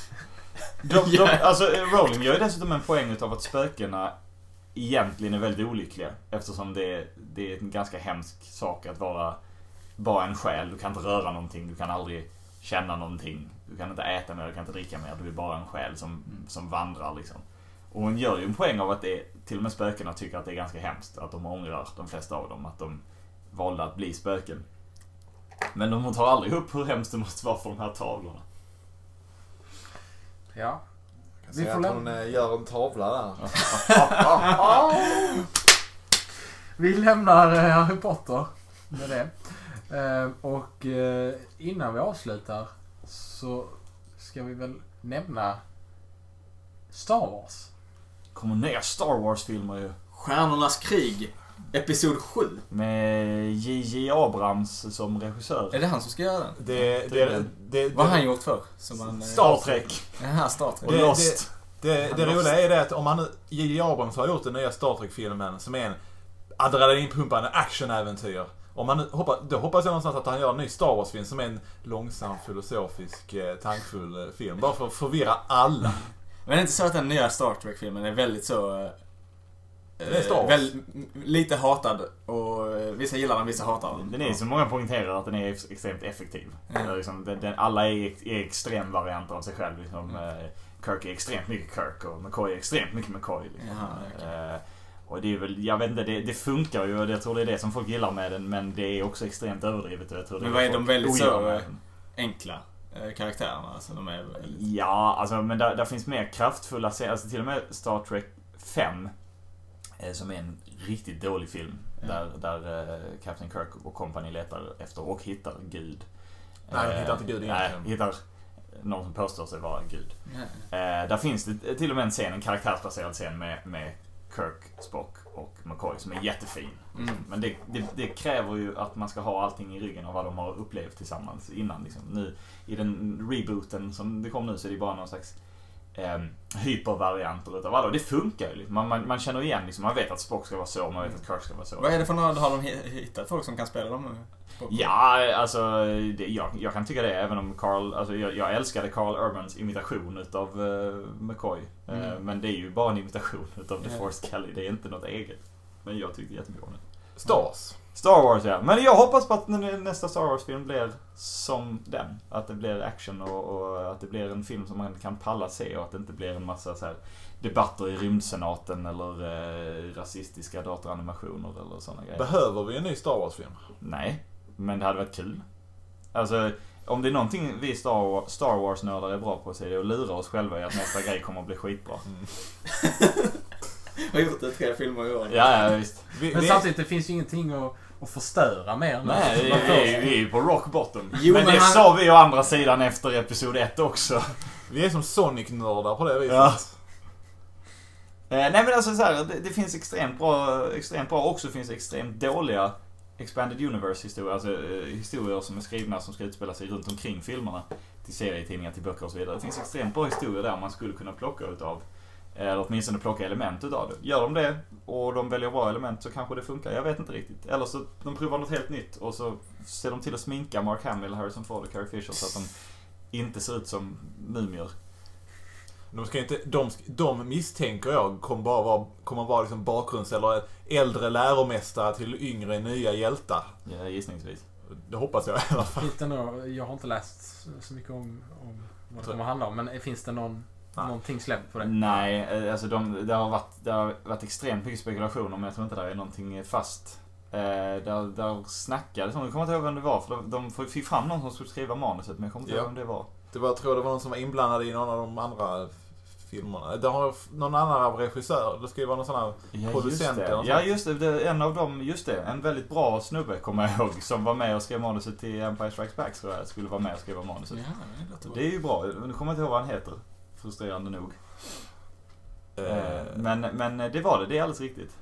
De, de, alltså, Rowling gör ju dessutom en poäng av att spökena egentligen är väldigt olyckliga. Eftersom det är, det är en ganska hemsk sak att vara bara en själ. Du kan inte röra någonting, du kan aldrig känna någonting. Du kan inte äta mer, du kan inte dricka mer. Du är bara en själ som, som vandrar liksom. Och hon gör ju en poäng av att det, till och med spökena tycker att det är ganska hemskt. Att de ångrar, de flesta av dem, att de valde att bli spöken. Men de tar aldrig upp hur hemskt det måste vara för de här tavlorna. Ja. Vi får får läm- hon eh, gör en tavla där. Vi lämnar eh, Harry Potter med det. Eh, och eh, innan vi avslutar så ska vi väl nämna Star Wars. Kommer nya Star Wars-filmer ju. Stjärnornas krig, episod sju. Med J J Abrams som regissör. Är det han som ska göra den? Det, det, det, Vad har han det, gjort för? Som han, Star Trek. Jaha, Star Trek. Och det, Lost. det, det, det roliga är det att om han nu, J J Abrams har gjort den nya Star Trek-filmen som är en adrenalinpumpande actionäventyr. Om man nu hoppas, då hoppas jag någonstans att han gör en ny Star Wars-film som är en långsam, filosofisk, eh, tankfull eh, film. Bara för att förvirra alla. Men det är inte så att den nya Star Trek-filmen är väldigt så... Eh, Det är Star Wars. väl, lite hatad och eh, vissa gillar den, vissa hatar den. Den är så många poängterar att den är ex- extremt effektiv. Mm. Eller liksom, den, den, alla är, ex- är extremvarianter av sig själv. Liksom, Mm. eh, Kirk är extremt mycket Kirk och McCoy är extremt mycket McCoy. Liksom. Jaha, okej. eh, och det är väl, jag vet inte, det, det funkar ju och jag tror det är det som folk gillar med den. Men det är också extremt överdrivet. Och jag tror det Men vad är de folk väldigt så, ogillar med eh, den. Enkla eh, karaktärerna? Alltså, de är väldigt... Ja, alltså, men där, där finns mer kraftfulla serier. Alltså, till och med Star Trek fem eh, som är en riktigt dålig film. Ja. Där, där eh, Captain Kirk och company letar efter och hittar Gud. Nej, de Eh, hittar inte Gud Nej, egentligen. hittar någon som påstår sig vara Gud. Ja. Eh, där finns det till och med en scen, en karaktärsbaserad scen med, med Kirk, Spock och McCoy som är jättefin. Mm. Men det, det, det kräver ju att man ska ha allting i ryggen av vad de har upplevt tillsammans innan. Liksom. Nu, i den rebooten som det kom nu så är det bara någon slags eh, hypervarianter utav alla. Och det funkar ju. Liksom. Man, man, man känner igen, liksom. Man vet att Spock ska vara så, man vet att Kirk ska vara så. Vad är det för några? Har de hittat folk som kan spela dem? Ja, alltså det, jag, jag kan tycka det, även om Carl, alltså jag, jag älskade Carl Urbans imitation utav uh, McCoy. Uh, Mm. Men det är ju bara en imitation utav The Ja. Force Kelly, det är inte något eget. Men jag tyckte jättebra om det. Star Wars. Star Wars, ja. Men jag hoppas på att nästa Star Wars-film blir som den. Att det blir action och, och att det blir en film som man kan palla se och att det inte blir en massa så här debatter i rymdsenaten eller eh, rasistiska datoranimationer eller sådana grejer. Behöver vi en ny Star Wars-film? Nej, men det hade varit kul. Alltså, om det är någonting vi Star, Star Wars-nördar är bra på så är det att lura oss själva i att nästa grej kommer att bli skitbra. Jag har gjort det tre filmer i år. Ja, ja visst. Vi, Men vi, samtidigt, det finns ju ingenting att, att förstöra mer nu. Nej, vi, Vad vi, först. vi är ju på rock bottom. Jo, men men det han- sa vi å andra sidan efter episod ett också. vi är som Sonic-nördar på det viset. Ja. Eh, nej men alltså så här, det, det finns extremt bra, extremt bra också finns det extremt dåliga Expanded Universe-historier, alltså eh, historier som är skrivna som ska utspela sig runt omkring filmerna, till serietidningar, till böcker och så vidare. Det finns extremt bra historier där man skulle kunna plocka utav, eller åtminstone plocka element utav det. Gör de det och de väljer bra element så kanske det funkar, jag vet inte riktigt. Eller så de provar något helt nytt och så ser de till att sminka Mark Hamill, Harrison Ford och Carrie Fisher så att de inte ser ut som mumier. De, ska inte, de, de misstänker jag kommer bara vara, kommer vara liksom bakgrunds- eller äldre läromästare till yngre nya hjältar. Ja, gissningsvis. Det hoppas jag i alla fall. Finns det några, jag har inte läst så mycket om, om vad det kommer handla om, men finns det någon, Nej. någonting släppt på det? Nej, eh, alltså de, det, har varit, det har varit extremt mycket spekulationer men jag tror inte det är någonting fast. Eh, där, där snackades om, jag kommer inte ihåg vem det var för de, de fick fram någon som skulle skriva manuset men jag kommer inte ihåg Ja. vem det var. Det var, jag tror det var någon som var inblandad i någon av de andra filmerna. Det har någon annan av regissör. Det ska ju vara någon sån här Ja, producent just det. eller något Ja sånt. just det, det, en av dem, just det, en väldigt bra snubbe kommer jag ihåg som var med och skrev manuset till Empire Strikes Back tror jag, skulle vara med och skriva manuset. Ja, det låter bra. Det är ju bra, nu kommer jag inte ihåg vad han heter, frustrerande nog. Eh, men, men det var det, det är alldeles riktigt.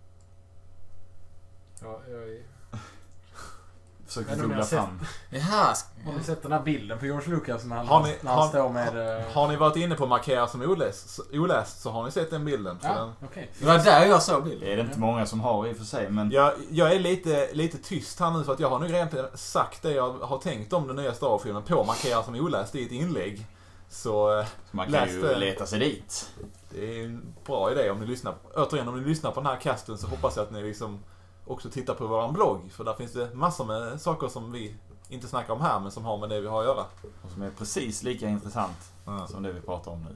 Ja, jag, Försöker Jag vet inte om googla jag har fram. Jaha, har ni sett den här bilden på George Lucas när han, Har ni- när han har- står med... eh, Har ni varit inne på markera som oläst, oläst så har ni sett den bilden. För Ja, den, okej. det var där jag såg bilden. Det är det inte många som har i och för sig men jag, jag är lite, lite tyst här nu för att jag har nog redan sagt det jag har tänkt om den nya Star Wars-filmen på markera som oläst i ett inlägg. Så eh, man kan läs ju det. leta sig dit. Det är en bra idé om ni lyssnar. Återigen, om ni lyssnar på den här casten så hoppas jag att ni liksom också tittar på vår blogg. För där finns det massor med saker som vi inte snackar om här men som har med det vi har att göra. Och som är precis lika intressant Ja. som det vi pratar om nu.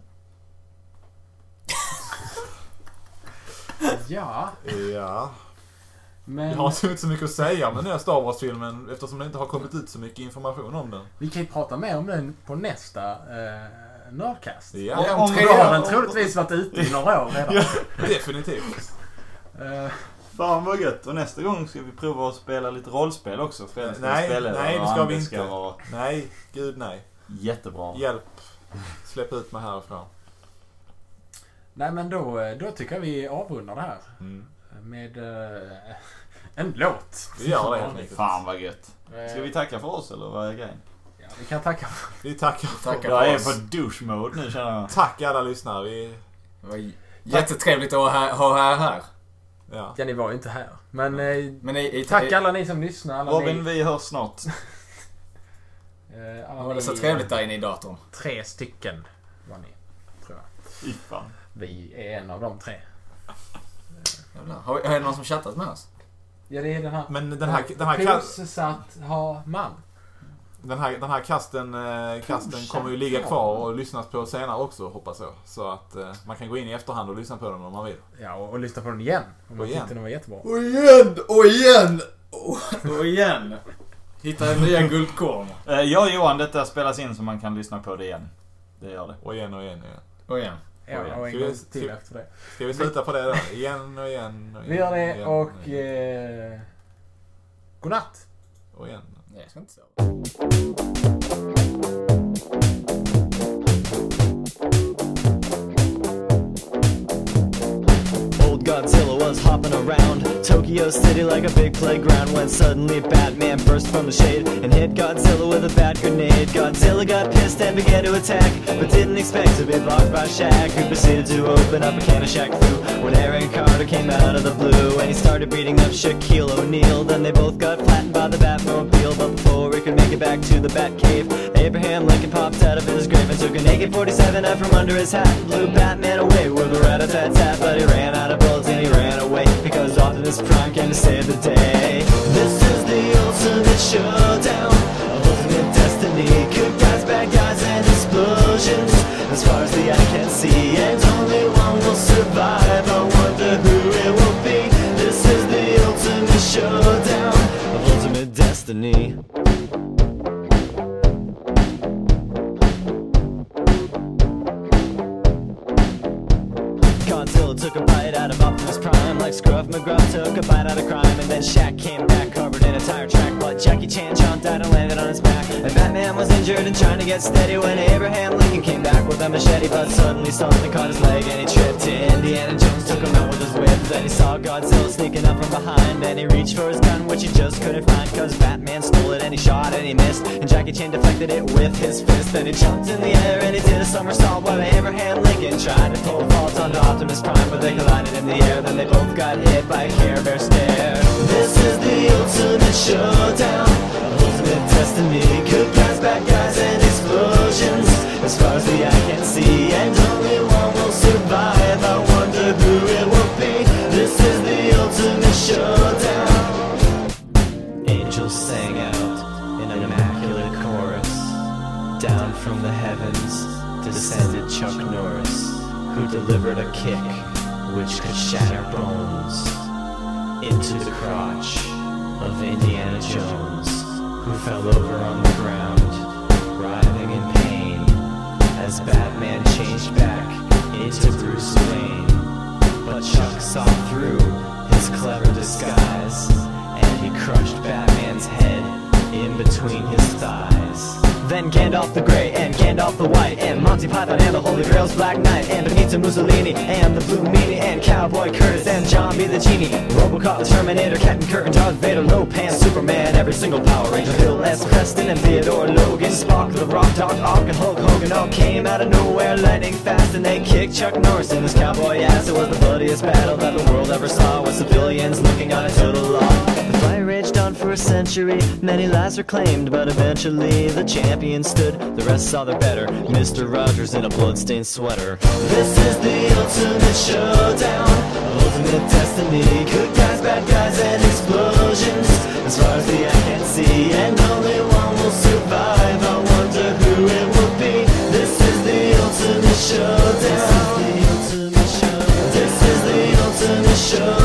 Ja, Ja. men Jag har inte så mycket att säga om den nya Star Wars-filmen eftersom det inte har kommit ut så mycket information om den. vi kan ju prata mer om den på nästa eh, Nerdcast. Ja, Ja, Om tre då har år. den troligtvis varit ute i några år redan. definitivt. Eh, Fan vad gött. Och nästa gång ska vi prova att spela lite rollspel också. För Nej, nej, det ska vi inte. Ska vara Nej, gud nej. jättebra. Hjälp. Släpp ut mig härifrån. Nej men då, då tycker jag vi avrundar det här. Mm. Med uh, en låt. Vi gör det helt enkelt. Fan vad gött. Ska vi tacka för oss eller vad är grejen? Ja, vi kan tacka. Vi tackar för Tackar Jag för är oss. på douche-mode nu känner jag. Tack alla lyssnare. Vi... Det var jättetrevligt att ha ha här här. Ja. Ja, ni var ju inte här. Men eh, Men i, i, tack alla ni som lyssnar. Alla Robin, ni, vi hörs snart. eh, alla var det ni, så trevligt där inne i datorn. Tre stycken var ni, tror jag. Fy fan. Vi är en av de tre. Jävlar. Har, vi- har det någon som chattat med oss? Ja, det är den här... Men den här, den här, ka- Pussatt ha man. den här, den här kasten, eh, kasten kommer ju ligga kvar och lyssnas på senare också, hoppas jag. Så att eh, man kan gå in i efterhand och lyssna på den om man vill. Ja, och, och lyssna på den igen. Om man Och igen. tyckte den var jättebra. Och igen! Och igen! Och, och igen! Hitta nya guldkorn. Eh, ja Johan, detta spelas in så man kan lyssna på det igen. Det gör det. Och igen och igen och igen. Och igen. Ja, Och igen. och en Ska vi- gång ska till vi- efter det. Ska vi sluta på det då? Igen och igen och igen. Vi gör det igen, och... igen. Eh, godnatt. Och igen. Nej, jag ska inte säga. Old Godzilla was hopping around Tokyo City like a big playground when suddenly Batman burst from the shade and hit Godzilla with a bat grenade. Godzilla got pissed and began to attack, but didn't expect to be blocked by Shaq, who proceeded to open up a can of Shaq Fu when Aaron Carter came out of the blue and he started beating up Shaquille O'Neal. Then they both got flattened by the Batmobile, but before he could make it back to the Batcave, Abraham Lincoln popped out of his grave and took an A K forty-seven out from under his hat and blew Batman away with a rat-a-tat-tat. But he ran out of bullets and he ran away because Optimus Prime came to save the day. This is the ultimate showdown of ultimate destiny. Good guys, bad guys, and explosions as far as the eye can see, and only one will survive. I wonder who it will be. This is the ultimate showdown of ultimate destiny. Godzilla took a bite out of Optimus Prime like Scruff McGruff took a bite out of crime, and then Shaq came back covered in a tire track, but Jackie Chan jumped out and landed on his back, and Batman was injured and trying to get steady when Abraham Lincoln came back with a machete, but suddenly something caught his leg and he tripped. Indiana Jones took him out with his whip, then he saw Godzilla sneaking up from behind and he reached for his gun which he just couldn't find cause Batman stole it and he shot and he missed, and Jackie Chan deflected it with his fist. Then he jumped in the air and he did a somersault while Abraham Lincoln tried to pull vault onto Optimus Prime, but they collided in the air. Then they both got hit by a Care Bear stare. This is the ultimate showdown of ultimate destiny. Good guys, bad guys, and explosions as far as the eye can see, and only one will survive. I wonder who it will be. This is the ultimate showdown. Angels sang out in an immaculate chorus. Down from the heavens descended Chuck Norris, who delivered a kick which could shatter bones into the crotch of Indiana Jones, who fell over on the ground, writhing in pain, as Batman changed back into Bruce Wayne. But Chuck saw through his clever disguise, and he crushed Batman's head in between his thighs. Then Gandalf the Grey and Gandalf the White and Monty Python and the Holy Grail's Black Knight and Benito Mussolini and the Blue Meanie and Cowboy Curtis and John B. the Genie, Robocop the Terminator, Captain Kirk and Darth Vader, Lopan, Superman, every single Power Ranger, Bill S. Preston and Theodore Logan, Spock, the Rock, Doc Ock and Hulk Hogan all came out of nowhere lightning fast, and they kicked Chuck Norris in his cowboy ass. It was the bloodiest battle that the world ever saw, with civilians looking on a total loss. The fight raged on for a century, many lives were claimed, but eventually the champion stood. The rest saw their better, Mister Rogers in a bloodstained sweater. This is the ultimate showdown of ultimate destiny. Good guys, bad guys, and explosions as far as the eye can see, and only one will survive. I wonder who it will be. This is the ultimate showdown. This is the ultimate showdown. This is the ultimate showdown.